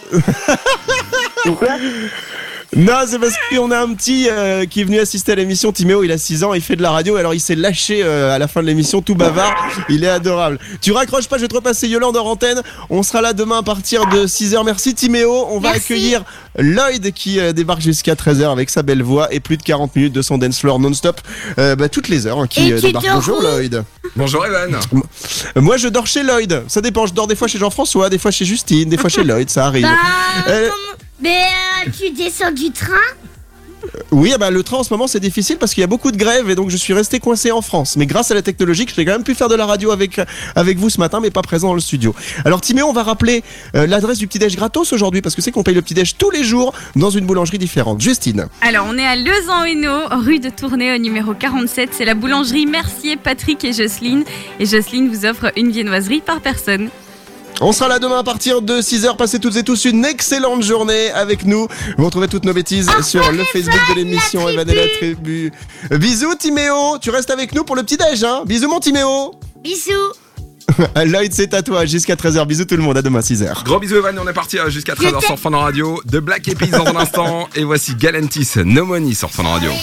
S2: Non, c'est parce qu'on a un petit euh, qui est venu assister à l'émission. Timéo, il a six ans, il fait de la radio, alors il s'est lâché euh, à la fin de l'émission, tout bavard. Il est adorable. Tu raccroches pas, je vais te repasser Yolande en antenne. On sera là demain à partir de six heures. Merci Timéo. On va
S20: Merci.
S2: accueillir Lloyd qui euh, débarque jusqu'à treize heures avec sa belle voix et plus de quarante minutes de son dance floor non-stop euh, bah, toutes les heures hein, qui
S20: Et
S2: euh,
S20: tu
S2: débarque.
S20: dors
S2: Bonjour
S20: où
S2: Lloyd.
S9: Bonjour Evan.
S2: Euh, Moi je dors chez Lloyd. Ça dépend, je dors des fois chez Jean-François, des fois chez Justine, des fois chez Lloyd, ça arrive.
S20: Bah,
S2: Euh,
S20: comment- Mais euh, tu descends du train?
S2: Oui, ah bah, le train en ce moment c'est difficile parce qu'il y a beaucoup de grèves et donc je suis resté coincé en France. Mais grâce à la technologie, j'ai quand même pu faire de la radio avec, avec vous ce matin, mais pas présent dans le studio. Alors Timéo, on va rappeler euh, l'adresse du petit-déj gratos aujourd'hui parce que c'est qu'on paye le petit-déj tous les jours dans une boulangerie différente. Justine.
S3: Alors, on est à Lezan-Hainaut, rue de Tournai au numéro quarante-sept. C'est la boulangerie Mercier, Patrick et Jocelyne. Et Jocelyne vous offre une viennoiserie par personne.
S2: On sera là demain à partir de six heures. Passez toutes et tous une excellente journée avec nous. Vous retrouvez toutes nos bêtises sur le Facebook de l'émission Evan et la tribu. Bisous Timéo, tu restes avec nous pour le petit-déj hein. Bisous mon Timéo.
S20: Bisous.
S2: Lloyd, c'est à toi jusqu'à treize heures. Bisous tout le monde, à demain six heures.
S15: Gros bisous Evan, on est parti jusqu'à treize heures sur Fun Radio. De Black Eyed Peas dans un instant. Et voici Galantis, No Money sur Fun Radio.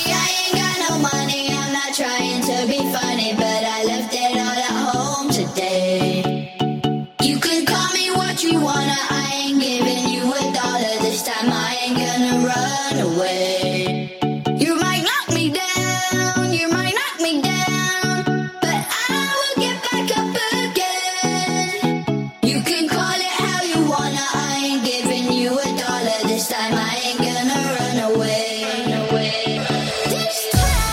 S7: Trying to be funny, but I left it all at home today. You can call me what you wanna, I ain't giving you a dollar this time. I ain't gonna run away. You might knock me down, you might knock me down, but I will get back up again. You can call it how you wanna, I ain't giving you a dollar this time. I ain't gonna run away. Run away. This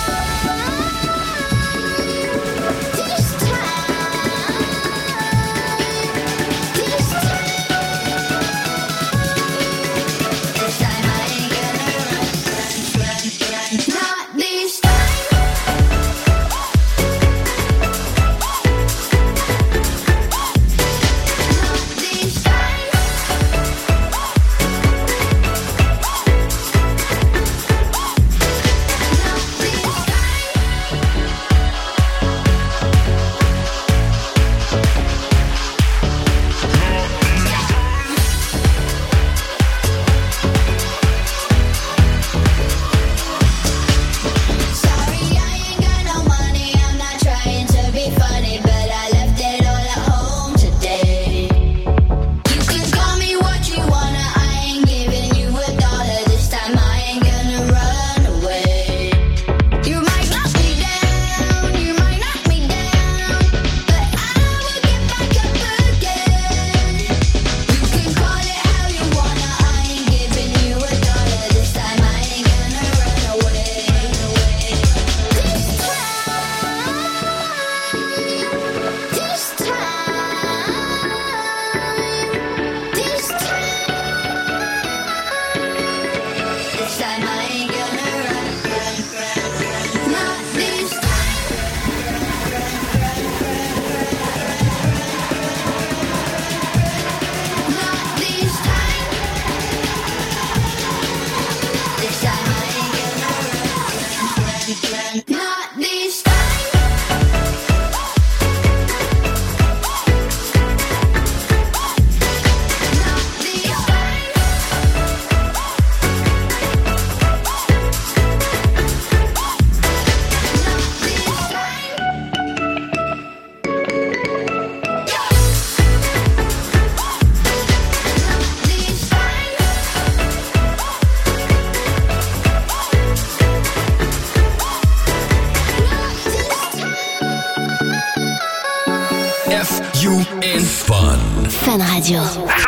S4: Fun Radio.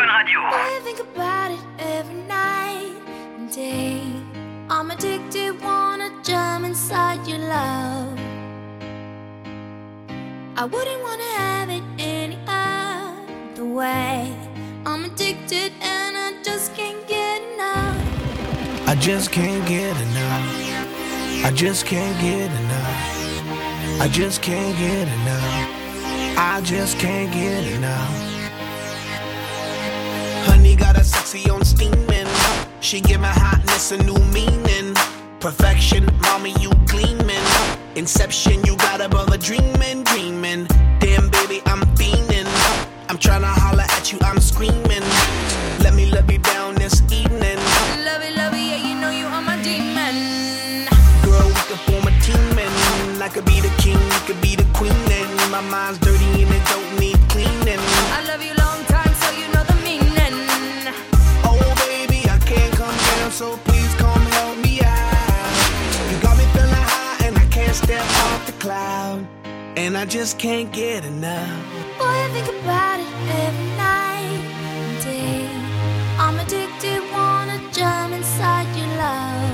S7: I think about it every night and day. I'm addicted, wanna jump inside your love. I wouldn't wanna have it any other way. I'm addicted and I just can't get enough.
S16: I just can't get enough. I just can't get enough. I just can't get enough. I just can't get enough. Honey got a sexy on steaming. She give my hotness a new meaning. Perfection, mommy, you gleaming. Inception, you got a brother dreaming, dreaming. Damn, baby, I'm fiending. I'm tryna holler at you, I'm screaming. Let me love you down this evening.
S7: Love it, love it, yeah, you know you are my demon.
S16: Girl, we could form a team and I could be the king, you could be the queen. And my mind's dirty and it don't need cleaning.
S7: I love you long time, so you know the meaning.
S16: Oh, baby, I can't come down, so please come help me out. You got me feeling high and I can't step off the cloud. And I just can't get enough.
S7: Boy, I think about it every night and day. I'm addicted, wanna jump inside your love.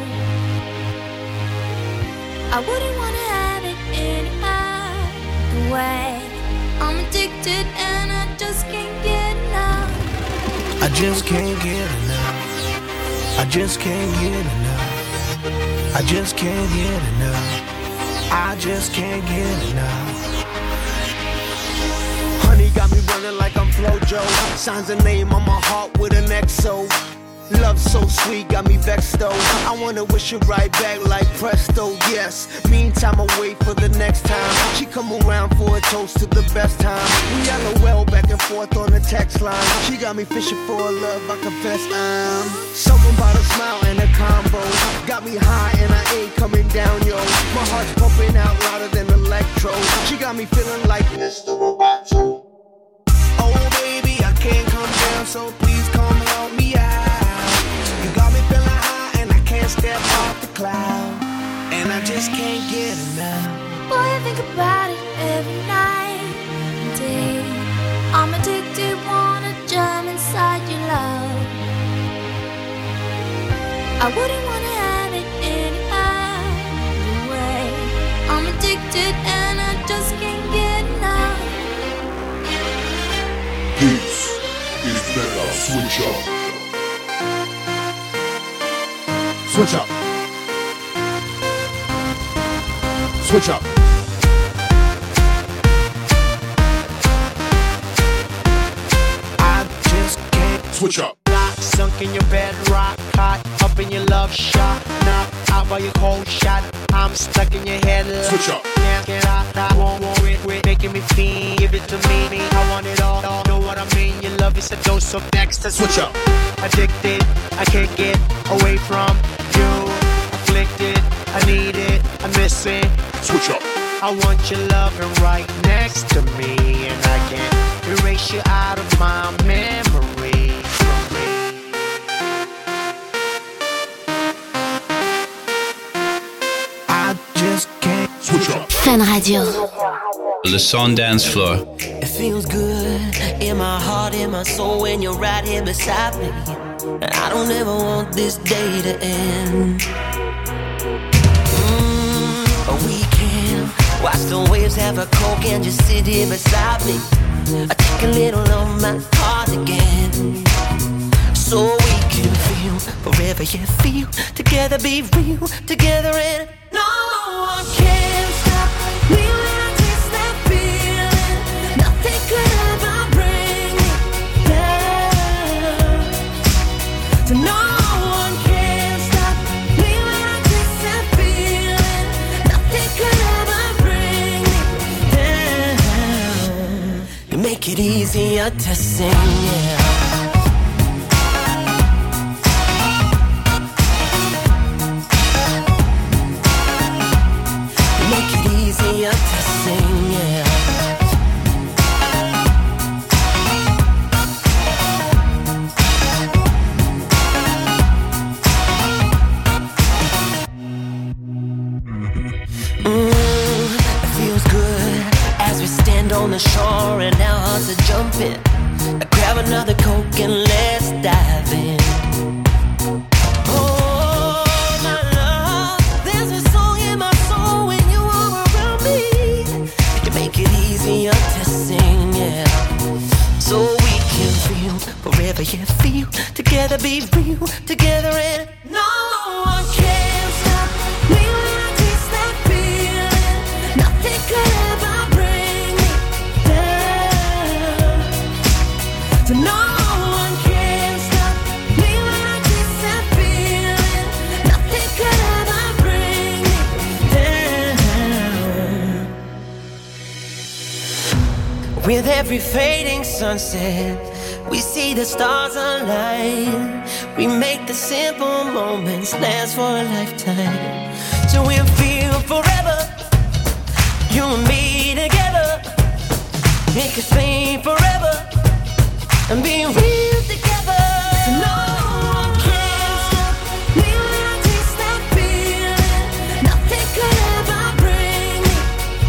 S7: I wouldn't wanna have it any other way. I'm addicted and I just can't get enough.
S16: I just can't get enough. I just can't get enough. I just can't get enough. I just can't get enough. Honey got me running like I'm Flojo. Signs a name on my heart with an X O.
S1: Love so sweet, got me vexed though. I wanna wish it right back like presto, yes. Meantime, I wait for the next time she come around for a toast to the best time. We LOL back and forth on the text line. She got me fishing for a love, I confess I'm something about a smile and a combo. Got me high and I ain't coming down, yo. My heart's pumping out louder than electro. She got me feeling like Mister Roboto. Oh baby, I can't come down, so please come help me out. You got me feeling high and I can't step off the cloud. And I just can't get enough.
S10: Boy, I think about it every night and day. I'm addicted, wanna jump inside your love. I wouldn't wanna have it any other way. I'm addicted and I just can't get enough.
S18: This is better switch up. Switch up. Switch up.
S1: I just can't
S18: switch up.
S1: Lock, sunk in your bed, rock hot, up in your love shot, knock out by your cold shot. I'm stuck in your head.
S18: Switch up.
S1: Can't get out, I won't want it, quit making me feel. Give it to me, I want it all. Know what I mean? Your love is a dose of next.
S18: Switch up.
S1: Addicted, I can't get away from you. Afflicted, I need it, I miss it.
S18: Switch up.
S1: I want your loving right next to me, and I can't erase you out of my memory. I just can't
S18: switch up.
S4: Fun Radio.
S21: The Sun Dance Floor.
S22: It feels good in my heart, in my soul when you're right here beside me. And I don't ever want this day to end. Mm, we can watch the waves, have a coke and just sit here beside me. I take a little of my heart again. So we can feel forever, yeah, feel together, be real together, and no one can stop me when I taste that feeling. Nothing could ever bring me down. So no one can stop me when I taste that feeling. Nothing could ever bring me down. You make it easier to sing, yeah. To sing, yeah. Mm, it feels good as we stand on the shore and our hearts are jumping. Grab another Coke and let's dive in. To sing, yeah. So we can feel forever, yeah, feel together, be real together, and no one can stop me when I taste that feeling. Nothing could ever bring me down. So no one can stop me when I taste that feeling. Nothing could ever bring me down. With every fading sunset, we see the stars align. We make the simple moments last for a lifetime. So we'll feel forever, you and me together. Make us fade forever and be real together. So no one can stop me when I taste that feeling. Nothing could ever bring me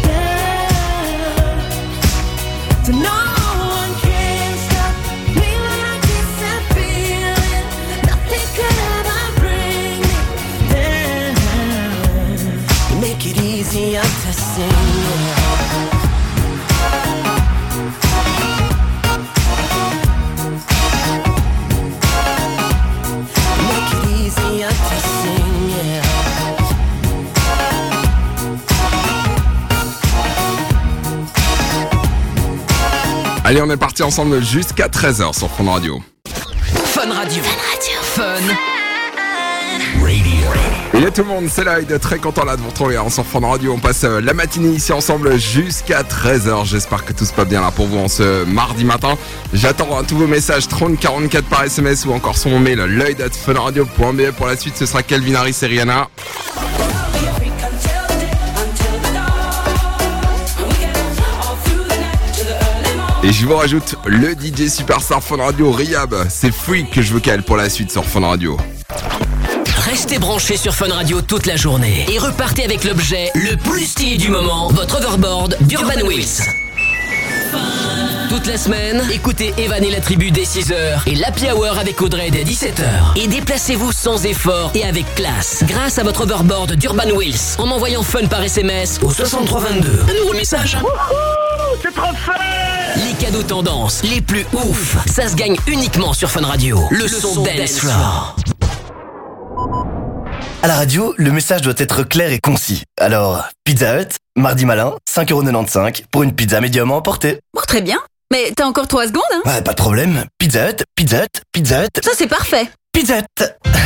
S22: down. So no one can stop me when I taste that feeling. Nothing could ever bring me down. You make it easier to sing, yeah. Make it easier to sing, yeah.
S15: Allez, on est parti ensemble jusqu'à treize heures sur Fun Radio.
S8: Fun Radio. Fun Radio. Fun.
S15: Et là tout le monde, c'est là, il est très content là de vous retrouver en surfant de radio. On passe euh, la matinée ici ensemble jusqu'à treize heures. J'espère que tout se passe bien là pour vous en ce mardi matin. J'attends un tous vos messages trente quarante-quatre par S M S ou encore sur mon mail l'œil arobase funradio point b e. Pour la suite, ce sera Calvin Harris et Rihanna. Et je vous rajoute le D J Superstar Fun Radio Riyab. C'est Freak que je veux qu'elle pour la suite sur Fun Radio.
S8: Restez branchés sur Fun Radio toute la journée et repartez avec l'objet le plus stylé du moment, votre overboard d'Urban Wheels. Toute la semaine, écoutez Evan et la tribu dès six heures et l'Happy Hour avec Audrey dès dix-sept heures. Et déplacez-vous sans effort et avec classe grâce à votre overboard d'Urban Wheels en envoyant Fun par S M S au soixante-trois vingt-deux. Un nouveau message.
S12: C'est trop fun!
S8: Les cadeaux tendances les plus ouf, ça se gagne uniquement sur Fun Radio. Le, le son, son Dance Floor.
S13: À la radio, le message doit être clair et concis. Alors, Pizza Hut, mardi malin, cinq euros quatre-vingt-quinze pour une pizza médium à emporter.
S23: Bon, très bien. Mais t'as encore trois secondes, hein?
S13: Ouais, pas de problème. Pizza Hut, Pizza Hut, Pizza Hut.
S23: Ça, c'est parfait.
S13: Pizza Hut.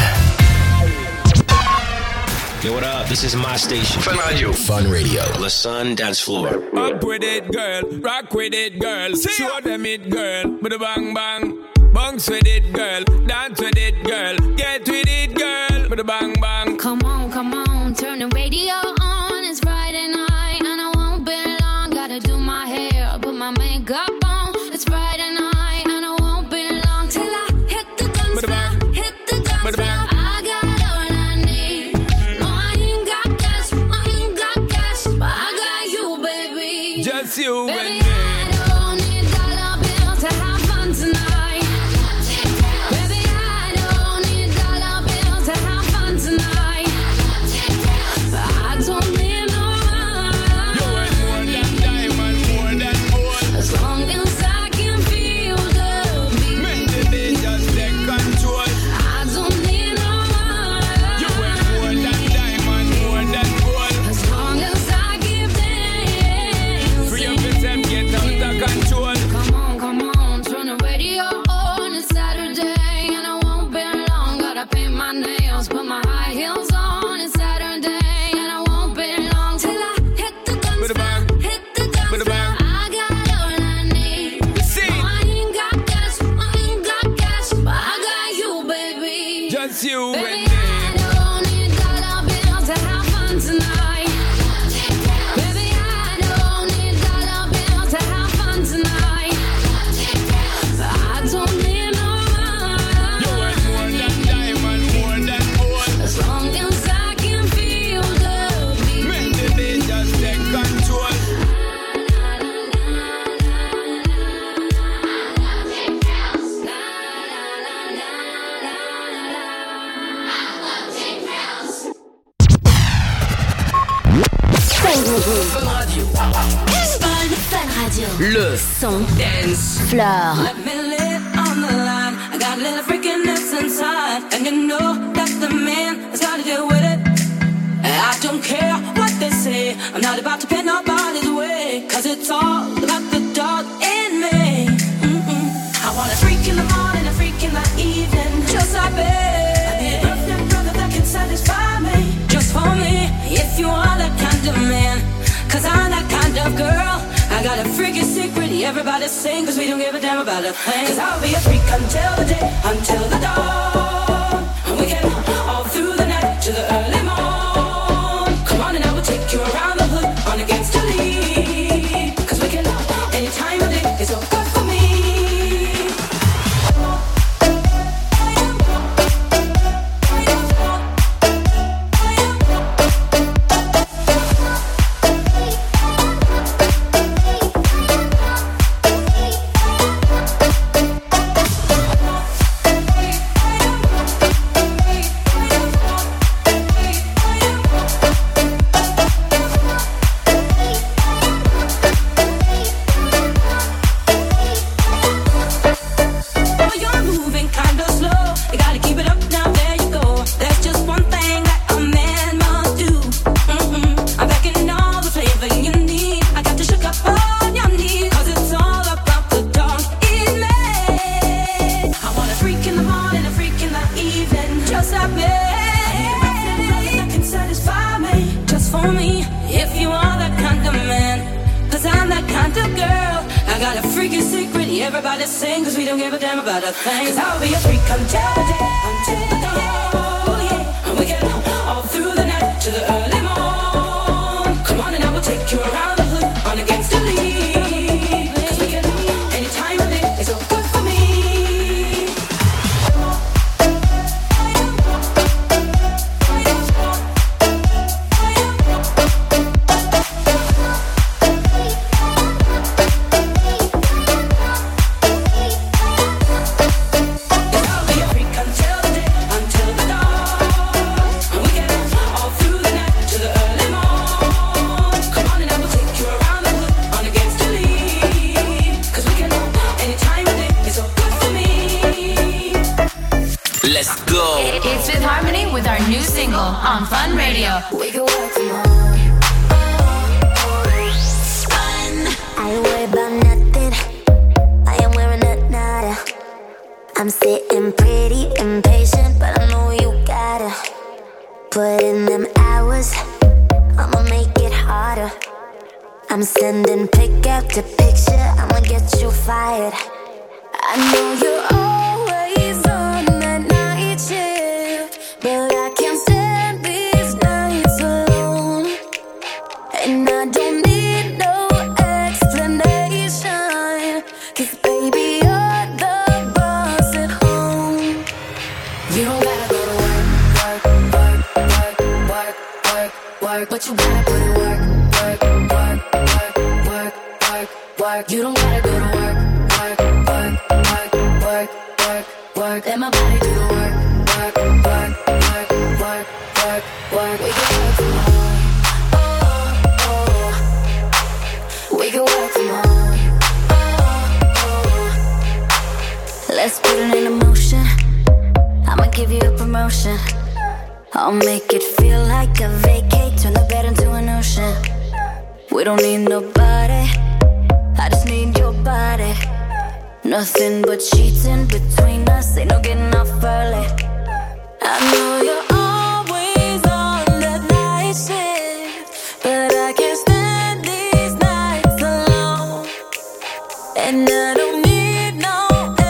S21: Yo, what up? This is my station. Fun Radio. Fun Radio. The Sun Dance Floor.
S24: Up with it, girl. Rock with it, girl. Show them it, girl. With a bang bang. Bounce with it, girl. Dance with it, girl. Get with it, girl. With a bang bang.
S7: Come on, come on. Turn the radio on. It's Friday night and I won't be long. Gotta do my hair, put my makeup on. It's Friday night and I won't be long till I hit the dance floor. Hit the dance floor. I got all I need. No, I ain't got cash. I ain't got cash, but I got you, baby.
S24: Just you
S7: baby,
S24: and me.
S7: I don't need dollar bills to have fun tonight.
S24: You
S7: baby,
S24: and me.
S7: I don't need dollar bills to have fun tonight. Baby, I don't need dollar bills to have fun tonight. I don't need no money.
S24: You want more than diamond, more than gold.
S7: As long as I can feel the beat.
S24: Make the beat just take control.
S8: Fun Radio.
S4: Fun Radio.
S8: Le
S4: son
S8: Dance
S4: Floor.
S25: Let me live on the line. I got a little freakiness inside, and you know that's the man that's gotta deal with it. And I don't care what they say. I'm not about to pay nobody's way, cause it's all about the dog in me. Mm-mm. I want a freak in the morning, a freak in the evening. Just like me. I need a girlfriend, brother that can satisfy me. Just for me, if you are that kind of man. Cause I'm that kind of girl. I got a freaky secret, everybody sing, cause we don't give a damn about a thing. Cause I'll be a freak until the day, until the dawn. And we can all through the night to the early morn. Come on and I will take you around the hood on against your lead. Cause we can any time of day is so good for me. under, girl. I got a freaking secret, everybody sing, cause we don't give a damn about a thing. Cause I'll be a freak until the day, until the dawn, yeah. And we get all through the night to the early morn. Come on and I will take you around the hood on against the lead. Cause we get any time of day, it's so good for me.
S8: Let's go.
S5: It's Fifth Harmony with our new single on Fun Radio.
S10: We can work from home. Fun. I ain't worried about nothing. I am wearing a nada. I'm sitting pretty impatient, but I know you gotta put in them hours. I'ma make it harder. I'm sending pick after picture. I'ma get you fired. I know you're always on that night shift, but I can't stand these nights alone. And I don't need no explanation, cause baby you're the boss at home. You don't gotta go to work, work, work, work, work, work, work, but you gotta put in work, work, work, work, work, work, work. You don't gotta go to work, work, work, work, work, work, work. Let my body do the work, work, work, work, work, work, work. We can work from home. Oh, oh. We can work from home. Oh, oh. Let's put it in motion. I'ma give you a promotion. I'll make it feel like a vacate. Turn the bed into an ocean. We don't need nobody. I just need your body. Nothing but sheets in between us. Ain't no getting off early. I know you're always on that night shift, but I can't stand these nights alone. And I don't need no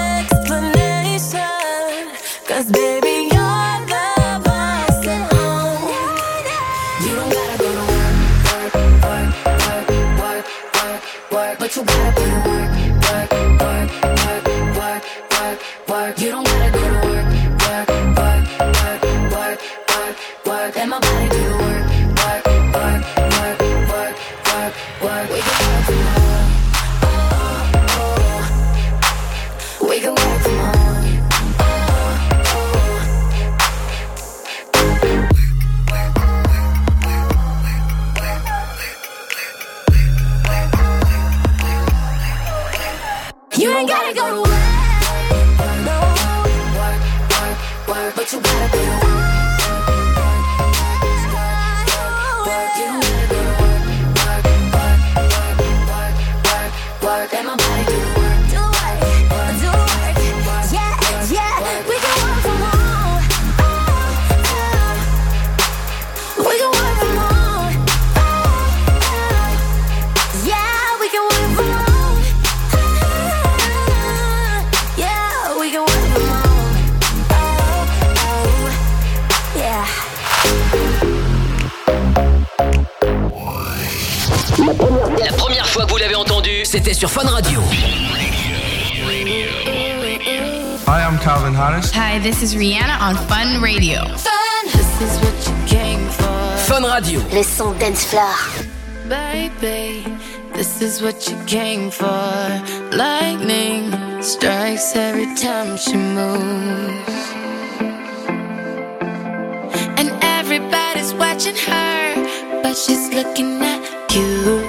S10: explanation, cause baby you're the boss at home. You don't gotta go to work, work, work, work, work, work, work, but you gotta put in work, work, work, work, work, work, work. You don't gotta go to work, work, work, work, work, work, work. Let my body do the work, work, work, work, work, work, work. We can work from home. Oh, oh. We can work from home. Oh, oh. You ain't gotta go to work. No. Work, work, work, but you gotta do the work. Work, you don't gotta go to work. Work, work, work, work, work, work. Let my body do the work. Do work, do work. Yeah, yeah. We can work from home. Oh, oh. We can work from home. Oh, oh. Yeah, we can work from home. Yeah, we can work from home. Oh, oh. Yeah.
S8: La première fois que vous l'avez entendu, c'était sur Fun Radio.
S6: Hi, I'm Calvin Harris.
S5: Hi, this is Rihanna on Fun Radio.
S10: Fun. This is what you came for.
S8: Fun Radio.
S10: Le son dance floor.
S25: Baby, this is what you came for. Lightning strikes every time she moves, and everybody's watching her, but she's looking at you.